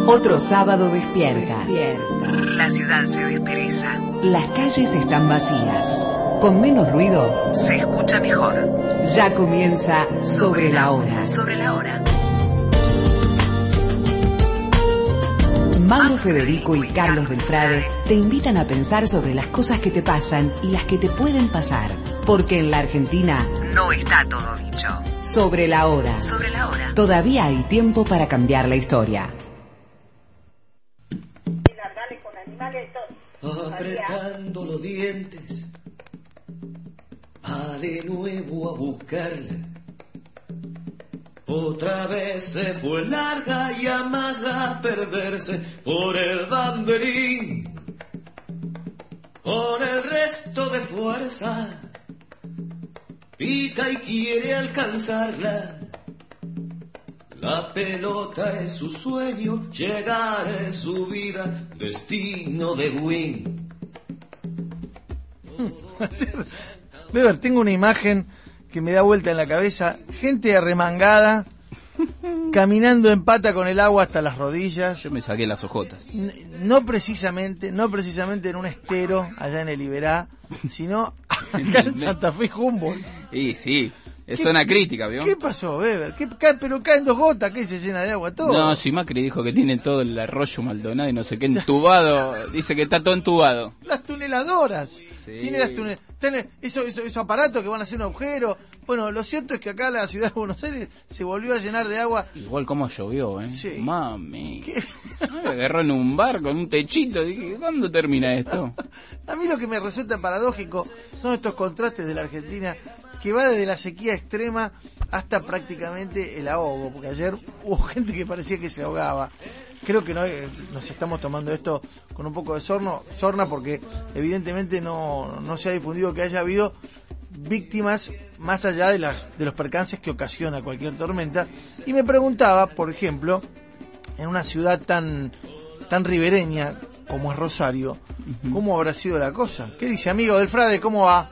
Otro sábado despierta. La ciudad se despereza. Las calles están vacías. Con menos ruido se escucha mejor. Ya comienza Sobre la Hora. Sobre la Hora. Mauro Federico y Carlos Delfrade te invitan a pensar sobre las cosas que te pasan y las que te pueden pasar. Porque en la Argentina no está todo dicho. Sobre la Hora. Sobre la Hora. Todavía hay tiempo para cambiar la historia. Apretando los dientes, va de nuevo a buscarla. Otra vez se fue larga y amaga a perderse por el banderín. Con el resto de fuerza, pica y quiere alcanzarla. La pelota es su sueño, llegar es su vida, destino de win. Weber, tengo una imagen que me da vuelta en la cabeza. Gente arremangada, caminando en pata con el agua hasta las rodillas. Yo me saqué las ojotas. No precisamente en un estero allá en el Iberá, sino acá en Santa Fe Humboldt. Y sí. Es zona crítica, ¿vio? ¿Qué pasó, Weber? Pero caen 2 gotas, ¿qué se llena de agua todo? No, si Macri dijo que tiene todo el arroyo Maldonado y no sé qué entubado. Dice que está todo entubado. Las tuneladoras. Sí. Tiene las esos aparatos que van a hacer un agujero. Bueno, lo cierto es que acá la ciudad de Buenos Aires se volvió a llenar de agua. Igual como llovió, ¿eh? Sí. Mami. ¿Qué? Me agarró en un barco, en un techito. Dije, ¿cuándo termina esto? A mí lo que me resulta paradójico son estos contrastes de la Argentina, que va desde la sequía extrema hasta prácticamente el ahogo, porque ayer hubo gente que parecía que se ahogaba. Creo que nos estamos tomando esto con un poco de sorna, porque evidentemente no se ha difundido que haya habido víctimas más allá de los percances que ocasiona cualquier tormenta. Y me preguntaba, por ejemplo, en una ciudad tan ribereña como es Rosario, ¿cómo habrá sido la cosa? ¿Qué dice, amigo Delfrade? ¿Cómo va?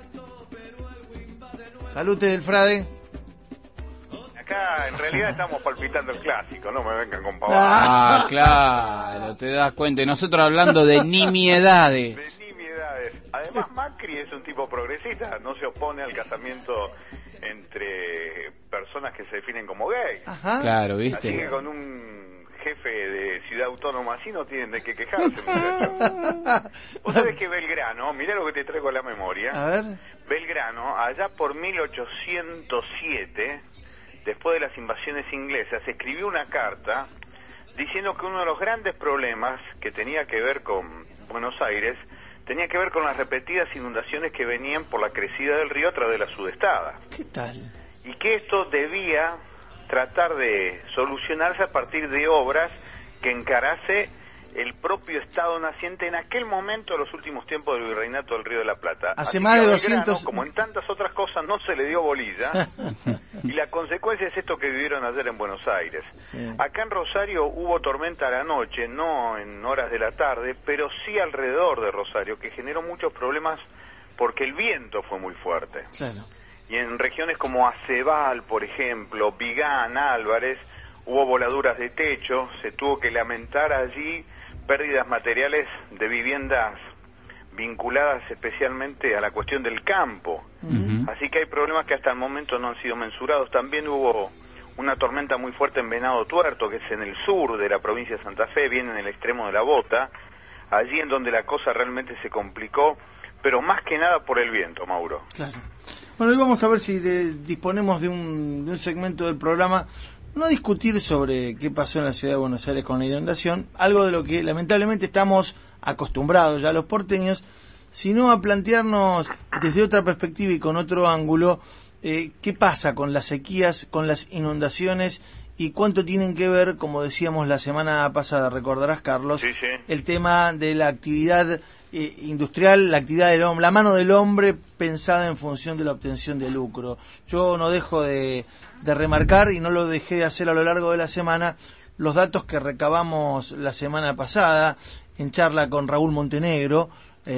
Salute, Delfrade. Acá en realidad estamos palpitando el clásico, no me vengan con pavadas. Ah, claro, te das cuenta. Nosotros hablando de nimiedades. De nimiedades. Además, Macri es un tipo progresista, no se opone al casamiento entre personas que se definen como gays. Ajá. Claro, ¿viste? Así que con un jefe de ciudad autónoma así no tienen de qué quejarse, muchachos. Vos sabés que Belgrano, mirá lo que te traigo a la memoria. A ver. Belgrano, allá por 1807, después de las invasiones inglesas, escribió una carta diciendo que uno de los grandes problemas que tenía que ver con Buenos Aires tenía que ver con las repetidas inundaciones que venían por la crecida del río a través de la sudestada. ¿Qué tal? Y que esto debía tratar de solucionarse a partir de obras que encarase el propio Estado naciente en aquel momento, en los últimos tiempos del virreinato del Río de la Plata. Hace Así más que de a 200... Belgrano, como en tantas otras cosas, no se le dio bolilla, y la consecuencia es esto que vivieron ayer en Buenos Aires. Sí. Acá en Rosario hubo tormenta a la noche, no en horas de la tarde, pero sí alrededor de Rosario, que generó muchos problemas porque el viento fue muy fuerte. Claro. Y en regiones como Acebal, por ejemplo, Vigán, Álvarez, hubo voladuras de techo, se tuvo que lamentar allí pérdidas materiales de viviendas vinculadas especialmente a la cuestión del campo. Así que hay problemas que hasta el momento no han sido mensurados. También hubo una tormenta muy fuerte en Venado Tuerto, que es en el sur de la provincia de Santa Fe, bien en el extremo de la Bota, allí en donde la cosa realmente se complicó, pero más que nada por el viento, Mauro. Claro. Bueno, hoy vamos a ver si disponemos de un segmento del programa, no a discutir sobre qué pasó en la ciudad de Buenos Aires con la inundación, algo de lo que lamentablemente estamos acostumbrados ya los porteños, sino a plantearnos desde otra perspectiva y con otro ángulo qué pasa con las sequías, con las inundaciones y cuánto tienen que ver, como decíamos la semana pasada, recordarás, Carlos, Sí, sí. el tema de la actividad industrial, la actividad del hombre, la mano del hombre pensada en función de la obtención de lucro. Yo no dejo de remarcar, y no lo dejé de hacer a lo largo de la semana, los datos que recabamos la semana pasada en charla con Raúl Montenegro,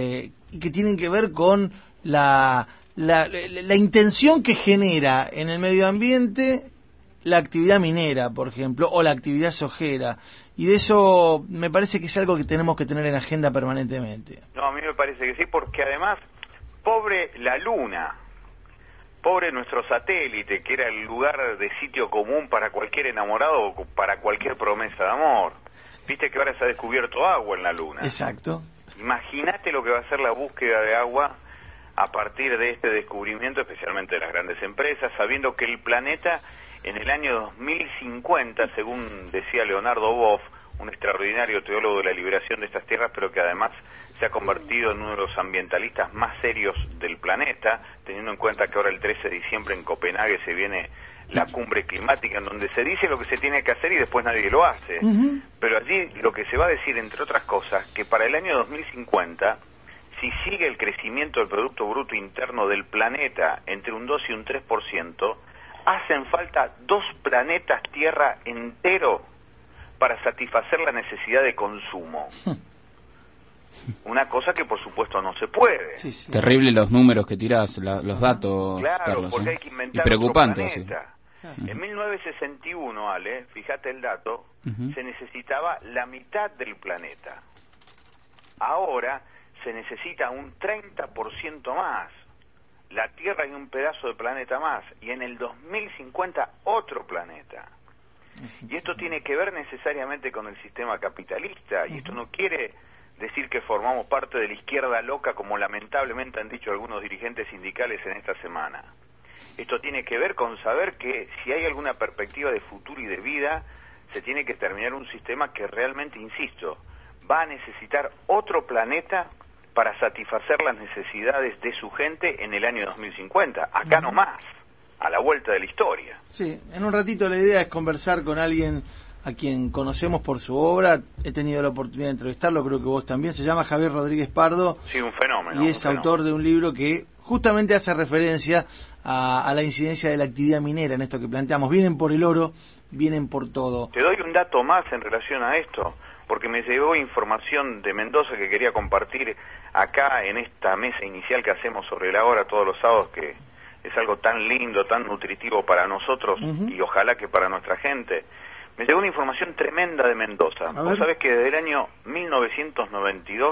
y que tienen que ver con la intención que genera en el medio ambiente la actividad minera, por ejemplo, o la actividad sojera. Y de eso me parece que es algo que tenemos que tener en agenda permanentemente. No, a mí me parece que sí, porque además, pobre la Luna, pobre nuestro satélite, que era el lugar de sitio común para cualquier enamorado o para cualquier promesa de amor. Viste que ahora se ha descubierto agua en la Luna. Exacto. Imagínate lo que va a ser la búsqueda de agua a partir de este descubrimiento, especialmente de las grandes empresas, sabiendo que el planeta en el año 2050, según decía Leonardo Boff, un extraordinario teólogo de la liberación de estas tierras, pero que además se ha convertido en uno de los ambientalistas más serios del planeta, teniendo en cuenta que ahora el 13 de diciembre en Copenhague se viene la cumbre climática, en donde se dice lo que se tiene que hacer y después nadie lo hace. Pero allí lo que se va a decir, entre otras cosas, que para el año 2050, si sigue el crecimiento del Producto Bruto Interno del planeta entre un 2 y un 3%, hacen falta 2 planetas Tierra entero para satisfacer la necesidad de consumo. Una cosa que por supuesto no se puede. Sí, sí. Terrible los números que tirás, los datos, Claro, Carlos, porque ¿eh? hay que inventar Y preocupante, otro planeta. En 1961, Ale, fíjate el dato, se necesitaba la mitad del planeta. Ahora se necesita un 30% más. La Tierra y un pedazo de planeta más. Y en el 2050 otro planeta. Y esto tiene que ver necesariamente con el sistema capitalista. Y esto no quiere decir que formamos parte de la izquierda loca, como lamentablemente han dicho algunos dirigentes sindicales en esta semana. Esto tiene que ver con saber que si hay alguna perspectiva de futuro y de vida, se tiene que terminar un sistema que realmente, insisto, va a necesitar otro planeta para satisfacer las necesidades de su gente en el año 2050. Acá nomás, a la vuelta de la historia. Sí, en un ratito la idea es conversar con alguien a quien conocemos por su obra. He tenido la oportunidad de entrevistarlo, creo que vos también. Se llama Javier Rodríguez Pardo. Sí, un fenómeno. Y es autor de un libro que justamente hace referencia a la incidencia de la actividad minera en esto que planteamos. Vienen por el oro, vienen por todo. Te doy un dato más en relación a esto, porque me llegó información de Mendoza que quería compartir acá en esta mesa inicial que hacemos sobre la hora todos los sábados, que es algo tan lindo, tan nutritivo para nosotros y ojalá que para nuestra gente. Me llegó una información tremenda de Mendoza. Vos sabés que desde el año 1992,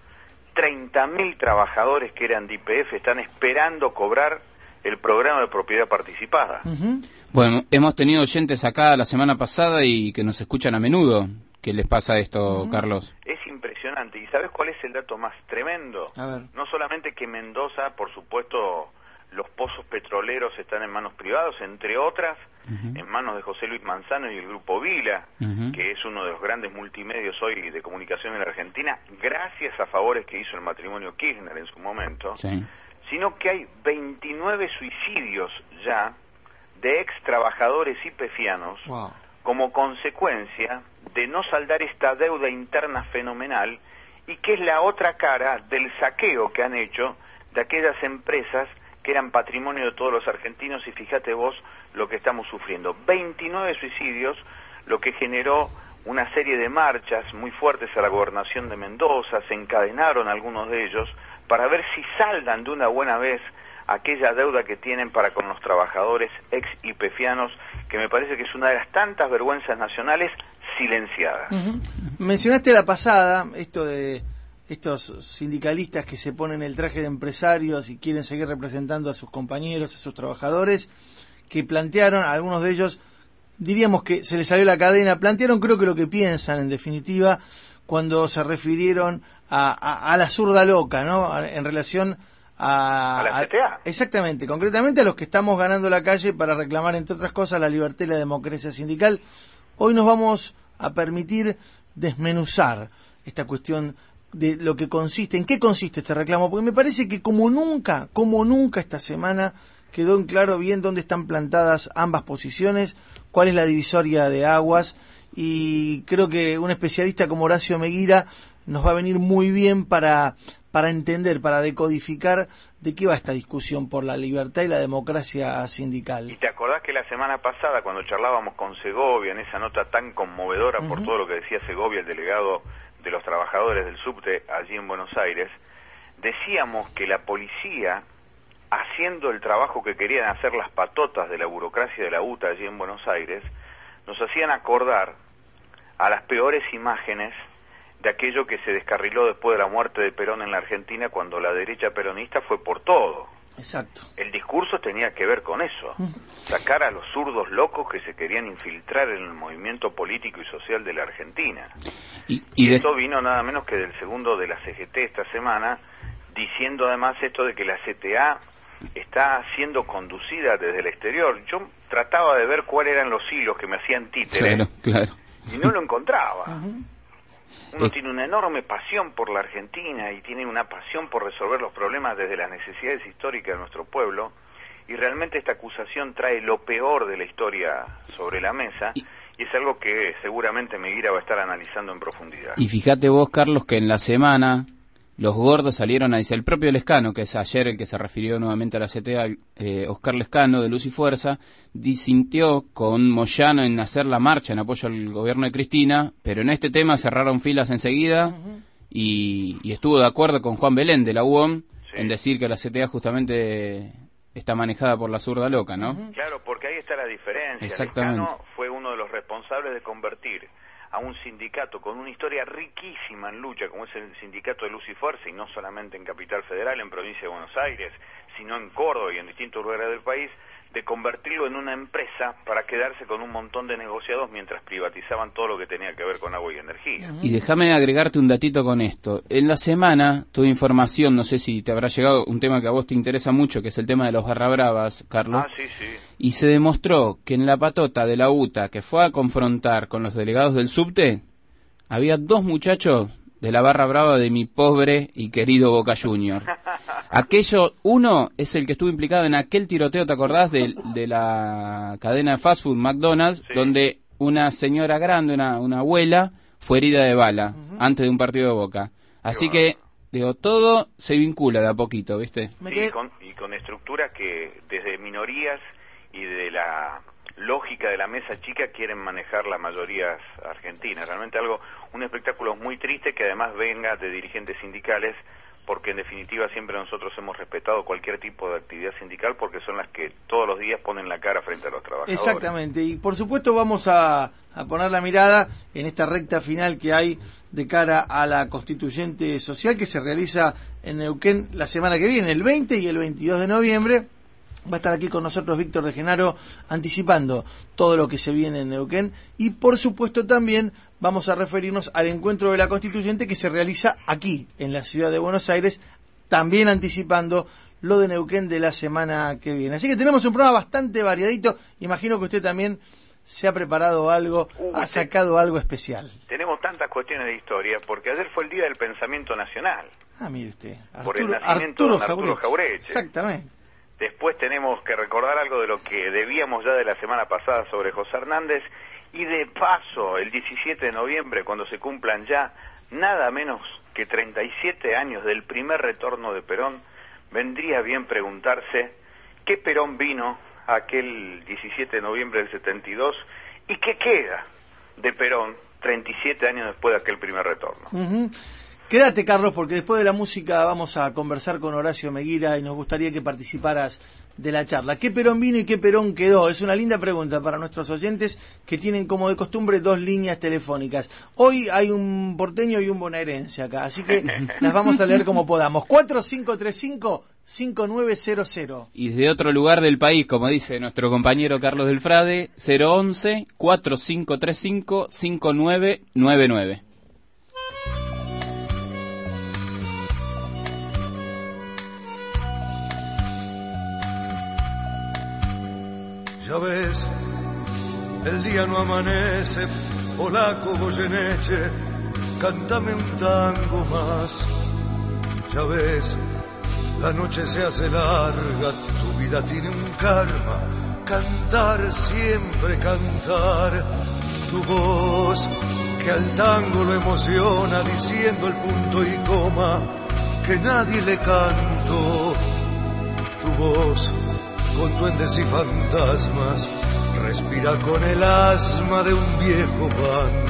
30.000 trabajadores que eran de YPF están esperando cobrar el programa de propiedad participada. Bueno, hemos tenido oyentes acá la semana pasada y que nos escuchan a menudo. ¿Qué les pasa esto, Carlos? Es impresionante. ¿Y sabes cuál es el dato más tremendo? A ver. No solamente que Mendoza, por supuesto, los pozos petroleros están en manos privadas, entre otras, en manos de José Luis Manzano y el Grupo Vila, que es uno de los grandes multimedios hoy de comunicación en la Argentina, gracias a favores que hizo el matrimonio Kirchner en su momento, sino que hay 29 suicidios ya de ex trabajadores YPFianos como consecuencia de no saldar esta deuda interna fenomenal, y que es la otra cara del saqueo que han hecho de aquellas empresas que eran patrimonio de todos los argentinos. Y fíjate vos lo que estamos sufriendo. 29 suicidios, lo que generó una serie de marchas muy fuertes a la gobernación de Mendoza. Se encadenaron algunos de ellos para ver si saldan de una buena vez aquella deuda que tienen para con los trabajadores ex YPFianos, que me parece que es una de las tantas vergüenzas nacionales silenciadas. Mencionaste la pasada, esto de estos sindicalistas que se ponen el traje de empresarios y quieren seguir representando a sus compañeros, a sus trabajadores, que plantearon, algunos de ellos, diríamos que se les salió la cadena, plantearon creo que lo que piensan en definitiva cuando se refirieron a la zurda loca, ¿no? En relación a la CTA. Exactamente, concretamente a los que estamos ganando la calle para reclamar, entre otras cosas, la libertad y la democracia sindical. Hoy nos vamos a permitir desmenuzar esta cuestión de lo que consiste, en qué consiste este reclamo, porque me parece que como nunca esta semana quedó en claro bien dónde están plantadas ambas posiciones, cuál es la divisoria de aguas, y creo que un especialista como Horacio Meguira nos va a venir muy bien para entender, para decodificar de qué va esta discusión por la libertad y la democracia sindical. ¿Y te acordás que la semana pasada, cuando charlábamos con Segovia, en esa nota tan conmovedora por todo lo que decía Segovia, el delegado de los trabajadores del subte allí en Buenos Aires, decíamos que la policía haciendo el trabajo que querían hacer las patotas de la burocracia de la UTA allí en Buenos Aires, nos hacían acordar a las peores imágenes de aquello que se descarriló después de la muerte de Perón en la Argentina, cuando la derecha peronista fue por todo. Exacto. El discurso tenía que ver con eso, sacar a los zurdos locos que se querían infiltrar en el movimiento político y social de la Argentina. Y esto vino nada menos que del segundo de la CGT esta semana, diciendo además esto de que la CTA está siendo conducida desde el exterior. Yo trataba de ver cuáles eran los hilos que me hacían títere, claro. Y no lo encontraba. Uno tiene una enorme pasión por la Argentina y tiene una pasión por resolver los problemas desde las necesidades históricas de nuestro pueblo, y realmente esta acusación trae lo peor de la historia sobre la mesa, y es algo que seguramente Meguira va a estar analizando en profundidad. Y fíjate vos, Carlos, que en la semana los gordos salieron a decir, el propio Lescano, que es ayer el que se refirió nuevamente a la CTA, Oscar Lescano, de Luz y Fuerza, disintió con Moyano en hacer la marcha en apoyo al gobierno de Cristina, pero en este tema cerraron filas enseguida, y estuvo de acuerdo con Juan Belén de la UOM, en decir que la CTA justamente está manejada por la zurda loca, ¿no? Claro, porque ahí está la diferencia. Exactamente. Lescano fue uno de los responsables de convertir a un sindicato con una historia riquísima en lucha, como es el sindicato de Luz y Fuerza, y no solamente en Capital Federal, en Provincia de Buenos Aires, sino en Córdoba y en distintos lugares del país, de convertirlo en una empresa para quedarse con un montón de negociados mientras privatizaban todo lo que tenía que ver con agua y energía. Y déjame agregarte un datito con esto. En la semana tuve información, no sé si te habrá llegado, un tema que a vos te interesa mucho, que es el tema de los barra bravas, Carlos. Sí. Y se demostró que en la patota de la UTA que fue a confrontar con los delegados del subte, había 2 muchachos de la barra brava de mi pobre y querido Boca Junior. Uno es el que estuvo implicado en aquel tiroteo, ¿te acordás? De la cadena de fast food McDonald's, donde una señora grande, una abuela, fue herida de bala antes de un partido de Boca. Así que, digo, todo se vincula de a poquito, ¿viste? Y con estructuras que desde minorías y de la lógica de la mesa chica quieren manejar las mayorías argentinas. Realmente un espectáculo muy triste, que además venga de dirigentes sindicales, porque en definitiva siempre nosotros hemos respetado cualquier tipo de actividad sindical, porque son las que todos los días ponen la cara frente a los trabajadores. Exactamente, y por supuesto vamos a poner la mirada en esta recta final que hay de cara a la constituyente social que se realiza en Neuquén la semana que viene, el 20 y el 22 de noviembre. Va a estar aquí con nosotros Víctor de Genaro anticipando todo lo que se viene en Neuquén, y por supuesto también vamos a referirnos al encuentro de la constituyente que se realiza aquí en la ciudad de Buenos Aires, también anticipando lo de Neuquén de la semana que viene. Así que tenemos un programa bastante variadito. Imagino que usted también se ha preparado algo, ha sacado algo especial. Tenemos tantas cuestiones de historia, porque ayer fue el Día del Pensamiento Nacional. Mire usted, por el nacimiento de Arturo Jauretche. Exactamente. Después tenemos que recordar algo de lo que debíamos ya de la semana pasada sobre José Hernández, y de paso, el 17 de noviembre, cuando se cumplan ya nada menos que 37 años del primer retorno de Perón, vendría bien preguntarse qué Perón vino aquel 17 de noviembre del 72 y qué queda de Perón 37 años después de aquel primer retorno. Quédate, Carlos, porque después de la música vamos a conversar con Horacio Meguira y nos gustaría que participaras de la charla. ¿Qué Perón vino y qué Perón quedó? Es una linda pregunta para nuestros oyentes que tienen como de costumbre 2 líneas telefónicas. Hoy hay un porteño y un bonaerense acá, así que las vamos a leer como podamos. 4535-5900. Y de otro lugar del país, como dice nuestro compañero Carlos del Frade, 011-4535-5999. Ya ves, el día no amanece, polaco Goyeneche, cántame un tango más. Ya ves, la noche se hace larga, tu vida tiene un karma, cantar, siempre cantar. Tu voz, que al tango lo emociona, diciendo el punto y coma, que nadie le cantó. Tu voz, con duendes y fantasmas, respira con el asma de un viejo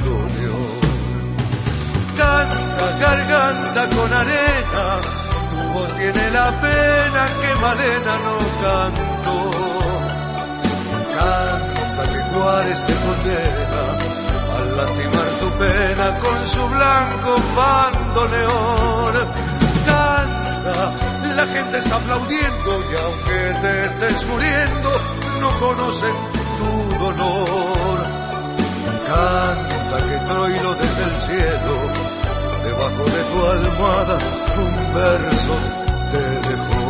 bandoneón. Canta garganta con arena, tu voz tiene la pena que Malena no cantó. Canta que Juárez te condena al lastimar tu pena con su blanco bandoneón. Canta, la gente está aplaudiendo y aunque te estés muriendo, no conocen tu dolor. Canta que Troilo desde el cielo, debajo de tu almohada, un verso te dejó.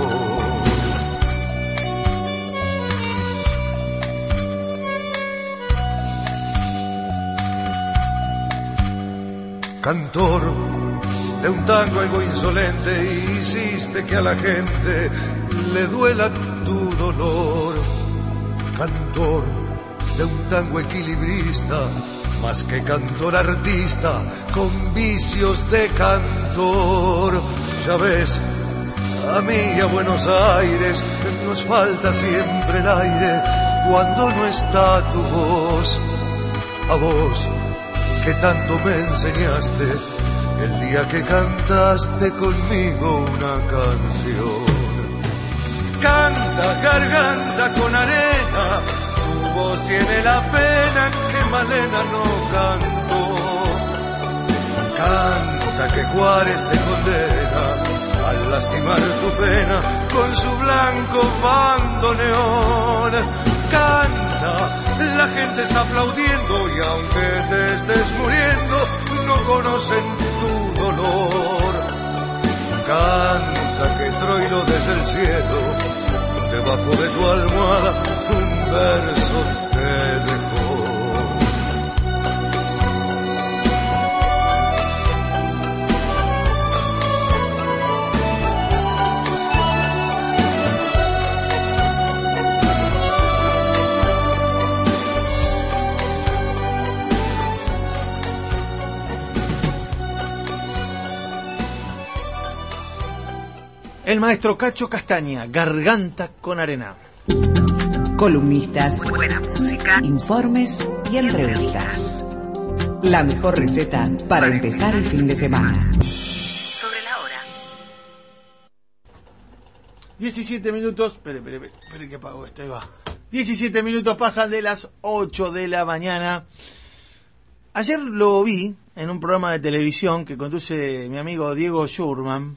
Cantor de un tango algo insolente, hiciste que a la gente le duela tu dolor. Cantor de un tango equilibrista, más que cantor artista, con vicios de cantor. Ya ves, a mí y a Buenos Aires nos falta siempre el aire cuando no está tu voz. A vos que tanto me enseñaste el día que cantaste conmigo una canción. Canta, garganta con arena, tu voz tiene la pena que Malena no cantó. Canta que Juárez te condena al lastimar tu pena con su blanco bandoneón. Canta, la gente está aplaudiendo y aunque te estés muriendo, no conocen tu dolor. Canta que Troilo desde el cielo, debajo de tu almohada, un verso te dejó. El maestro Cacho Castaña, Garganta con arena. Columnistas, buena música, informes y entrevistas. La mejor receta para empezar el fin de semana. Sobre la hora. 17 minutos. Espere que apago esto, ahí va. 17 minutos pasan de las 8 de la mañana. Ayer lo vi en un programa de televisión que conduce mi amigo Diego Schurman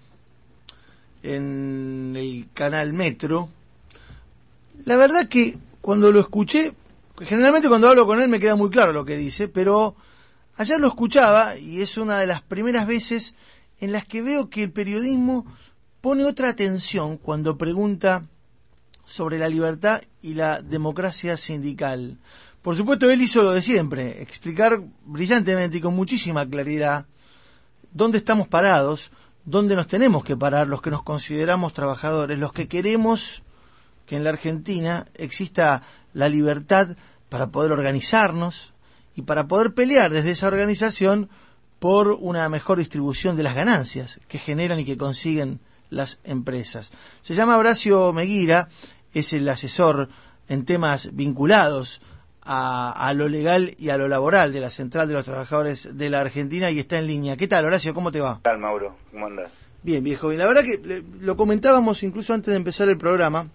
en el canal Metro. La verdad que cuando lo escuché, generalmente cuando hablo con él me queda muy claro lo que dice, pero ayer lo escuchaba y es una de las primeras veces en las que veo que el periodismo pone otra atención cuando pregunta sobre la libertad y la democracia sindical. Por supuesto, él hizo lo de siempre, explicar brillantemente y con muchísima claridad dónde estamos parados, dónde nos tenemos que parar los que nos consideramos trabajadores, los que queremos que en la Argentina exista la libertad para poder organizarnos y para poder pelear desde esa organización por una mejor distribución de las ganancias que generan y que consiguen las empresas. Se llama Horacio Meguira, es el asesor en temas vinculados a lo legal y a lo laboral de la Central de los Trabajadores de la Argentina y está en línea. ¿Qué tal, Horacio? ¿Cómo te va? ¿Qué tal, Mauro? ¿Cómo andás? Bien, viejo. Y la verdad que lo comentábamos incluso antes de empezar el programa.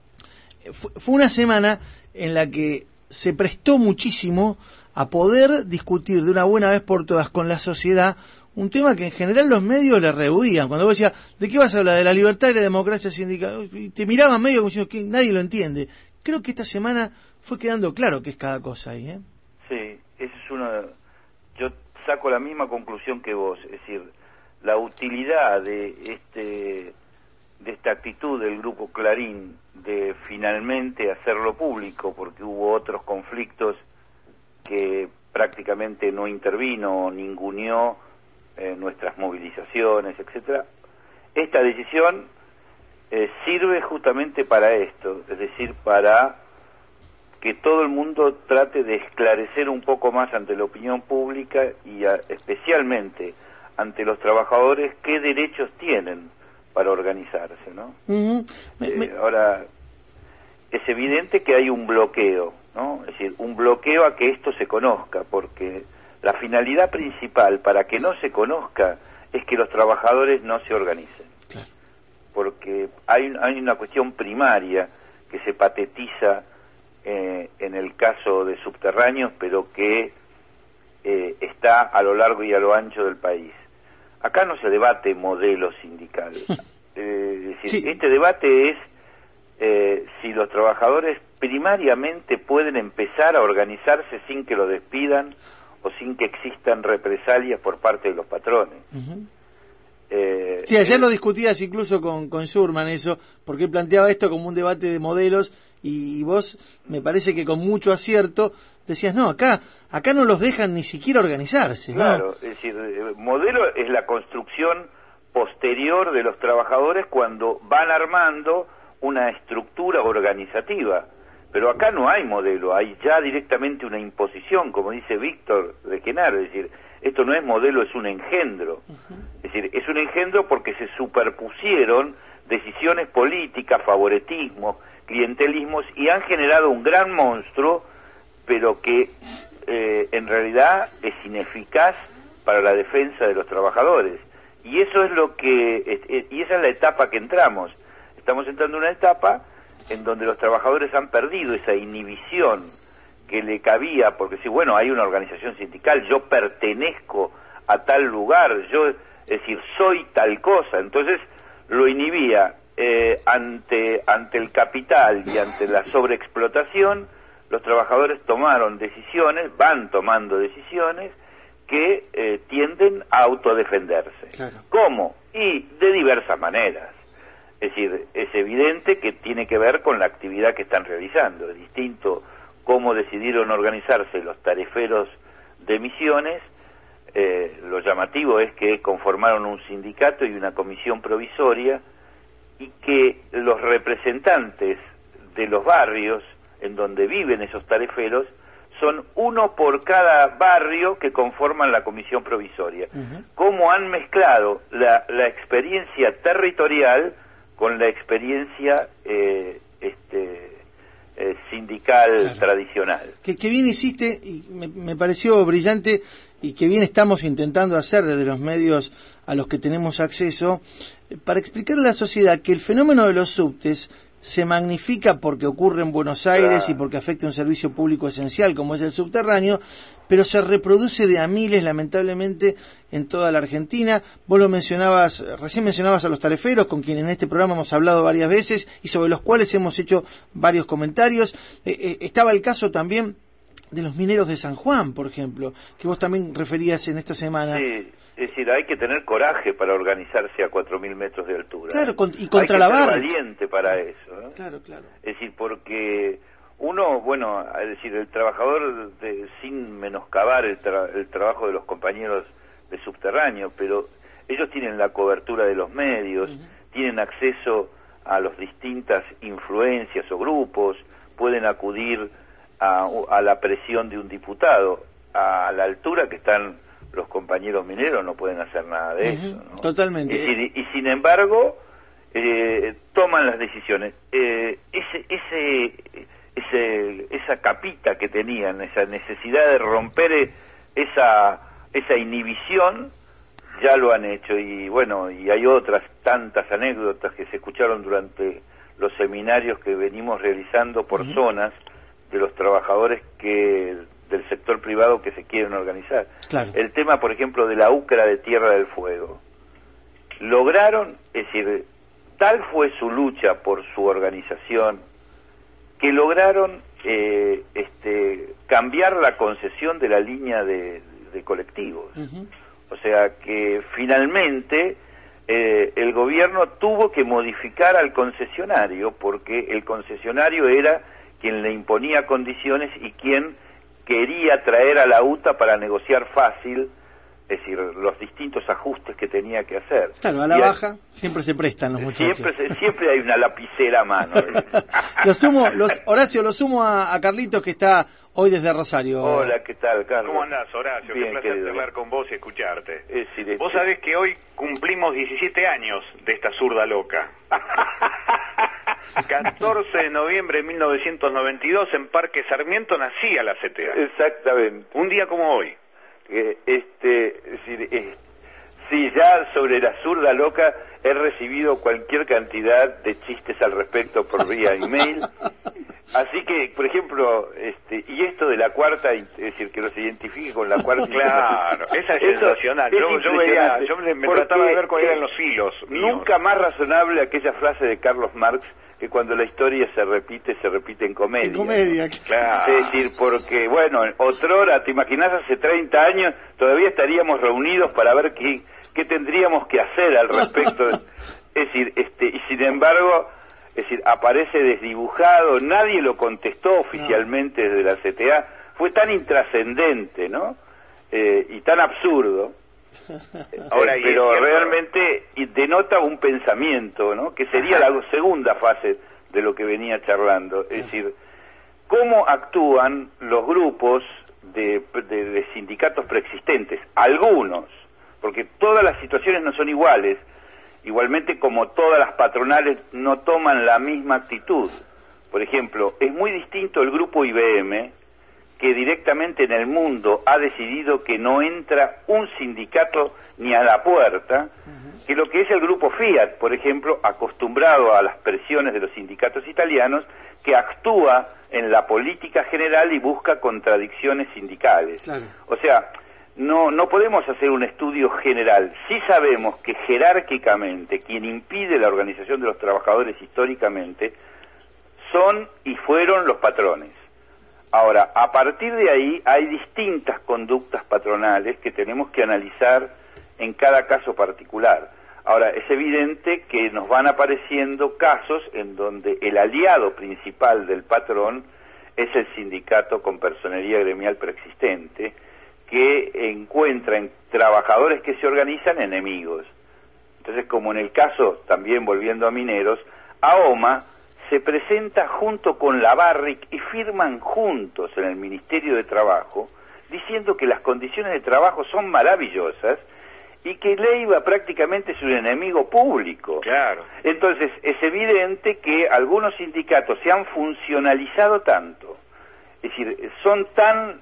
Fue una semana en la que se prestó muchísimo a poder discutir de una buena vez por todas con la sociedad un tema que en general los medios le rehuían. Cuando vos decías, ¿de qué vas a hablar? De la libertad y la democracia sindical. Y te miraban medio como diciendo que nadie lo entiende. Creo que esta semana fue quedando claro que es cada cosa ahí, ¿eh? Sí, es yo saco la misma conclusión que vos, es decir, la utilidad de esta actitud del grupo Clarín de finalmente hacerlo público, porque hubo otros conflictos que prácticamente no intervino, ninguneó nuestras movilizaciones, etcétera. Esta decisión sirve justamente para esto, es decir, para que todo el mundo trate de esclarecer un poco más ante la opinión pública y especialmente ante los trabajadores qué derechos tienen para organizarse, ¿no? Uh-huh. Ahora, es evidente que hay un bloqueo, ¿no? Es decir, un bloqueo a que esto se conozca, porque la finalidad principal para que no se conozca es que los trabajadores no se organicen. Claro. porque hay una cuestión primaria que se patetiza en el caso de Subterráneos, pero que está a lo largo y a lo ancho del país. Acá no se debate modelo sindical. Es decir, Sí. Este debate es si los trabajadores primariamente pueden empezar a organizarse sin que lo despidan o sin que existan represalias por parte de los patrones. Uh-huh. Sí, ayer lo discutías incluso con Schurman eso, porque él planteaba esto como un debate de modelos y vos, me parece que con mucho acierto, decías, no, acá no los dejan ni siquiera organizarse. Claro, ¿no? es decir, el modelo es la construcción posterior de los trabajadores cuando van armando una estructura organizativa. Pero acá no hay modelo, hay ya directamente una imposición, como dice Víctor de Genaro, es decir, esto no es modelo, es un engendro. Uh-huh. Es decir, es un engendro porque se superpusieron decisiones políticas, favoritismos, clientelismos, y han generado un gran monstruo, pero que en realidad es ineficaz para la defensa de los trabajadores. Y eso es y esa es la etapa que entramos. Estamos entrando en una etapa en donde los trabajadores han perdido esa inhibición que le cabía, porque si bueno, hay una organización sindical, yo pertenezco a tal lugar, es decir, soy tal cosa, entonces lo inhibía ante el capital y ante la sobreexplotación. Los trabajadores van tomando decisiones que tienden a autodefenderse. Claro. ¿Cómo? Y de diversas maneras. Es decir, es evidente que tiene que ver con la actividad que están realizando. Es distinto cómo decidieron organizarse los tariferos de Misiones. Lo llamativo es que conformaron un sindicato y una comisión provisoria y que los representantes de los barrios en donde viven esos tariferos son uno por cada barrio que conforman la comisión provisoria. Uh-huh. Cómo han mezclado la experiencia territorial con la experiencia sindical, claro, tradicional. Que bien hiciste, y me pareció brillante, y que bien estamos intentando hacer desde los medios a los que tenemos acceso, para explicarle a la sociedad que el fenómeno de los subtes se magnifica porque ocurre en Buenos Aires, claro, y porque afecta un servicio público esencial como es el subterráneo, pero se reproduce de a miles, lamentablemente, en toda la Argentina. Vos lo mencionabas, recién mencionabas a los tariferos, con quienes en este programa hemos hablado varias veces y sobre los cuales hemos hecho varios comentarios. Estaba el caso también de los mineros de San Juan, por ejemplo, que vos también referías en esta semana. Sí. Es decir, hay que tener coraje para organizarse a 4.000 metros de altura. Claro, y contra la barra. Hay que ser valiente para eso, ¿no? Claro, claro. Es decir, porque uno, bueno, es decir, el trabajador, sin menoscabar el trabajo de los compañeros de Subterráneo, pero ellos tienen la cobertura de los medios, uh-huh, tienen acceso a las distintas influencias o grupos, pueden acudir a la presión de un diputado. A la altura que están los compañeros mineros no pueden hacer nada de eso, ¿no? Totalmente. Y sin embargo toman las decisiones. Esa capita que tenían, esa necesidad de romper esa inhibición, ya lo han hecho. Y bueno, y hay otras tantas anécdotas que se escucharon durante los seminarios que venimos realizando por uh-huh, zonas de los trabajadores del sector privado que se quieren organizar. Claro. El tema, por ejemplo, de la UCRA de Tierra del Fuego. Lograron, es decir, tal fue su lucha por su organización, que lograron cambiar la concesión de la línea de colectivos. Uh-huh. O sea que finalmente el gobierno tuvo que modificar al concesionario, porque el concesionario era quien le imponía condiciones y quien quería traer a la UTA para negociar fácil, es decir, los distintos ajustes que tenía que hacer. Claro, a la baja siempre se prestan los muchachos. Siempre hay una lapicera a mano. Horacio, lo sumo a Carlitos, que está hoy desde Rosario. Hola, ¿qué tal, Carlos? ¿Cómo andás, Horacio? Bien, qué placer querido, hablar con vos y escucharte. Sí, vos sabés que hoy cumplimos 17 años de esta zurda loca. 14 de noviembre de 1992 en Parque Sarmiento nacía la CTA. Exactamente. Un día como hoy. Sí, ya sobre la zurda loca, he recibido cualquier cantidad de chistes al respecto por vía email. Así que, por ejemplo, y esto de la cuarta, es decir, que los identifique con la cuarta... Claro, esa es sensacional. Yo me trataba de ver cuáles eran los hilos míos. Nunca más razonable aquella frase de Carlos Marx, que cuando la historia se repite en comedia. En comedia, ¿no? Claro. Es decir, porque, bueno, otrora, ¿te imaginás hace 30 años? Todavía estaríamos reunidos para ver qué tendríamos que hacer al respecto. Es decir, y sin embargo... Es decir, aparece desdibujado, nadie lo contestó oficialmente desde la CTA, fue tan intrascendente, ¿no? Y tan absurdo. Ahora, pero realmente denota un pensamiento, ¿no? Que sería la segunda fase de lo que venía charlando. Es decir, cómo actúan los grupos de sindicatos preexistentes, algunos, porque todas las situaciones no son iguales. Igualmente, como todas las patronales no toman la misma actitud. Por ejemplo, es muy distinto el grupo IBM, que directamente en el mundo ha decidido que no entra un sindicato ni a la puerta, que lo que es el grupo Fiat, por ejemplo, acostumbrado a las presiones de los sindicatos italianos, que actúa en la política general y busca contradicciones sindicales. Claro. O sea... No podemos hacer un estudio general. Sí sabemos que jerárquicamente quien impide la organización de los trabajadores históricamente son y fueron los patrones. Ahora, a partir de ahí hay distintas conductas patronales que tenemos que analizar en cada caso particular. Ahora, es evidente que nos van apareciendo casos en donde el aliado principal del patrón es el sindicato con personería gremial preexistente, que encuentra en trabajadores que se organizan enemigos. Entonces, como en el caso, también volviendo a mineros, AOMA se presenta junto con la Barrick y firman juntos en el Ministerio de Trabajo, diciendo que las condiciones de trabajo son maravillosas y que Leiva prácticamente es un enemigo público. Claro. Entonces, es evidente que algunos sindicatos se han funcionalizado tanto, es decir, son tan...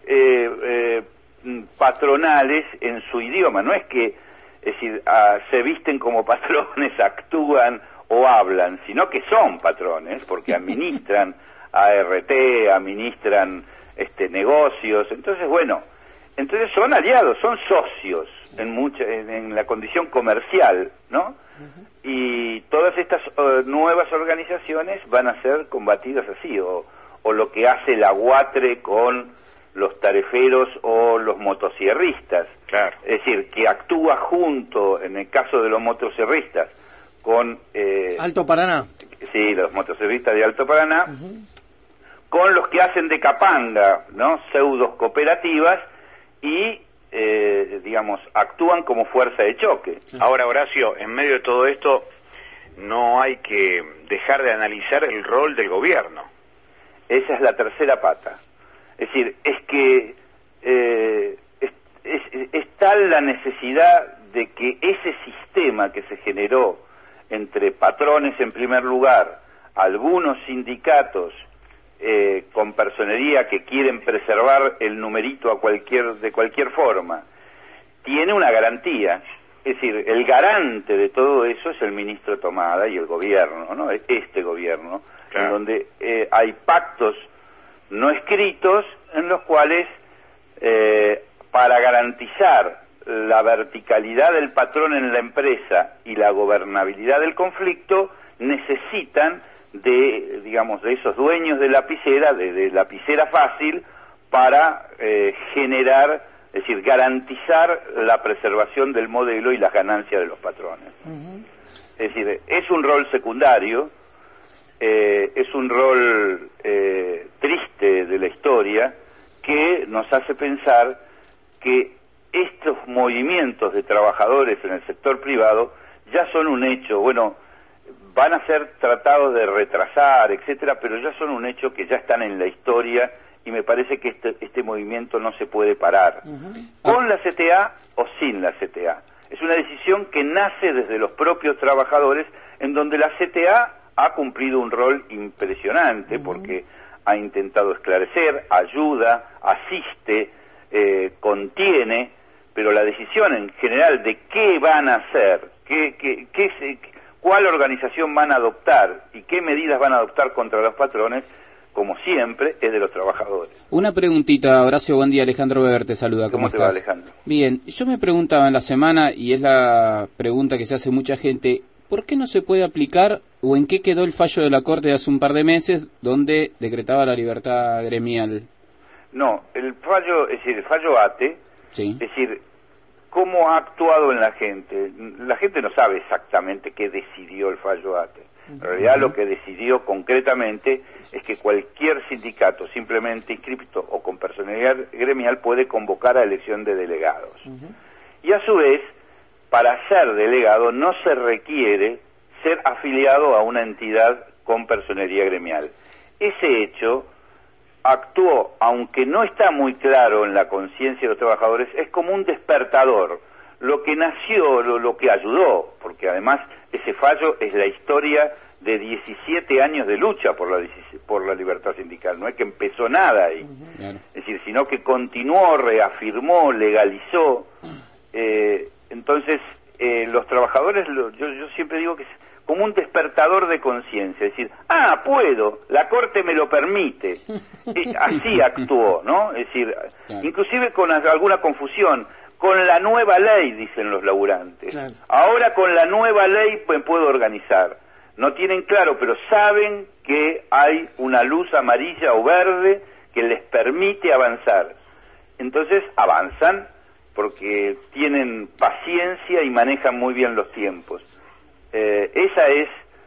patronales en su idioma, no es que, es decir, se visten como patrones, actúan o hablan, sino que son patrones, porque administran ART, administran negocios, entonces bueno, entonces son aliados, son socios en la condición comercial, ¿no? Y todas estas nuevas organizaciones van a ser combatidas así, o lo que hace la UATRE con los tareferos o los motosierristas. Claro. Es decir, que actúa junto, en el caso de los motosierristas, con... Alto Paraná. Sí, los motosierristas de Alto Paraná, con los que hacen de capanga, ¿no? Pseudos cooperativas y, digamos, actúan como fuerza de choque. Ahora, Horacio, en medio de todo esto, no hay que dejar de analizar el rol del gobierno. Esa es la tercera pata. Es decir, es que es tal la necesidad de que ese sistema que se generó entre patrones en primer lugar, algunos sindicatos con personería que quieren preservar el numerito de cualquier forma, tiene una garantía. Es decir, el garante de todo eso es el ministro Tomada y el gobierno, ¿no? Este gobierno, claro, en donde hay pactos no escritos en los cuales para garantizar la verticalidad del patrón en la empresa y la gobernabilidad del conflicto necesitan de, digamos, de esos dueños de lapicera, de lapicera fácil, para generar, es decir, garantizar la preservación del modelo y las ganancias de los patrones. Es decir, es un rol secundario, es un rol triste de la historia que nos hace pensar que estos movimientos de trabajadores en el sector privado ya son un hecho. Bueno, van a ser tratados de retrasar, etcétera, pero ya son un hecho que ya están en la historia y me parece que este movimiento no se puede parar, con la CTA o sin la CTA. Es una decisión que nace desde los propios trabajadores, en donde la CTA ha cumplido un rol impresionante, porque ha intentado esclarecer, ayuda, asiste, qué van a hacer, cuál organización van a adoptar y qué medidas van a adoptar contra los patrones, como siempre, es de los trabajadores. Una preguntita, Horacio, buen día, Alejandro Weber te saluda, ¿cómo estás? ¿Cómo te va, Alejandro? Bien, yo me preguntaba en la semana, y es la pregunta que se hace mucha gente, ¿por qué no se puede aplicar o en qué quedó el fallo de la Corte de hace un par de meses donde decretaba la libertad gremial? No, el fallo, es decir, el fallo ATE, Sí. es decir, ¿cómo ha actuado en la gente? La gente no sabe exactamente qué decidió el fallo ATE. En realidad lo que decidió concretamente es que cualquier sindicato simplemente inscripto o con personalidad gremial puede convocar a elección de delegados. Y a su vez, para ser delegado no se requiere ser afiliado a una entidad con personería gremial. Ese hecho actuó, aunque no está muy claro en la conciencia de los trabajadores, es como un despertador. Lo que nació, lo que ayudó, porque además ese fallo es la historia de 17 años de lucha por la libertad sindical. No es que empezó nada ahí. Claro. Es decir, sino que continuó, reafirmó, legalizó. Entonces, los trabajadores, yo siempre digo que es como un despertador de conciencia, es decir, puedo, la Corte me lo permite. Así actuó, ¿no? Es decir, claro, inclusive con alguna confusión, con la nueva ley, dicen los laburantes. Claro. Ahora con la nueva ley pues puedo organizar. No tienen claro, pero saben que hay una luz amarilla o verde que les permite avanzar. Entonces avanzan porque tienen paciencia y manejan muy bien los tiempos. Esa es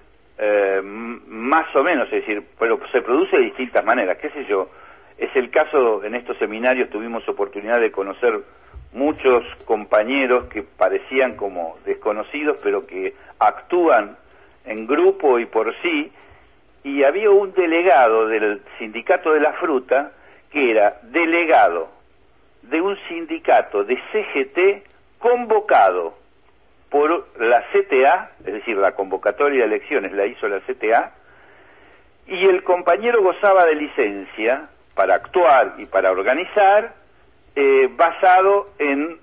más o menos, es decir, pero se produce de distintas maneras, qué sé yo. Es el caso, en estos seminarios tuvimos oportunidad de conocer muchos compañeros que parecían como desconocidos, pero que actúan en grupo y por sí, y había un delegado del sindicato de la fruta que era delegado de un sindicato de CGT convocado por la CTA, es decir, la convocatoria de elecciones la hizo la CTA, y el compañero gozaba de licencia para actuar y para organizar, basado en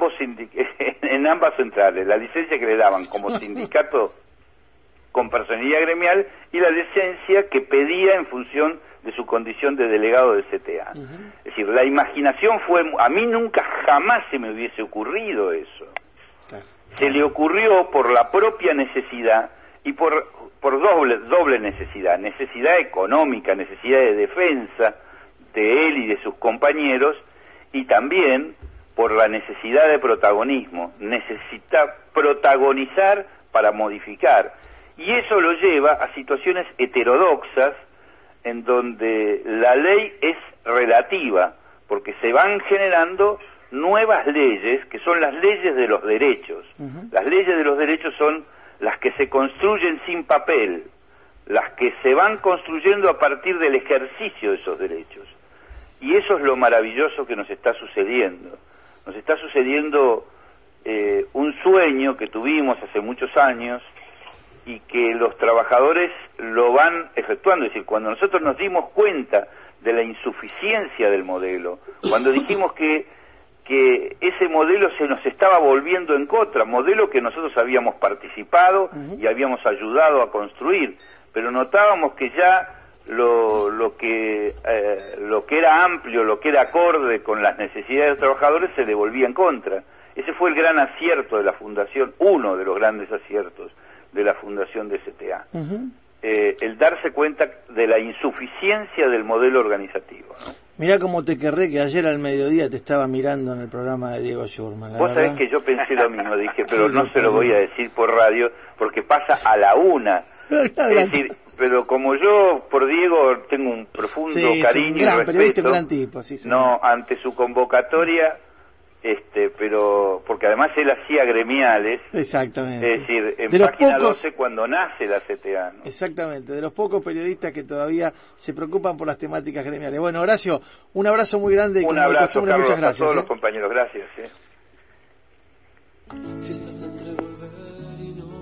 en ambas centrales, la licencia que le daban como sindicato con personalidad gremial y la licencia que pedía en función de su condición de delegado del CTA. Es decir, la imaginación a mí nunca jamás se me hubiese ocurrido eso. Se le ocurrió por la propia necesidad y por doble necesidad económica, necesidad de defensa de él y de sus compañeros, y también por la necesidad de protagonismo. Necesita protagonizar para modificar. Y eso lo lleva a situaciones heterodoxas en donde la ley es relativa, porque se van generando nuevas leyes, que son las leyes de los derechos. Las leyes de los derechos son las que se construyen sin papel, las que se van construyendo a partir del ejercicio de esos derechos. Y eso es lo maravilloso que nos está sucediendo. Nos está sucediendo un sueño que tuvimos hace muchos años y que los trabajadores lo van efectuando. Es decir, cuando nosotros nos dimos cuenta de la insuficiencia del modelo, cuando dijimos que ese modelo se nos estaba volviendo en contra, modelo que nosotros habíamos participado y habíamos ayudado a construir, pero notábamos que ya lo que era amplio, lo que era acorde con las necesidades de los trabajadores se le volvía en contra. Ese fue el gran acierto de la Fundación, uno de los grandes aciertos de la Fundación de CTA. El darse cuenta de la insuficiencia del modelo organizativo, ¿no? Mirá cómo te querré que ayer al mediodía te estaba mirando en el programa de Diego Schurman. Vos sabés que yo pensé lo mismo, dije, pero no se lo voy a decir por radio porque pasa a la 1. Es decir, pero como yo por Diego tengo un profundo cariño y respeto, gran tipo, no, ante su convocatoria, pero porque además él hacía gremiales. Exactamente. Es decir, en de página 12 cuando nace la CTA, ¿no? Exactamente, de los pocos periodistas que todavía se preocupan por las temáticas gremiales. Bueno, Horacio, un abrazo muy grande y un abrazo, Carlos, muchas gracias. A todos los compañeros, gracias. Si estás entre volver y no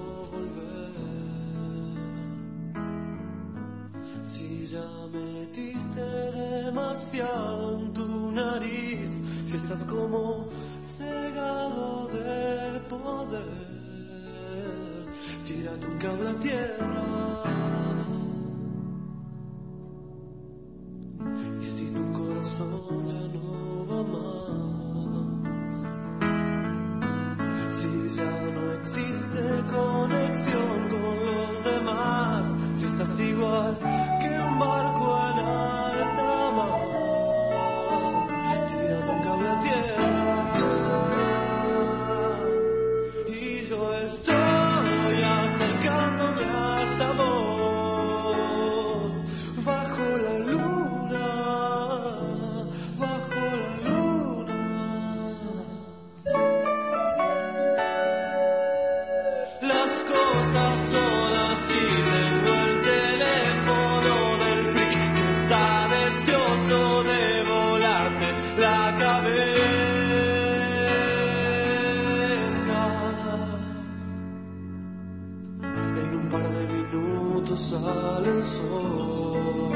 volver, si ya metiste demasiado en tu nariz, si estás como cegado de poder, tírate un cable a tierra. Y si tu corazón ya no va más, si ya no existe conexión con los demás, si estás igual que un barco en alta mar, tírate un cable a tierra. Y yo estoy acercándome hasta vos, bajo la luna, bajo la luna. Las cosas son así, tengo el teléfono del freak que está deseoso de volarte la cabeza. En un par de minutos sale el sol.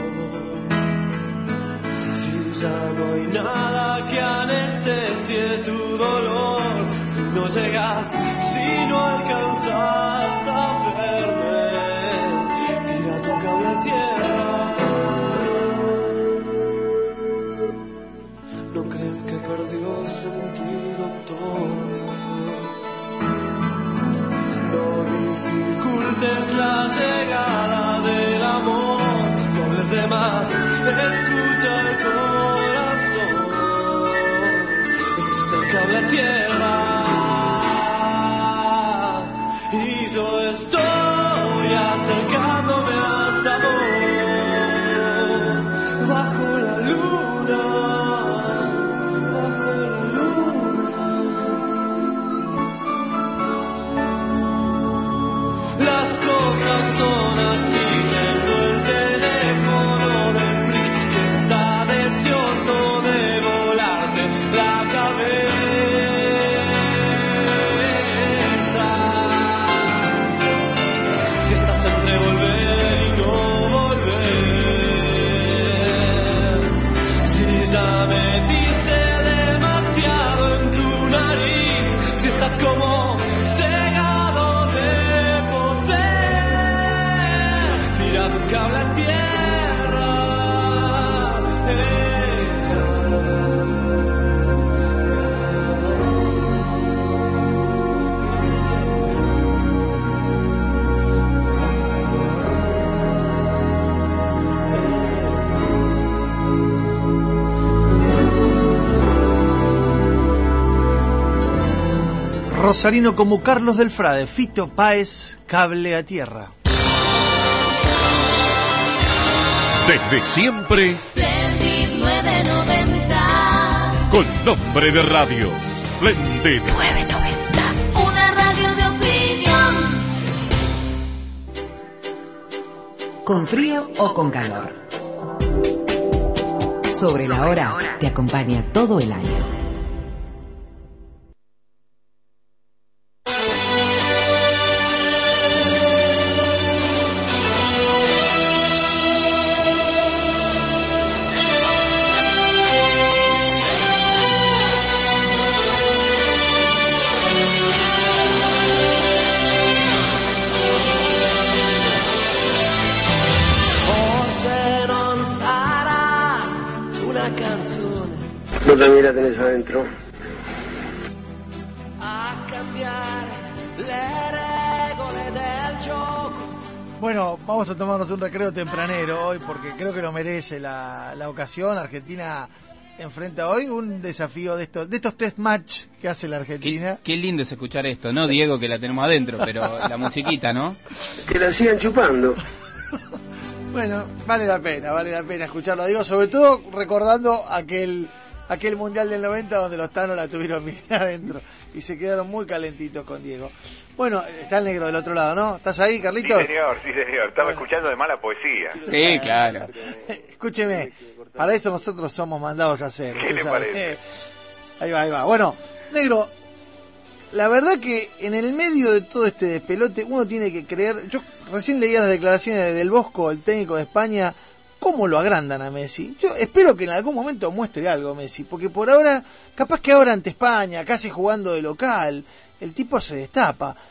Si ya no hay nada que anestesie tu dolor, si no llegas, si no alcanzas a verme, tira tu cable a tierra. ¿No crees que perdió sentido todo? No dificultes la llegada del amor, no hables de más, escucha el corazón. Ese es el cable a tierra. Y yo estoy acercándome hasta vos, bajo la luna, bajo la luna. Las cosas son así, tengo el teléfono del freak que está deseoso de volarte la cabeza. Si estás entre volver y no volver, si ya metiste demasiado en tu nariz, si estás como cegado de poder, tira tu cable a tierra. Rosarino como Carlos del Frade, Fito Páez, Cable a Tierra. Desde siempre, Splendid 990. con nombre de radio, Splendid 990. Una radio de opinión. Con frío o con calor. Sobre la hora te acompaña todo el año. Vos también la tenés adentro. Bueno, vamos a tomarnos un recreo tempranero hoy porque creo que lo merece la ocasión. Argentina enfrenta hoy un desafío de estos test match que hace la Argentina. Qué lindo es escuchar esto, ¿no, Diego? Que la tenemos adentro, pero la musiquita, ¿no? Que la sigan chupando. Bueno, vale la pena escucharlo. Digo, sobre todo recordando aquel Mundial del 90 donde los Thanos la tuvieron bien adentro y se quedaron muy calentitos con Diego. Bueno, está el negro del otro lado, ¿no? ¿Estás ahí, Carlitos? Sí, señor. Estaba escuchando de mala poesía. Sí, claro. Escúcheme, para eso nosotros somos mandados a hacer. ¿Qué le parece? Ahí va. Bueno, negro, la verdad que en el medio de todo este despelote uno tiene que creer. Yo recién leía las declaraciones de Del Bosco, el técnico de España, cómo lo agrandan a Messi. Yo espero que en algún momento muestre algo Messi, porque por ahora, capaz que ahora ante España, casi jugando de local, el tipo se destapa.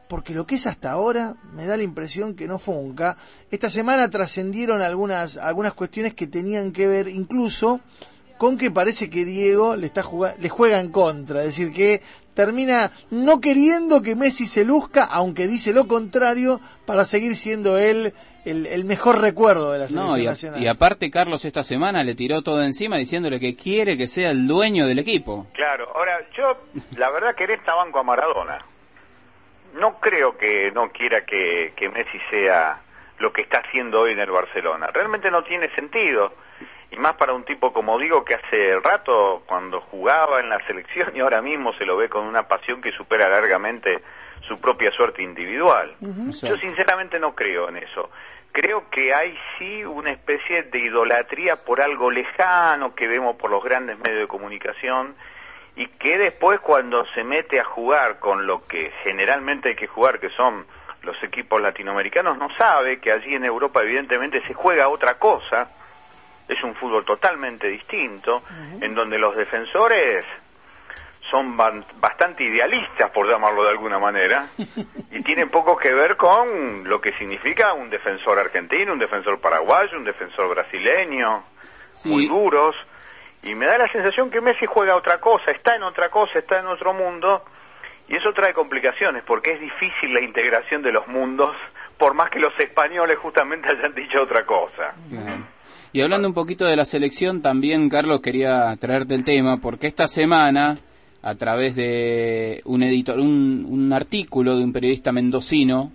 porque lo que es hasta ahora me da la impresión que no funca. Esta semana trascendieron algunas cuestiones que tenían que ver incluso con que parece que Diego le juega en contra, es decir, que termina no queriendo que Messi se luzca, aunque dice lo contrario, para seguir siendo él el mejor recuerdo de la selección nacional. Y aparte, Carlos esta semana le tiró todo encima diciéndole que quiere que sea el dueño del equipo. Claro, ahora yo la verdad que en esta banco a Maradona. No creo que no quiera que Messi sea lo que está haciendo hoy en el Barcelona. Realmente no tiene sentido. Y más para un tipo como Diego, que hace rato cuando jugaba en la selección y ahora mismo se lo ve con una pasión que supera largamente su propia suerte individual. Yo sinceramente no creo en eso. Creo que hay sí una especie de idolatría por algo lejano que vemos por los grandes medios de comunicación, y que después cuando se mete a jugar con lo que generalmente hay que jugar, que son los equipos latinoamericanos, no sabe que allí en Europa evidentemente se juega otra cosa. Es un fútbol totalmente distinto, en donde los defensores son bastante idealistas, por llamarlo de alguna manera, y tienen poco que ver con lo que significa un defensor argentino, un defensor paraguayo, un defensor brasileño, muy duros, y me da la sensación que Messi juega otra cosa, está en otra cosa, está en otro mundo, y eso trae complicaciones, porque es difícil la integración de los mundos, por más que los españoles justamente hayan dicho otra cosa. Y hablando un poquito de la selección, también, Carlos, quería traerte el tema, porque esta semana, a través de un artículo de un periodista mendocino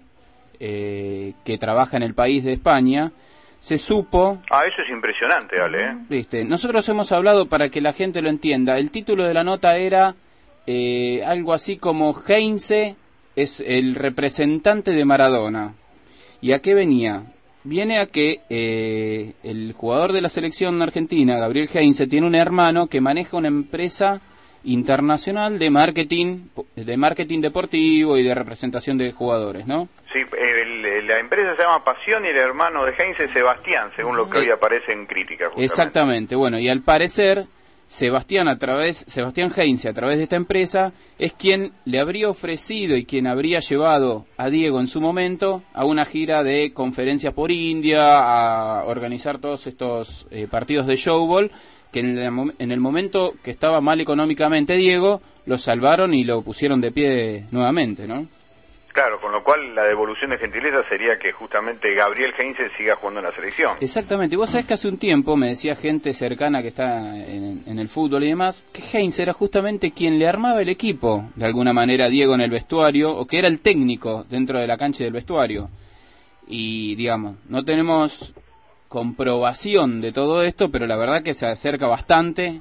que trabaja en El País de España, se supo... eso es impresionante, Ale. ¿Viste? Nosotros hemos hablado, para que la gente lo entienda, el título de la nota era algo así como Heinze es el representante de Maradona. ¿Y a qué venía? Viene a que el jugador de la selección argentina, Gabriel Heinze, tiene un hermano que maneja una empresa internacional de marketing deportivo y de representación de jugadores, ¿no? Sí, la empresa se llama Pasión y el hermano de Heinze es Sebastián, según lo que hoy aparece en crítica. Justamente. Exactamente, bueno, y al parecer Sebastián Heinze, a través de esta empresa, es quien le habría ofrecido y quien habría llevado a Diego en su momento a una gira de conferencias por India, a organizar todos estos partidos de showball, que en el momento que estaba mal económicamente Diego, lo salvaron y lo pusieron de pie nuevamente, ¿no? Claro, con lo cual la devolución de gentileza sería que justamente Gabriel Heinze siga jugando en la selección. Exactamente, vos sabés que hace un tiempo me decía gente cercana que está en el fútbol y demás, que Heinze era justamente quien le armaba el equipo, de alguna manera, a Diego en el vestuario, o que era el técnico dentro de la cancha y del vestuario. Y, digamos, no tenemos comprobación de todo esto, pero la verdad que se acerca bastante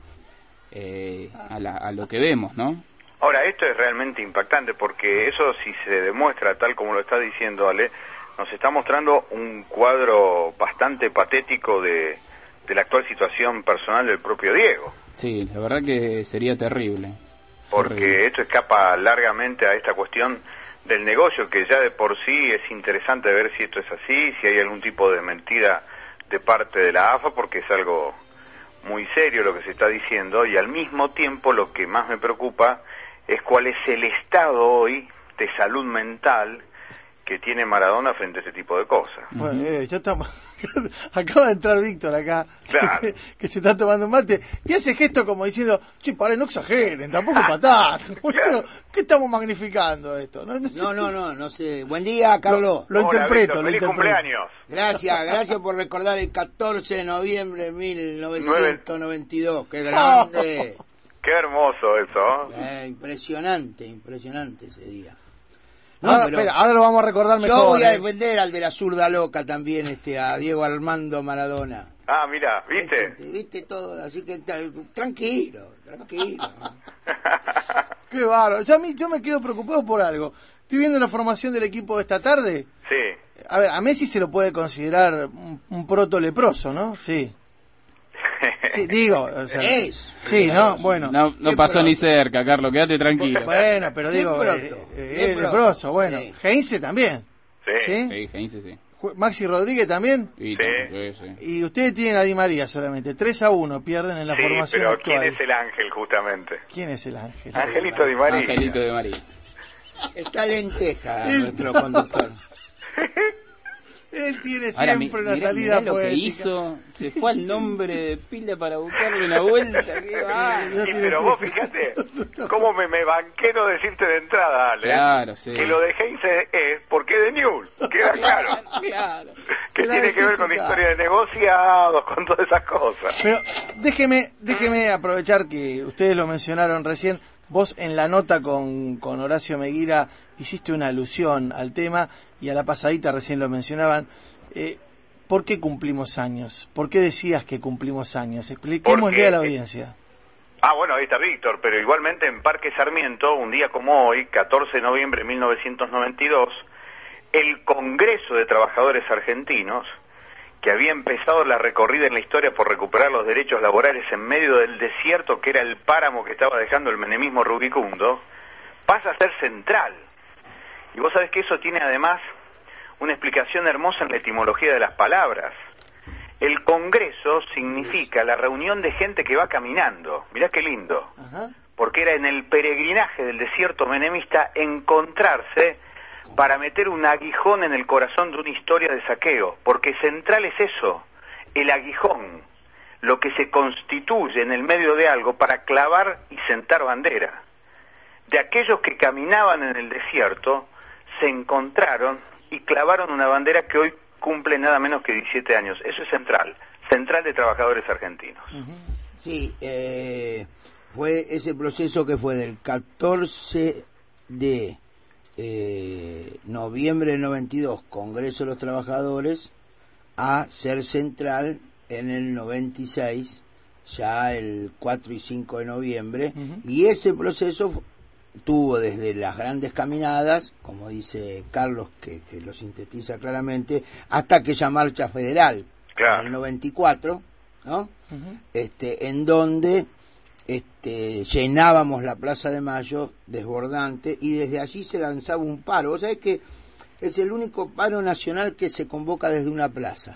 a lo que vemos, ¿no? Ahora, esto es realmente impactante porque eso, si se demuestra tal como lo está diciendo Ale, nos está mostrando un cuadro bastante patético de la actual situación personal del propio Diego. Sí, la verdad que sería terrible. Porque esto escapa largamente a esta cuestión del negocio, que ya de por sí es interesante ver si esto es así, si hay algún tipo de mentira de parte de la AFA, porque es algo muy serio lo que se está diciendo, y al mismo tiempo lo que más me preocupa es cuál es el estado hoy de salud mental que tiene Maradona frente a este tipo de cosas. Bueno, ya estamos... Acaba de entrar Víctor acá, claro, que se está tomando un mate, y hace gesto como diciendo, che, pare, no exageren, tampoco patatas. Claro. ¿Qué estamos magnificando esto? No sé. Buen día, Carlos. Lo interpreto. Feliz cumpleaños. Gracias por recordar el 14 de noviembre de 1992. ¡Qué grande! Qué hermoso eso. Impresionante ese día. Ahora lo vamos a recordar mejor. Yo voy a defender al de la zurda loca también, a Diego Armando Maradona. Ah, mira, ¿viste? Viste todo, así que tranquilo. Qué bárbaro. Yo me quedo preocupado por algo. Estoy viendo la formación del equipo de esta tarde. Sí. A ver, a Messi se lo puede considerar un proto leproso, ¿no? Sí. Sí, digo, o sea, sí, ¿no? Bueno. No pasó ni cerca, Carlos, quédate tranquilo. Bueno, pero digo, leproso, bueno. Sí. Heinze también. Sí, Heinze sí. Maxi Rodríguez también. Sí. Y ustedes tienen a Di María solamente. 3-1 pierden en la formación pero actual. ¿quién es el ángel justamente? ¿Quién es el ángel? Angelito Di María. Angelito Di María. Está lenteja nuestro conductor. Él tiene Ahora, siempre una mirá salida lo poética. que hizo, se fue al nombre de pila para buscarle una vuelta. ¿Qué va? Sí, pero vos fíjate cómo me banqué no decirte de entrada, Ale. Claro, sí. Que lo de Heinz es porque es de Newell, queda claro. Claro. Que La tiene que ver con dijiste, historia de negociados, con todas esas cosas. Pero déjeme aprovechar que ustedes lo mencionaron recién. Vos en la nota con Horacio Meguira hiciste una alusión al tema y a la pasadita recién lo mencionaban. ¿Por qué cumplimos años? ¿Por qué decías que cumplimos años? Expliquémosle a la audiencia. Bueno, ahí está Víctor, pero igualmente en Parque Sarmiento, un día como hoy, 14 de noviembre de 1992, el Congreso de Trabajadores Argentinos, que había empezado la recorrida en la historia por recuperar los derechos laborales en medio del desierto que era el páramo que estaba dejando el menemismo rubicundo, pasa a ser central. Y vos sabés que eso tiene además una explicación hermosa en la etimología de las palabras. El Congreso significa la reunión de gente que va caminando. Mirá qué lindo. Porque era en el peregrinaje del desierto menemista encontrarse para meter un aguijón en el corazón de una historia de saqueo, porque central es eso, el aguijón, lo que se constituye en el medio de algo para clavar y sentar bandera. De aquellos que caminaban en el desierto, se encontraron y clavaron una bandera que hoy cumple nada menos que 17 años. Eso es central de Trabajadores Argentinos. Sí, fue ese proceso que fue del 14 de noviembre del 92, Congreso de los Trabajadores, a ser central en el 96, ya el 4 y 5 de noviembre, y ese proceso tuvo desde las grandes caminadas, como dice Carlos, que lo sintetiza claramente, hasta aquella marcha federal, en el 94, ¿no? En donde llenábamos la Plaza de Mayo desbordante y desde allí se lanzaba un paro. Vos sabés que es el único paro nacional que se convoca desde una plaza.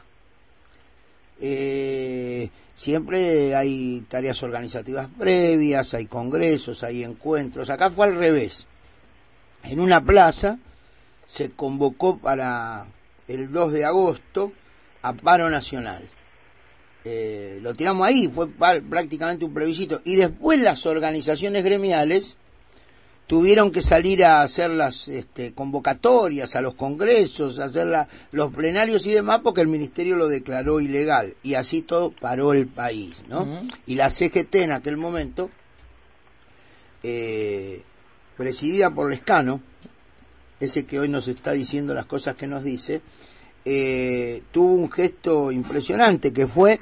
Siempre hay tareas organizativas previas, hay congresos, hay encuentros. Acá fue al revés. En una plaza se convocó para el 2 de agosto a paro nacional. Lo tiramos ahí, fue prácticamente un plebiscito. Y después las organizaciones gremiales tuvieron que salir a hacer las convocatorias a los congresos, a hacer los plenarios y demás, porque el ministerio lo declaró ilegal. Y así todo paró el país, ¿no? Y la CGT en aquel momento, presidida por Lescano, ese que hoy nos está diciendo las cosas que nos dice, tuvo un gesto impresionante que fue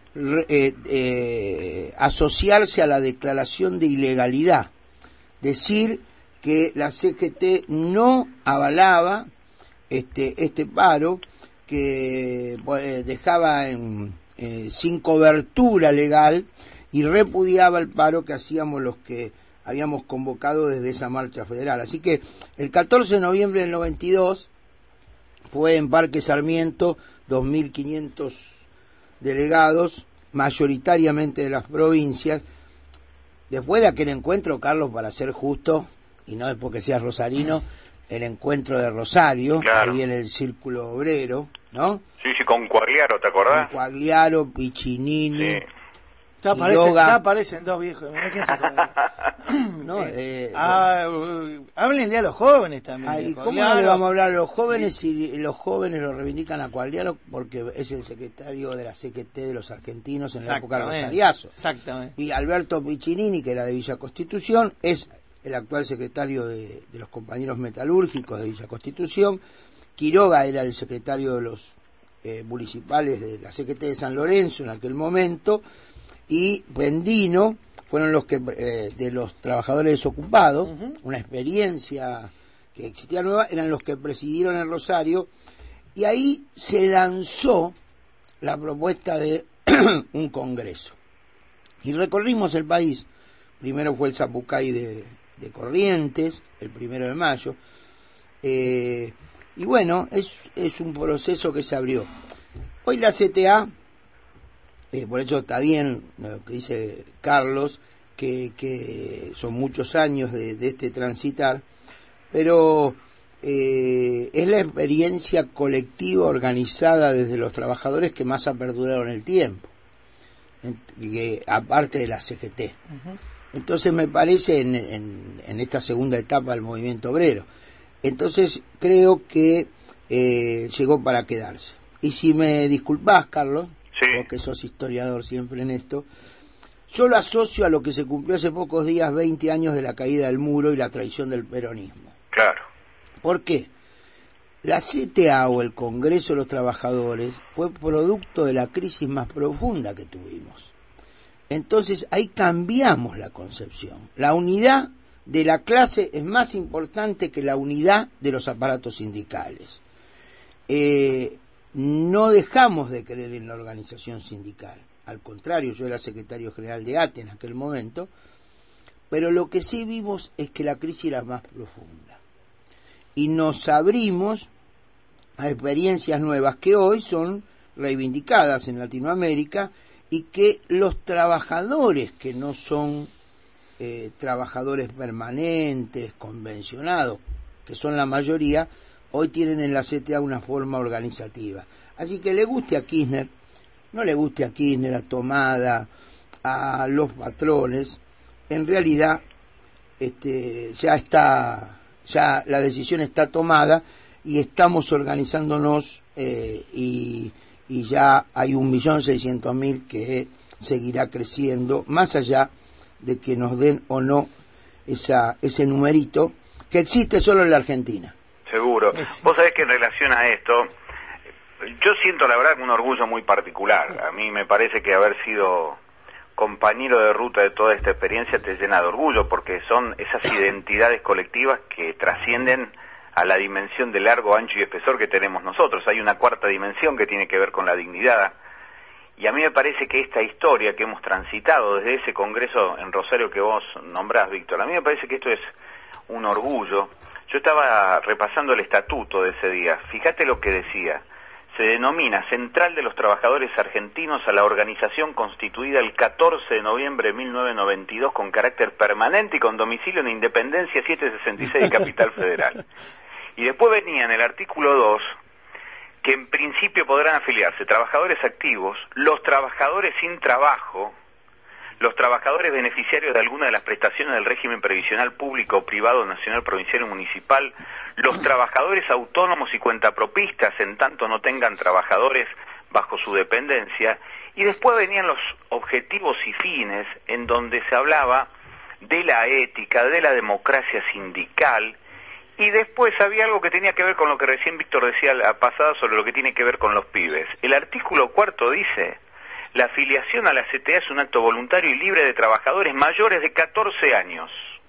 asociarse a la declaración de ilegalidad, decir que la CGT no avalaba este paro, que dejaba sin cobertura legal y repudiaba el paro que hacíamos los que habíamos convocado desde esa marcha federal. Así que el 14 de noviembre del 92 fue en Parque Sarmiento 2.500 delegados, mayoritariamente de las provincias. Después de aquel encuentro, Carlos, para ser justo, y no es porque seas rosarino, el encuentro de Rosario, ahí en el Círculo Obrero, ¿no? Sí, con Quagliaro, ¿te acordás? Con Quagliaro, Piccinini, Ya aparecen dos viejos. ¿no? Háblenle a los jóvenes también. ¿Cómo no le vamos a hablar a los jóvenes si los jóvenes lo reivindican a Quagliaro? Porque es el secretario de la CGT de los argentinos en la época del Rosariazo. Exactamente. Y Alberto Piccinini, que era de Villa Constitución, es el actual secretario de los compañeros metalúrgicos de Villa Constitución. Quiroga era el secretario de los municipales de la CGT de San Lorenzo en aquel momento, y Pendino fueron los que de los trabajadores desocupados, una experiencia que existía nueva, eran los que presidieron el Rosario, y ahí se lanzó la propuesta de un congreso. Y recorrimos el país. Primero fue el Zapucay de Corrientes, el 1 de mayo, y bueno, es un proceso que se abrió. Hoy la CTA, por eso está bien lo que dice Carlos, que son muchos años de este transitar, pero es la experiencia colectiva organizada desde los trabajadores que más ha perdurado en el tiempo, aparte de la CGT. Entonces me parece en esta segunda etapa del movimiento obrero. Entonces creo que llegó para quedarse. Y si me disculpás, Carlos, sí, vos que sos historiador siempre en esto, yo lo asocio a lo que se cumplió hace pocos días, 20 años de la caída del muro y la traición del peronismo. Claro. ¿Por qué? La CTA o el Congreso de los Trabajadores fue producto de la crisis más profunda que tuvimos. Entonces ahí cambiamos la concepción. La unidad de la clase es más importante que la unidad de los aparatos sindicales. No dejamos de creer en la organización sindical. Al contrario, yo era secretario general de ATE en aquel momento, pero lo que sí vimos es que la crisis era más profunda. Y nos abrimos a experiencias nuevas que hoy son reivindicadas en Latinoamérica y que los trabajadores que no son trabajadores permanentes, convencionados, que son la mayoría, hoy tienen en la CTA una forma organizativa. Así que le guste a Kirchner, no le guste a Kirchner, a Tomada, a los patrones, en realidad ya la decisión está tomada y estamos organizándonos y ya hay 1.600.000 que seguirá creciendo, más allá de que nos den o no ese numerito que existe solo en la Argentina. Seguro. Vos sabés que en relación a esto, yo siento la verdad un orgullo muy particular. A mí me parece que haber sido compañero de ruta de toda esta experiencia te llena de orgullo, porque son esas identidades colectivas que trascienden a la dimensión de largo, ancho y espesor que tenemos nosotros. Hay una cuarta dimensión que tiene que ver con la dignidad, y a mí me parece que esta historia que hemos transitado desde ese congreso en Rosario que vos nombrás, Víctor, a mí me parece que esto es un orgullo. Yo estaba repasando el estatuto de ese día, fíjate lo que decía: se denomina Central de los Trabajadores Argentinos a la organización constituida el 14 de noviembre de 1992 con carácter permanente y con domicilio en Independencia 766 Capital Federal. Y después venía en el artículo 2 que en principio podrán afiliarse trabajadores activos, los trabajadores sin trabajo, los trabajadores beneficiarios de alguna de las prestaciones del régimen previsional público, privado, nacional, provincial y municipal, los trabajadores autónomos y cuentapropistas, en tanto no tengan trabajadores bajo su dependencia, y después venían los objetivos y fines, en donde se hablaba de la ética, de la democracia sindical, y después había algo que tenía que ver con lo que recién Víctor decía la pasada sobre lo que tiene que ver con los pibes. El artículo 4 dice: la afiliación a la CTA es un acto voluntario y libre de trabajadores mayores de 14 años.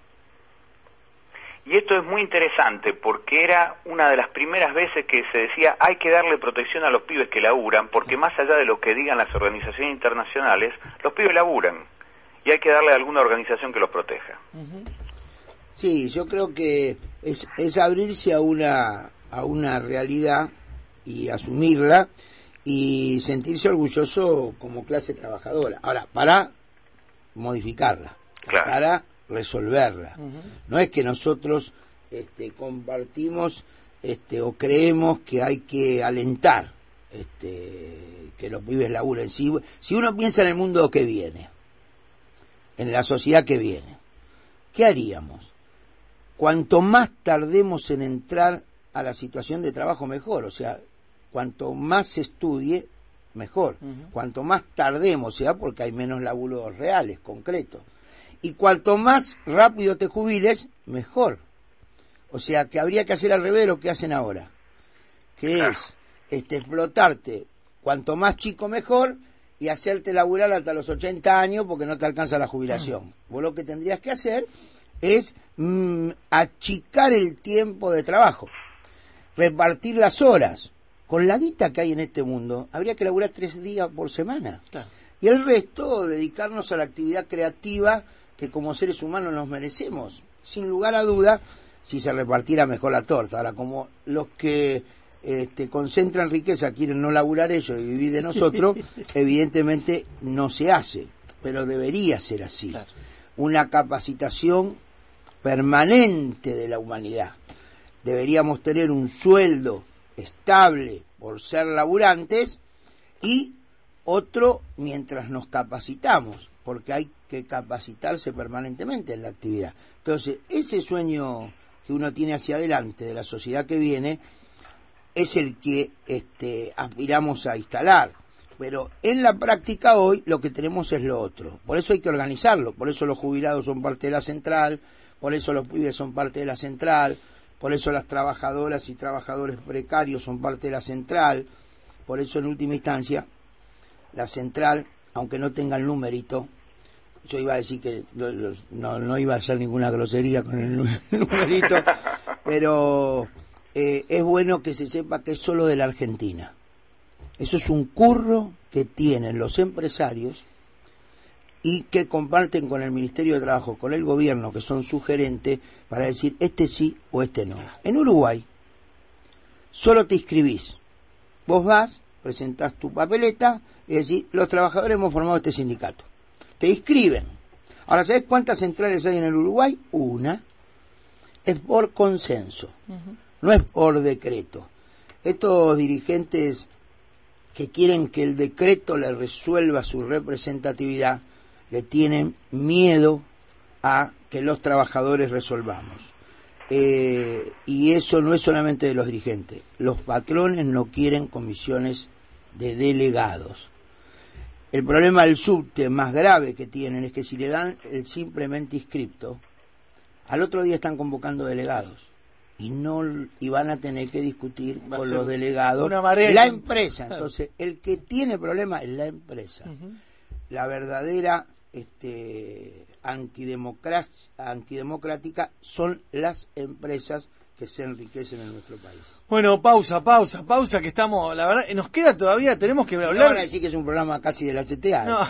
Y esto es muy interesante porque era una de las primeras veces que se decía hay que darle protección a los pibes que laburan, porque más allá de lo que digan las organizaciones internacionales, los pibes laburan y hay que darle a alguna organización que los proteja. Sí, yo creo que es abrirse a una realidad y asumirla y sentirse orgulloso como clase trabajadora. Ahora, para modificarla, claro, para resolverla. No es que nosotros compartimos o creemos que hay que alentar que los pibes laburen. Si uno piensa en el mundo que viene, en la sociedad que viene, ¿qué haríamos? Cuanto más tardemos en entrar a la situación de trabajo, mejor. O sea, cuanto más se estudie, mejor. Cuanto más tardemos, sea porque hay menos laburos reales, concretos. Y cuanto más rápido te jubiles, mejor. O sea, que habría que hacer al revés lo que hacen ahora, que es explotarte cuanto más chico mejor y hacerte laburar hasta los 80 años porque no te alcanza la jubilación. Vos lo que tendrías que hacer es achicar el tiempo de trabajo, repartir las horas. Con la guita que hay en este mundo, habría que laburar 3 días por semana. Claro. Y el resto, dedicarnos a la actividad creativa que como seres humanos nos merecemos. Sin lugar a duda, si se repartiera mejor la torta. Ahora, como los que concentran riqueza quieren no laburar ellos y vivir de nosotros, evidentemente no se hace. Pero debería ser así. Claro. Una capacitación permanente de la humanidad. deberíamos tener un sueldo estable por ser laburantes y otro mientras nos capacitamos, porque hay que capacitarse permanentemente en la actividad. Entonces, ese sueño que uno tiene hacia adelante de la sociedad que viene es el que aspiramos a instalar. Pero en la práctica hoy lo que tenemos es lo otro. Por eso hay que organizarlo. Por eso los jubilados son parte de la central, por eso los pibes son parte de la central, por eso las trabajadoras y trabajadores precarios son parte de la central. Por eso, en última instancia, la central, aunque no tenga el numerito, yo iba a decir que no iba a hacer ninguna grosería con el numerito, pero es bueno que se sepa que es solo de la Argentina. Eso es un curro que tienen los empresarios y que comparten con el Ministerio de Trabajo, con el gobierno, que son su gerente, para decir este sí o este no. En Uruguay solo te inscribís. Vos vas, presentás tu papeleta y decís, los trabajadores hemos formado este sindicato. Te inscriben. Ahora, ¿sabés cuántas centrales hay en el Uruguay? Una. Es por consenso, no es por decreto. Estos dirigentes que quieren que el decreto le resuelva su representatividad, le tienen miedo a que los trabajadores resolvamos. Y eso no es solamente de los dirigentes. Los patrones no quieren comisiones de delegados. El problema del subte más grave que tienen es que si le dan el simplemente inscripto, al otro día están convocando delegados. Y van a tener que discutir con los delegados la empresa. Entonces, el que tiene problema es la empresa. La verdadera antidemocrática son las empresas que se enriquecen en nuestro país. Bueno, pausa, que estamos, la verdad, nos queda todavía, tenemos que hablar... No van a decir que es un programa casi de la CTA. No.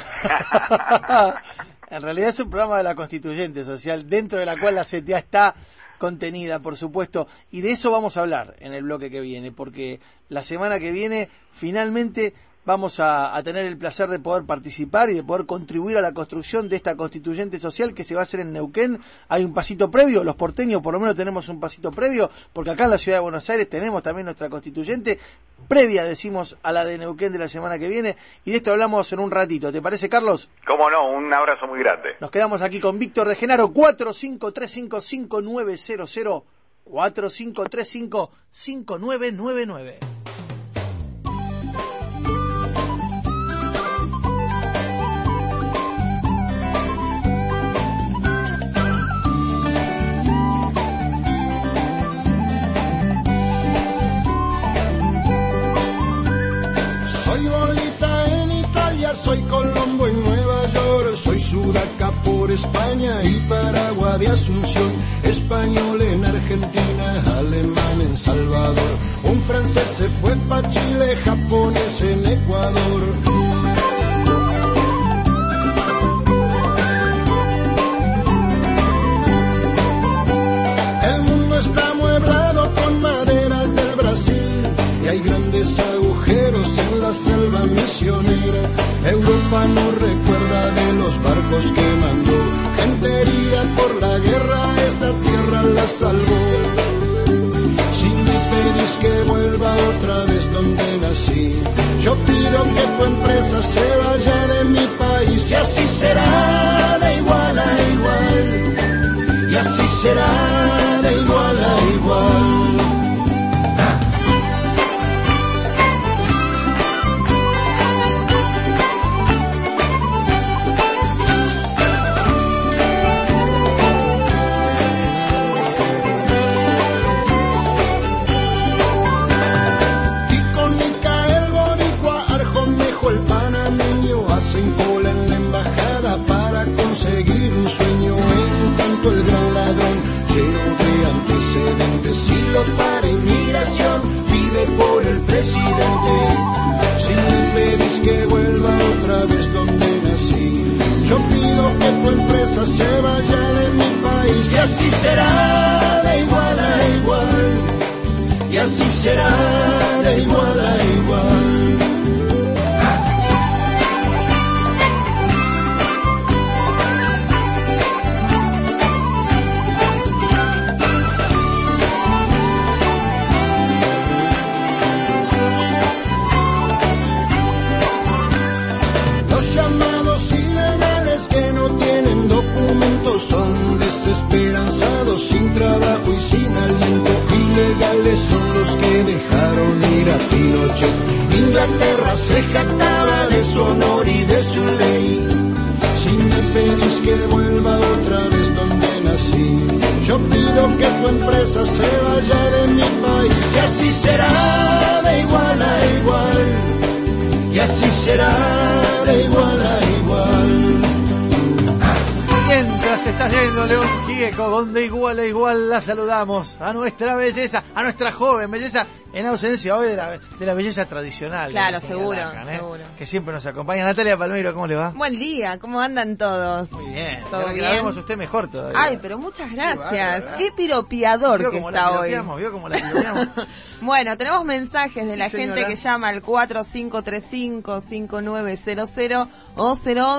En realidad es un programa de la Constituyente Social, dentro de la cual la CTA está contenida, por supuesto, y de eso vamos a hablar en el bloque que viene, porque la semana que viene finalmente vamos a tener el placer de poder participar y de poder contribuir a la construcción de esta Constituyente Social que se va a hacer en Neuquén. Hay un pasito previo, los porteños por lo menos tenemos un pasito previo, porque acá en la Ciudad de Buenos Aires tenemos también nuestra Constituyente previa, decimos, a la de Neuquén de la semana que viene, y de esto hablamos en un ratito. ¿Te parece, Carlos? Cómo no, un abrazo muy grande. Nos quedamos aquí con Víctor de Genaro, 45355900, 45355999. Soy Colombo en Nueva York, soy Sudaca por España y Paraguay de Asunción, español en Argentina, alemán en Salvador, un francés se fue pa' Chile, japonés en Ecuador. El mundo está amueblado con maderas del Brasil y hay grandes agujeros en la selva misionera. Europa no recuerda de los barcos que mandó, gente herida por la guerra, esta tierra la salvó. Si me pedís que vuelva otra vez donde nací, yo pido que tu empresa se vaya de mi país, y así será de igual a igual, y así será de igual a igual. Para inmigración pide por el presidente. Si me pedís que vuelva otra vez donde nací, yo pido que tu empresa se vaya de mi país, y así será de igual a igual, y así será de igual a igual. que tu empresa se vaya de mi país. Y así será de igual a igual, y así será de igual a igual. Mientras está yendo León Gieco, con de igual a igual la saludamos a nuestra belleza, a nuestra joven belleza, en ausencia hoy de la belleza tradicional. Claro, seguro, seguro. Que siempre nos acompaña. Natalia Palmeiro, ¿cómo le va? Buen día, ¿cómo andan todos? Muy bien. ¿Todo ahora bien? que la vemos a usted mejor todavía. Ay, pero muchas gracias. Qué piropiador que está hoy. ¿Vio cómo la piropeamos? Bueno, tenemos mensajes de Sí, la señora. gente que llama al 4535-5900 o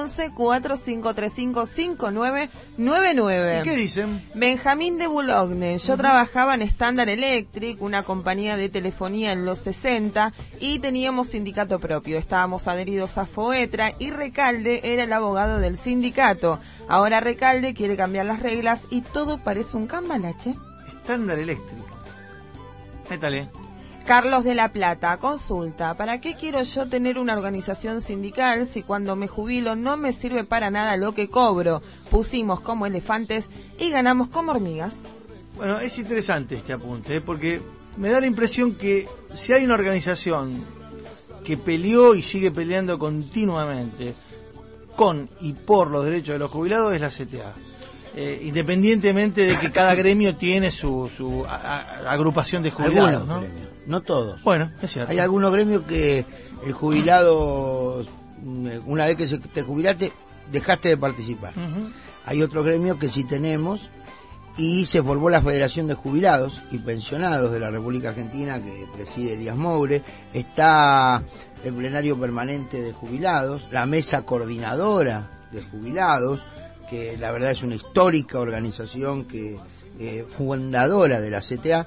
011-4535-5999. ¿Y qué dicen? Benjamín de Boulogne. Yo trabajaba en Standard Electric, una compañía de telefonía en los 60, y teníamos sindicato propio. Estábamos adheridos a FOETRA y Recalde era el abogado del sindicato. Ahora Recalde quiere cambiar las reglas y todo parece un cambalache. Standard Electric. Métale. Carlos de la Plata, consulta, ¿para qué quiero yo tener una organización sindical si cuando me jubilo no me sirve para nada lo que cobro? Pusimos como elefantes y ganamos como hormigas. Bueno, es interesante este apunte, porque me da la impresión que si hay una organización que peleó y sigue peleando continuamente con y por los derechos de los jubilados, es la CTA. Independientemente de que cada gremio tiene su agrupación de jubilados, Algunos ¿no? gremios, no todos. Bueno, es cierto. Hay algunos gremios que el jubilado, una vez que te jubilaste, dejaste de participar. Hay otros gremios que sí tenemos, y se formó la Federación de Jubilados y Pensionados de la República Argentina, que preside Elías Moure. Está el plenario permanente de jubilados, la mesa coordinadora de jubilados, que la verdad es una histórica organización que fundadora de la CTA,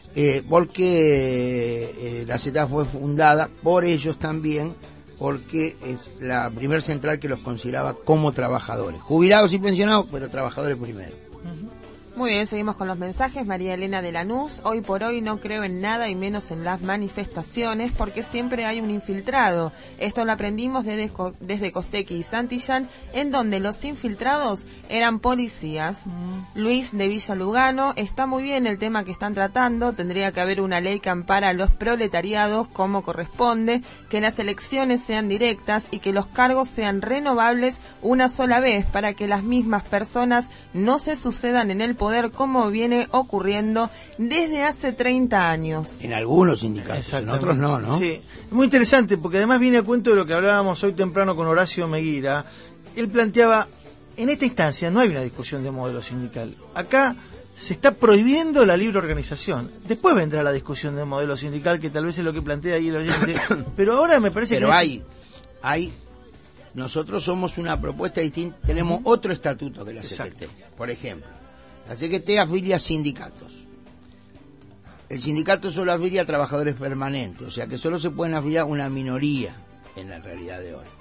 porque la CTA fue fundada por ellos también, porque es la primer central que los consideraba como trabajadores, jubilados y pensionados, pero trabajadores primero. Muy bien, seguimos con los mensajes. María Elena de Lanús: hoy por hoy no creo en nada y menos en las manifestaciones porque siempre hay un infiltrado. Esto lo aprendimos desde Costequi y Santillán, en donde los infiltrados eran policías. Luis de Villa Lugano: está muy bien el tema que están tratando, tendría que haber una ley que ampara a los proletariados como corresponde, que las elecciones sean directas y que los cargos sean renovables una sola vez para que las mismas personas no se sucedan en el poder como viene ocurriendo desde hace 30 años. En algunos sindicatos, en otros no, ¿no? Sí, muy interesante, porque además viene a cuento de lo que hablábamos hoy temprano con Horacio Meguira. Él planteaba, en esta instancia no hay una discusión de modelo sindical. Acá se está prohibiendo la libre organización. Después vendrá la discusión de modelo sindical, que tal vez es lo que plantea ahí el oyente. Pero ahora me parece pero que... hay nosotros somos una propuesta distinta, tenemos otro estatuto que la CGT. Por ejemplo, la CGT afilia sindicatos. El sindicato solo afilia a trabajadores permanentes, o sea que solo se pueden afiliar una minoría en la realidad de hoy.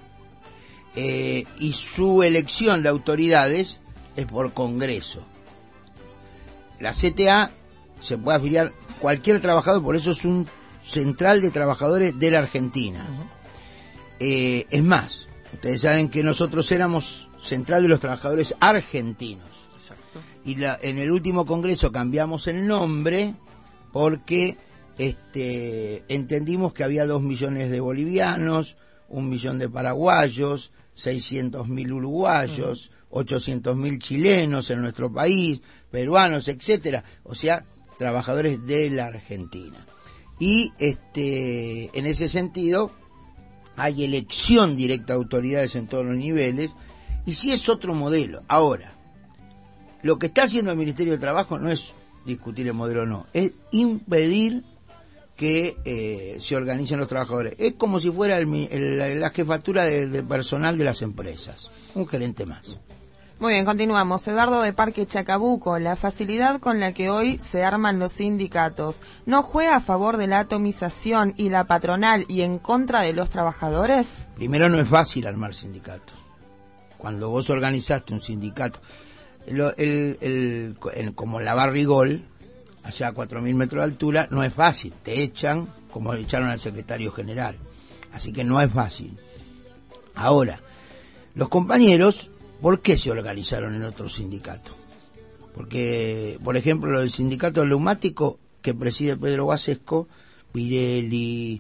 Y su elección de autoridades es por congreso. La CTA se puede afiliar cualquier trabajador, por eso es un central de trabajadores de la Argentina. Es más, ustedes saben que nosotros éramos central de los trabajadores argentinos. Exacto. Y en el último congreso cambiamos el nombre porque entendimos que había 2 millones de bolivianos, 1 millón de paraguayos, 600.000 uruguayos, 800.000 chilenos en nuestro país, peruanos, etcétera, o sea, trabajadores de la Argentina. Y en ese sentido hay elección directa de autoridades en todos los niveles, y sí es otro modelo. Ahora, lo que está haciendo el Ministerio de Trabajo no es discutir el modelo, no, es impedir que se organicen los trabajadores. Es como si fuera la jefatura de personal de las empresas, un gerente más. Muy bien, continuamos. Eduardo de Parque Chacabuco: la facilidad con la que hoy se arman los sindicatos, ¿no juega a favor de la atomización y la patronal y en contra de los trabajadores? Primero, no es fácil armar sindicatos. Cuando vos organizaste un sindicato, como la Barrigol, allá a 4.000 metros de altura, no es fácil. Te echan, como echaron al secretario general. Así que no es fácil. Ahora, los compañeros, ¿por qué se organizaron en otro sindicato? Porque, por ejemplo, lo del sindicato neumático que preside Pedro Basesco, Pirelli,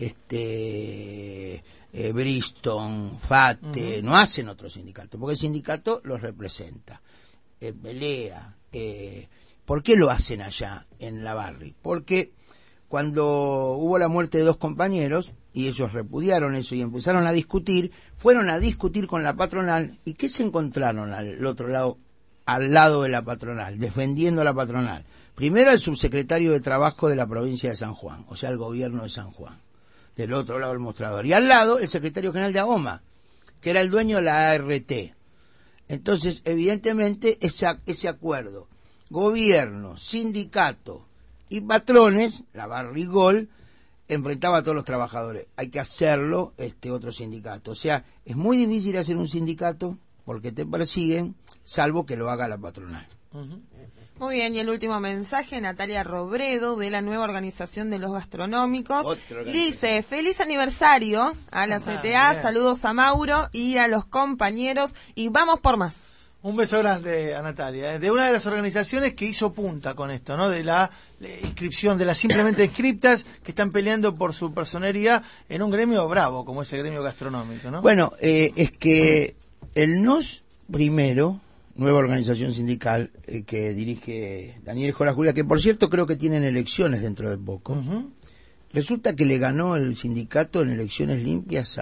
Bristol, FATE, no hacen otro sindicato, porque el sindicato los representa, pelea. ¿Por qué lo hacen allá en la Barri? Porque cuando hubo la muerte de 2 compañeros, y ellos repudiaron eso y empezaron a discutir, fueron a discutir con la patronal, ¿y qué se encontraron al otro lado, al lado de la patronal, defendiendo a la patronal? Primero el subsecretario de Trabajo de la provincia de San Juan, o sea, el gobierno de San Juan, del otro lado del mostrador, y al lado el secretario general de AOMA, que era el dueño de la ART. Entonces, evidentemente, ese acuerdo, gobierno, sindicato y patrones, la Barrigol, enfrentaba a todos los trabajadores. Hay que hacerlo otro sindicato. O sea, es muy difícil hacer un sindicato porque te persiguen, salvo que lo haga la patronal. Muy bien, y el último mensaje, Natalia Robredo, de la nueva organización de los gastronómicos. Dice, feliz aniversario a la CTA, bien. Saludos a Mauro y a los compañeros, y vamos por más. Un beso grande a Natalia, de una de las organizaciones que hizo punta con esto, ¿no? De la inscripción, de las simplemente inscriptas que están peleando por su personería en un gremio bravo, como es el gremio gastronómico, ¿no? Bueno, es que el NOS primero, nueva organización sindical que dirige Daniel Jorajulia, que por cierto creo que tienen elecciones dentro de poco, resulta que le ganó el sindicato en elecciones limpias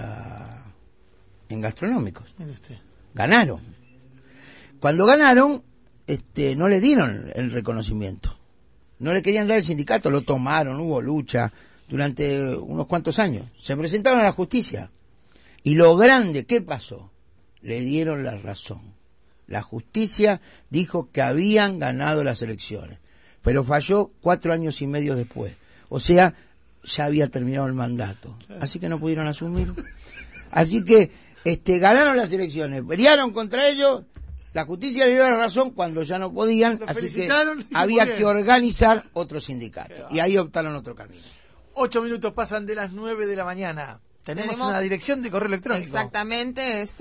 en gastronómicos. Mire usted. Ganaron. Cuando ganaron, no le dieron el reconocimiento. No le querían dar el sindicato, lo tomaron, hubo lucha durante unos cuantos años. Se presentaron a la justicia. Y lo grande, ¿qué pasó? Le dieron la razón. La justicia dijo que habían ganado las elecciones, pero falló 4 años y medio después. O sea, ya había terminado el mandato. Así que no pudieron asumir. Así que ganaron las elecciones, pelearon contra ellos. La justicia le dio la razón cuando ya no podían, así que había que organizar otro sindicato. Y ahí optaron otro camino. 8 minutos pasan de las 9 de la mañana. Tenemos una dirección de correo electrónico. Exactamente, es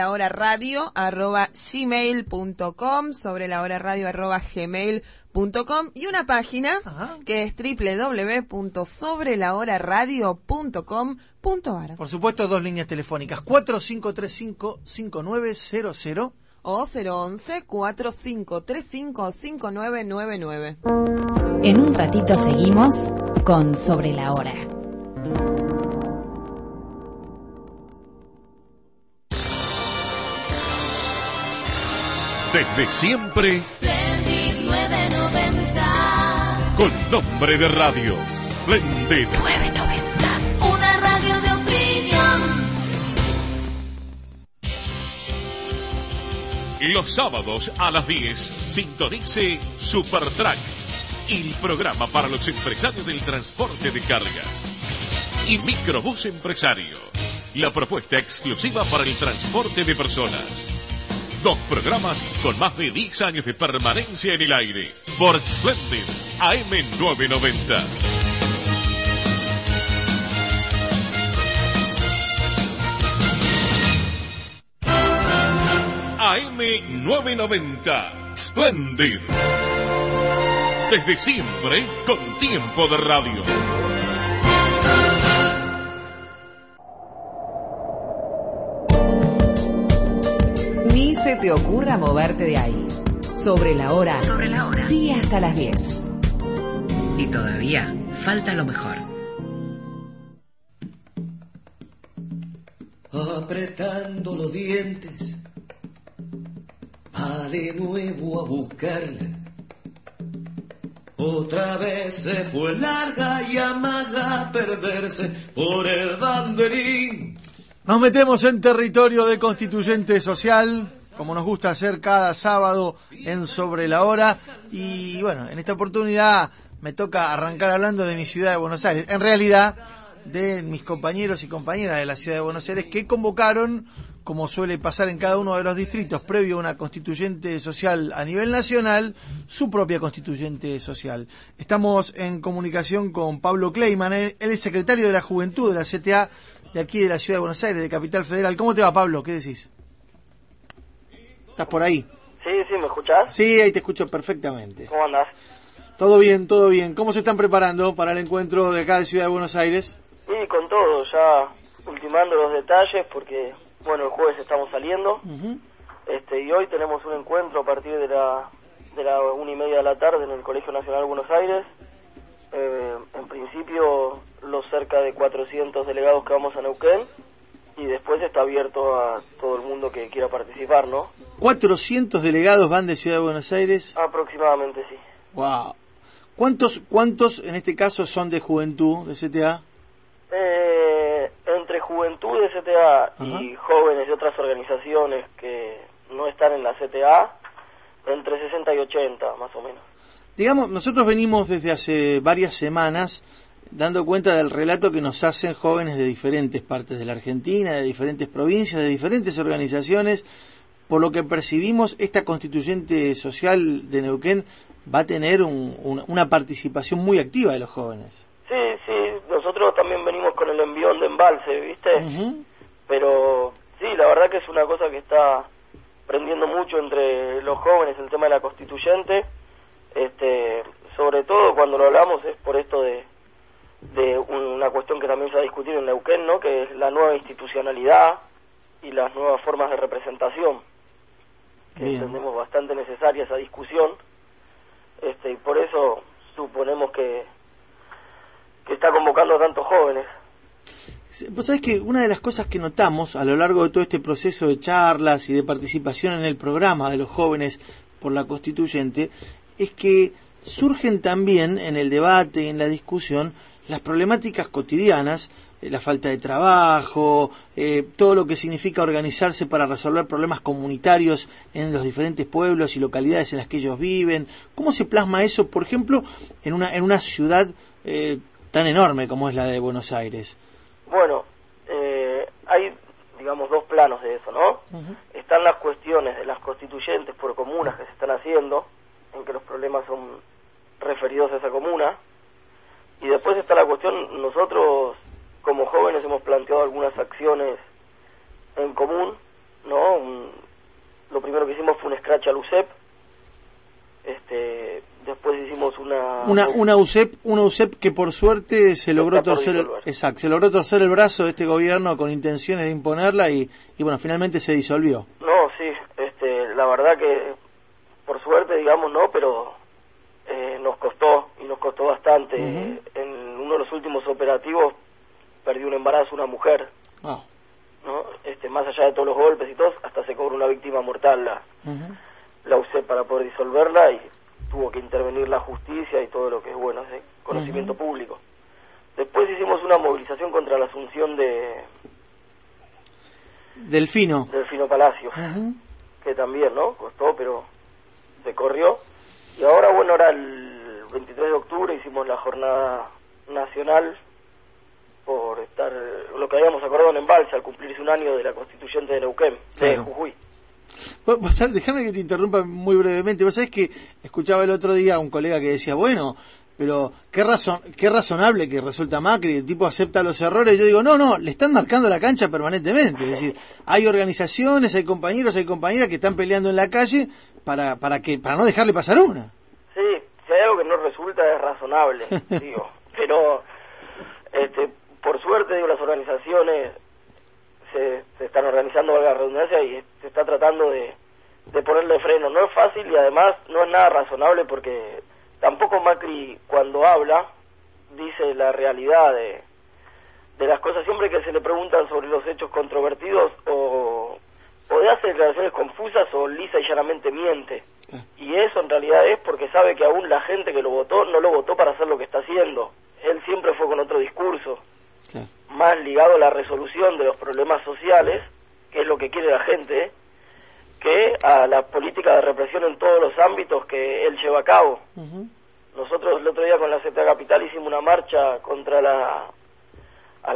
sobrelahoraradio@gmail.com, sobrelahoraradio@gmail.com, y una página que es www.sobrelahoraradio.com.ar. Por supuesto, 2 líneas telefónicas, 4535-5900 o 011-4535-5999. En un ratito seguimos con Sobre la Hora. Desde siempre, Splendid 990. con nombre de radio, Splendid 990. Una radio de opinión. Los sábados a las 10, sintonice Supertrack, el programa para los empresarios del transporte de cargas. Y Microbús Empresario, la propuesta exclusiva para el transporte de personas. 2 programas con más de 10 años de permanencia en el aire. Por Splendid AM990. AM990. Splendid. Desde siempre, con tiempo de radio. Ni se te ocurra moverte de ahí. Sobre la hora. Sobre la hora. Sigue hasta las 10. Y todavía falta lo mejor. Apretando los dientes, va de nuevo a buscarla. Otra vez se fue larga y amaga a perderse por el banderín. Nos metemos en territorio de constituyente social, como nos gusta hacer cada sábado en Sobre la Hora. Y bueno, en esta oportunidad me toca arrancar hablando de mi ciudad de Buenos Aires. En realidad, de mis compañeros y compañeras de la ciudad de Buenos Aires que convocaron, como suele pasar en cada uno de los distritos, previo a una constituyente social a nivel nacional, su propia constituyente social. Estamos en comunicación con Pablo Kleiman, él es secretario de la Juventud de la CTA de aquí de la ciudad de Buenos Aires, de Capital Federal. ¿Cómo te va, Pablo? ¿Qué decís? ¿Estás por ahí? Sí, ¿me escuchás? Sí, ahí te escucho perfectamente. ¿Cómo andás? Todo bien, todo bien. ¿Cómo se están preparando para el encuentro de acá de Ciudad de Buenos Aires? Y con todo, ya ultimando los detalles porque, bueno, el jueves estamos saliendo. Y hoy tenemos un encuentro a partir de la 1:30 de la tarde en el Colegio Nacional de Buenos Aires. En principio, los cerca de 400 delegados que vamos a Neuquén, y después está abierto a todo el mundo que quiera participar, ¿no? 400 delegados van de Ciudad de Buenos Aires. Aproximadamente, sí. Wow. ¿Cuántos en este caso son de juventud, de CTA? Entre juventud de CTA y jóvenes de otras organizaciones que no están en la CTA, entre 60 y 80, más o menos. Digamos, nosotros venimos desde hace varias semanas dando cuenta del relato que nos hacen jóvenes de diferentes partes de la Argentina, de diferentes provincias, de diferentes organizaciones. Por lo que percibimos, esta constituyente social de Neuquén va a tener una participación muy activa de los jóvenes. Sí, nosotros también venimos con el envión de embalse, ¿viste? Pero sí, la verdad que es una cosa que está prendiendo mucho entre los jóvenes, el tema de la constituyente. Sobre todo cuando lo hablamos es por esto de una cuestión que también se va a discutir en Neuquén, ¿no? Que es la nueva institucionalidad y las nuevas formas de representación, que entendemos bastante necesaria esa discusión, y por eso suponemos que está convocando a tantos jóvenes. Vos sabés que una de las cosas que notamos a lo largo de todo este proceso de charlas y de participación en el programa de los jóvenes por la constituyente es que surgen también en el debate y en la discusión las problemáticas cotidianas, la falta de trabajo, todo lo que significa organizarse para resolver problemas comunitarios en los diferentes pueblos y localidades en las que ellos viven. ¿Cómo se plasma eso, por ejemplo, en una ciudad tan enorme como es la de Buenos Aires? Bueno, hay, digamos, dos planos de eso, ¿no? Están las cuestiones de las constituyentes por comunas que se están haciendo, en que los problemas son referidos a esa comuna, y después está la cuestión, nosotros como jóvenes hemos planteado algunas acciones en común, ¿no? Lo primero que hicimos fue un scratch al UCEP, después hicimos una UCEP que por suerte se logró torcer el brazo de este gobierno con intenciones de imponerla y bueno, finalmente se disolvió. No, sí, la verdad que por suerte, digamos, no, pero nos costó bastante. En uno de los últimos operativos perdió un embarazo una mujer, ¿no? Más allá de todos los golpes y todo, hasta se cobró una víctima mortal la UCEP para poder disolverla, y tuvo que intervenir la justicia y todo lo que es bueno, es de conocimiento público. Después hicimos una movilización contra la asunción de Delfino Palacio, que también, ¿no? Costó, pero se corrió. Y ahora, bueno, el 23 de octubre hicimos la jornada nacional por estar, lo que habíamos acordado en Embalse, al cumplirse un año de la constituyente de Neuquén, de Jujuy. Déjame que te interrumpa muy brevemente. Vos sabés que escuchaba el otro día a un colega que decía, bueno, pero qué razonable que resulta Macri, el tipo acepta los errores. Yo digo, no, le están marcando la cancha permanentemente. Es decir, hay organizaciones, hay compañeros, hay compañeras que están peleando en la calle para no dejarle pasar una. Sí, si hay algo que no resulta es razonable, digo, pero por suerte, digo, las organizaciones se están organizando, valga la redundancia, y se está tratando de ponerle freno. No es fácil y además no es nada razonable, porque tampoco Macri, cuando habla, dice la realidad de las cosas. Siempre que se le preguntan sobre los hechos controvertidos, o hace declaraciones confusas o lisa y llanamente miente. Y eso en realidad es porque sabe que aún la gente que lo votó no lo votó para hacer lo que está haciendo. Él siempre fue con otro discurso, más ligado a la resolución de los problemas sociales, que es lo que quiere la gente, que a la política de represión en todos los ámbitos que él lleva a cabo. Nosotros el otro día con la CTA Capital hicimos una marcha contra a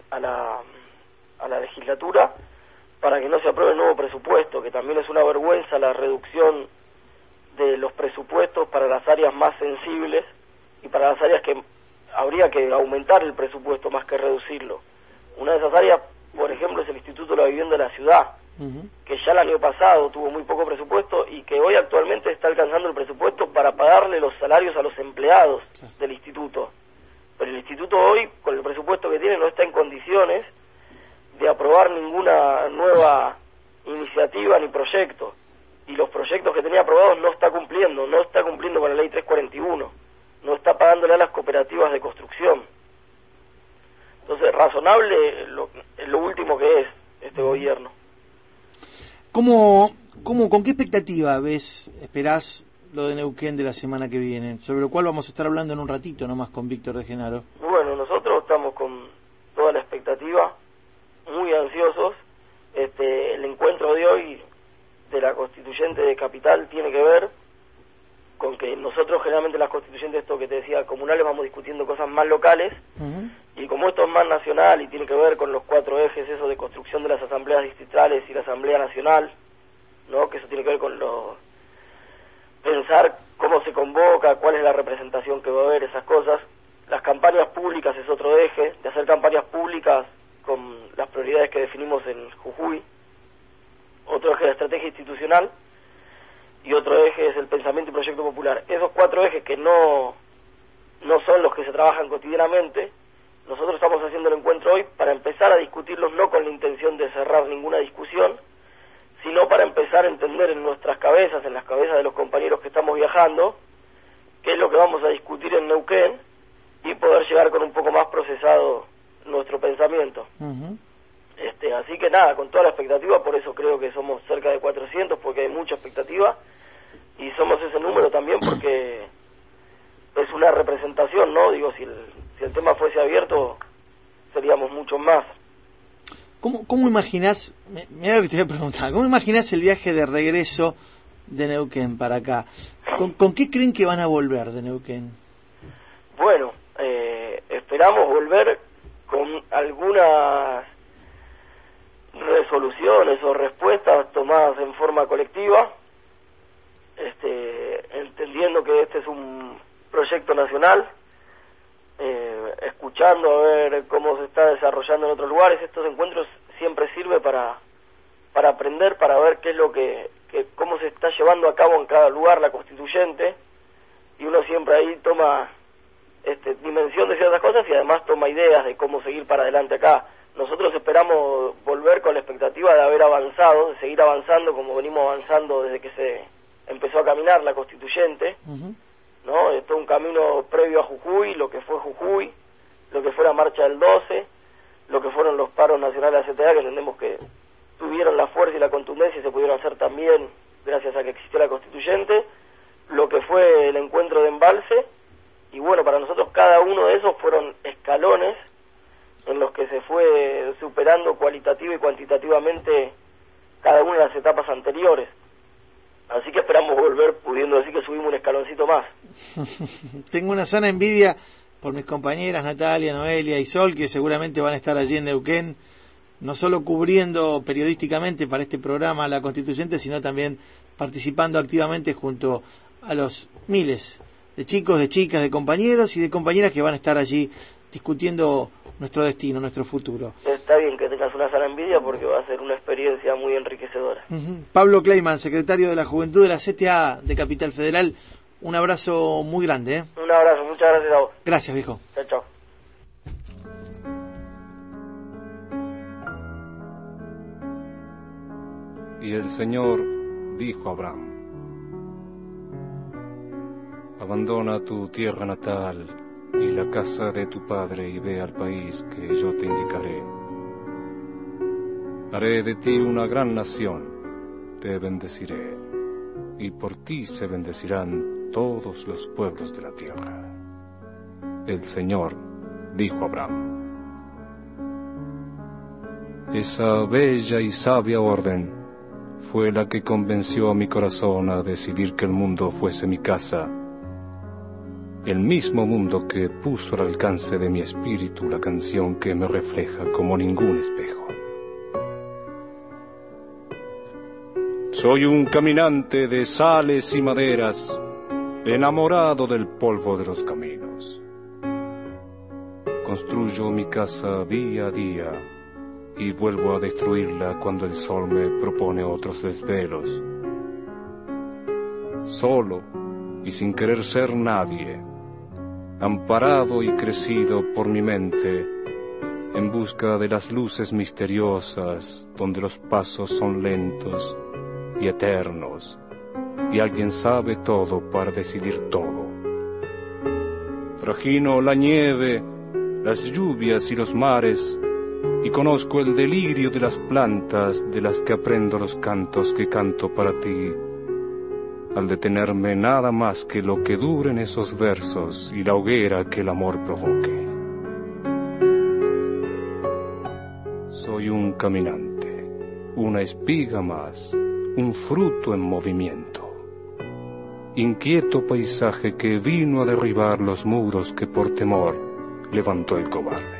la legislatura para que no se apruebe el nuevo presupuesto, que también es una vergüenza la reducción de los presupuestos para las áreas más sensibles y para las áreas que habría que aumentar el presupuesto más que reducirlo. Una de esas áreas, por ejemplo, es el Instituto de la Vivienda de la Ciudad, que ya el año pasado tuvo muy poco presupuesto y que hoy actualmente está alcanzando el presupuesto para pagarle los salarios a los empleados del instituto. Pero el instituto hoy, con el presupuesto que tiene, no está en condiciones de aprobar ninguna nueva iniciativa ni proyecto. Y los proyectos que tenía aprobados no está cumpliendo con la ley 341, no está pagándole a las cooperativas de construcción. Entonces, razonable es lo último que es este gobierno. ¿Con qué expectativa esperás lo de Neuquén de la semana que viene? Sobre lo cual vamos a estar hablando en un ratito nomás con Víctor de Genaro. Bueno, nosotros estamos con toda la expectativa, muy ansiosos. El encuentro de hoy de la constituyente de Capital tiene que ver con que nosotros generalmente las constituyentes, esto que te decía, comunales, vamos discutiendo cosas más locales, y como esto es más nacional y tiene que ver con los 4 ejes, eso de construcción de las asambleas distritales y la asamblea nacional, ¿no? Que eso tiene que ver con pensar cómo se convoca, cuál es la representación que va a haber, esas cosas. Las campañas públicas es otro eje, de hacer campañas públicas con las prioridades que definimos en Jujuy. Otro eje es la estrategia institucional y otro eje es el pensamiento y proyecto popular. Esos 4 ejes que no son los que se trabajan cotidianamente, nosotros estamos haciendo el encuentro hoy para empezar a discutirlos, no con la intención de cerrar ninguna discusión, sino para empezar a entender en nuestras cabezas, en las cabezas de los compañeros que estamos viajando, qué es lo que vamos a discutir en Neuquén y poder llegar con un poco más procesado nuestro pensamiento. Así que nada, con toda la expectativa, por eso creo que somos cerca de 400, porque hay mucha expectativa, y somos ese número también porque es una representación, ¿no? Digo, si el tema fuese abierto, seríamos muchos más. ¿Cómo imaginás, mirá lo que te voy a preguntar, cómo imaginás el viaje de regreso de Neuquén para acá? ¿Con qué creen que van a volver de Neuquén? Bueno, esperamos volver con algunas resoluciones o respuestas tomadas en forma colectiva, entendiendo que este es un proyecto nacional, escuchando a ver cómo se está desarrollando en otros lugares. Estos encuentros siempre sirve para aprender, para ver qué es lo que cómo se está llevando a cabo en cada lugar la constituyente, y uno siempre ahí toma dimensión de ciertas cosas y además toma ideas de cómo seguir para adelante acá. Nosotros esperamos volver con la expectativa de haber avanzado, de seguir avanzando como venimos avanzando desde que se empezó a caminar la constituyente, ¿no? Es todo un camino previo a Jujuy, lo que fue Jujuy, lo que fue la marcha del 12, lo que fueron los paros nacionales de la CTA, que entendemos que tuvieron la fuerza y la contundencia y se pudieron hacer también gracias a que existió la constituyente, lo que fue el encuentro de Embalse, y bueno, para nosotros cada uno de esos fueron escalones en los que se fue superando cualitativa y cuantitativamente cada una de las etapas anteriores. Así que esperamos volver pudiendo decir que subimos un escaloncito más. Tengo una sana envidia por mis compañeras Natalia, Noelia y Sol, que seguramente van a estar allí en Neuquén, no solo cubriendo periodísticamente para este programa la constituyente, sino también participando activamente junto a los miles de chicos, de chicas, de compañeros y de compañeras que van a estar allí discutiendo nuestro destino, nuestro futuro. Está bien que tengas una sana envidia porque va a ser una experiencia muy enriquecedora. Pablo Kleiman, secretario de la Juventud de la CTA de Capital Federal, un abrazo muy grande. Un abrazo, muchas gracias a vos. Gracias, viejo. Chao, chao. Y el Señor dijo a Abraham: abandona tu tierra natal y la casa de tu padre y ve al país que yo te indicaré. Haré de ti una gran nación, te bendeciré, y por ti se bendecirán todos los pueblos de la tierra. El Señor dijo a Abraham. Esa bella y sabia orden fue la que convenció a mi corazón a decidir que el mundo fuese mi casa, el mismo mundo que puso al alcance de mi espíritu la canción que me refleja como ningún espejo. Soy un caminante de sales y maderas, enamorado del polvo de los caminos. Construyo mi casa día a día, y vuelvo a destruirla cuando el sol me propone otros desvelos. Solo y sin querer ser nadie, amparado y crecido por mi mente, en busca de las luces misteriosas donde los pasos son lentos y eternos, y alguien sabe todo para decidir todo. Trajino la nieve, las lluvias y los mares, y conozco el delirio de las plantas de las que aprendo los cantos que canto para ti, al detenerme nada más que lo que duren esos versos y la hoguera que el amor provoque. Soy un caminante, una espiga más, un fruto en movimiento, inquieto paisaje que vino a derribar los muros que por temor levantó el cobarde.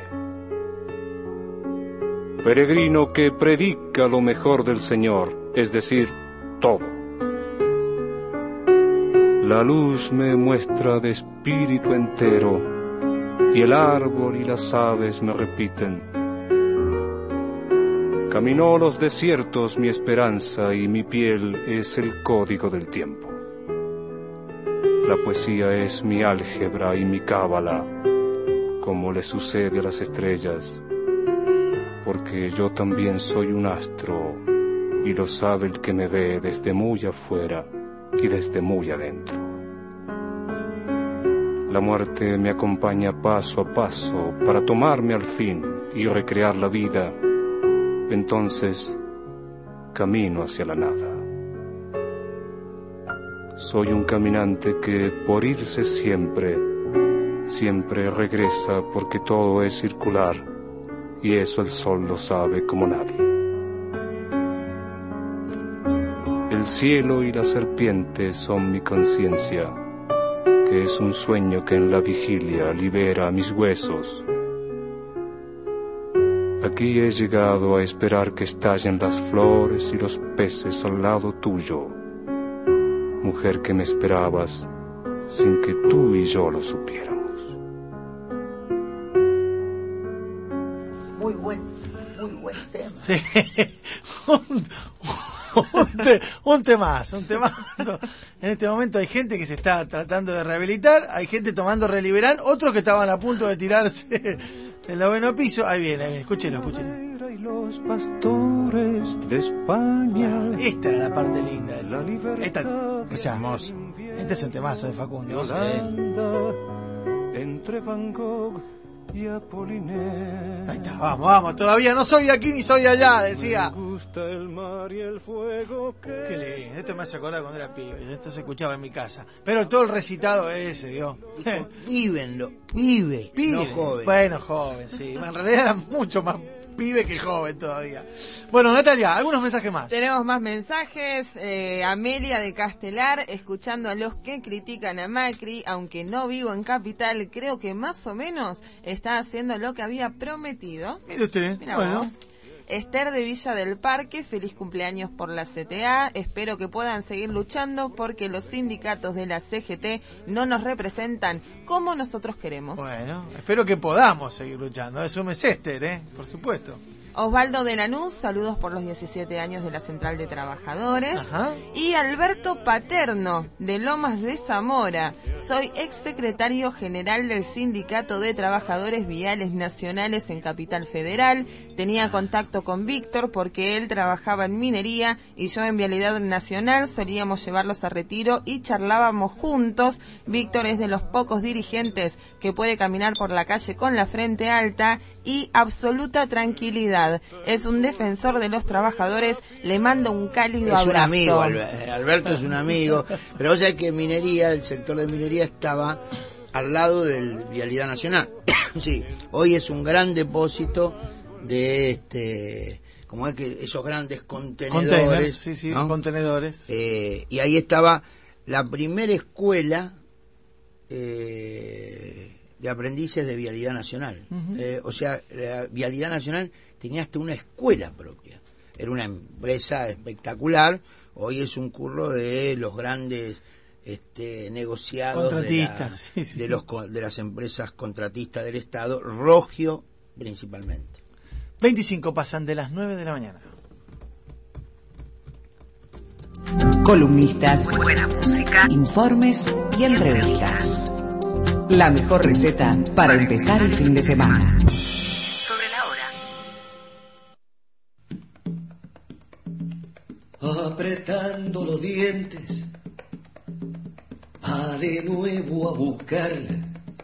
Peregrino que predica lo mejor del Señor, es decir, todo. La luz me muestra de espíritu entero, y el árbol y las aves me repiten. Caminó los desiertos mi esperanza, y mi piel es el código del tiempo. La poesía es mi álgebra y mi cábala, como le sucede a las estrellas, porque yo también soy un astro, y lo sabe el que me ve desde muy afuera y desde muy adentro. La muerte me acompaña paso a paso para tomarme al fin y recrear la vida. Entonces camino hacia la nada. Soy un caminante que por irse siempre, siempre regresa porque todo es circular, y eso el sol lo sabe como nadie. El cielo y la serpiente son mi conciencia, que es un sueño que en la vigilia libera mis huesos. Aquí he llegado a esperar que estallen las flores y los peces al lado tuyo, mujer que me esperabas sin que tú y yo lo supiéramos. Muy buen tema. Sí. Un temazo. En este momento hay gente que se está tratando de rehabilitar, hay gente tomando Reliberán, otros que estaban a punto de tirarse del 9º piso. Ahí viene, escúchelo. Y los pastores de España. Esta era la parte linda. La libertad. Esta es hermosa. Este es un temazo de Facundo. Entre Van Gogh y Apollinaire. Ahí está, vamos, todavía no soy de aquí ni soy de allá, decía. Me gusta el mar y el fuego que... Qué lindo, esto me hace acordar cuando era pibe, esto se escuchaba en mi casa. Pero todo el recitado ese, ¿vio? Vívenlo, pibe, no joven. Bueno, joven, sí, en realidad era mucho más pibe que joven todavía. Bueno, Natalia, algunos mensajes más. Tenemos más mensajes. Amelia de Castelar, escuchando a los que critican a Macri, aunque no vivo en Capital, creo que más o menos está haciendo lo que había prometido. Mire usted, Mirá bueno. vos. Esther de Villa del Parque, feliz cumpleaños por la CTA, espero que puedan seguir luchando porque los sindicatos de la CGT no nos representan como nosotros queremos. Bueno, espero que podamos seguir luchando, eso me es Esther, por supuesto. Osvaldo de Lanús, saludos por los 17 años de la Central de Trabajadores. Ajá. Y Alberto Paterno, de Lomas de Zamora. Soy exsecretario general del Sindicato de Trabajadores Viales Nacionales en Capital Federal. Tenía contacto con Víctor porque él trabajaba en minería y yo en Vialidad Nacional. Solíamos llevarlos a retiro y charlábamos juntos. Víctor es de los pocos dirigentes que puede caminar por la calle con la frente alta y absoluta tranquilidad. Es un defensor de los trabajadores, le mando un cálido abrazo. Es un amigo, Alberto es un amigo, pero vos sabés que minería, el sector de minería estaba al lado de Vialidad Nacional. Sí, hoy es un gran depósito de como es que esos grandes contenedores. Sí, ¿no? Contenedores. Y ahí estaba la primera escuela de aprendices de Vialidad Nacional. O sea, la Vialidad Nacional tenía hasta una escuela propia. Era una empresa espectacular. Hoy es un curro de los grandes negociados contratistas, de las empresas contratistas del Estado, Rogio principalmente. 25 pasan de las 9 de la mañana. Columnistas, buena música, informes y entrevistas. La mejor receta para empezar el fin de semana. Sobre la hora. Apretando los dientes, va de nuevo a buscarla.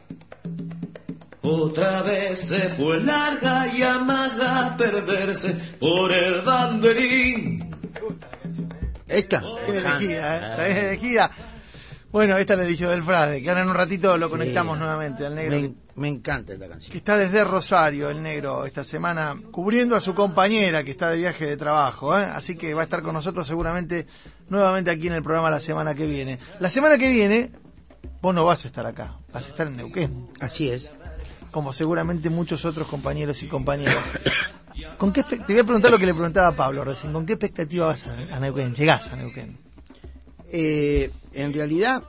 Otra vez se fue larga y amaga a perderse por el banderín. Esta está bien elegida. Bueno, esta la eligió Del Frade, que ahora en un ratito lo conectamos nuevamente al negro. Me encanta esta canción. Que está desde Rosario, el negro, esta semana, cubriendo a su compañera que está de viaje de trabajo, ¿eh? Así que va a estar con nosotros seguramente nuevamente aquí en el programa la semana que viene. La semana que viene, vos no vas a estar acá, vas a estar en Neuquén. Así es. Como seguramente muchos otros compañeros y compañeras. ¿Con qué te voy a preguntar lo que le preguntaba a Pablo recién? ¿Con qué expectativa vas a Neuquén? ¿Llegás a Neuquén? En realidad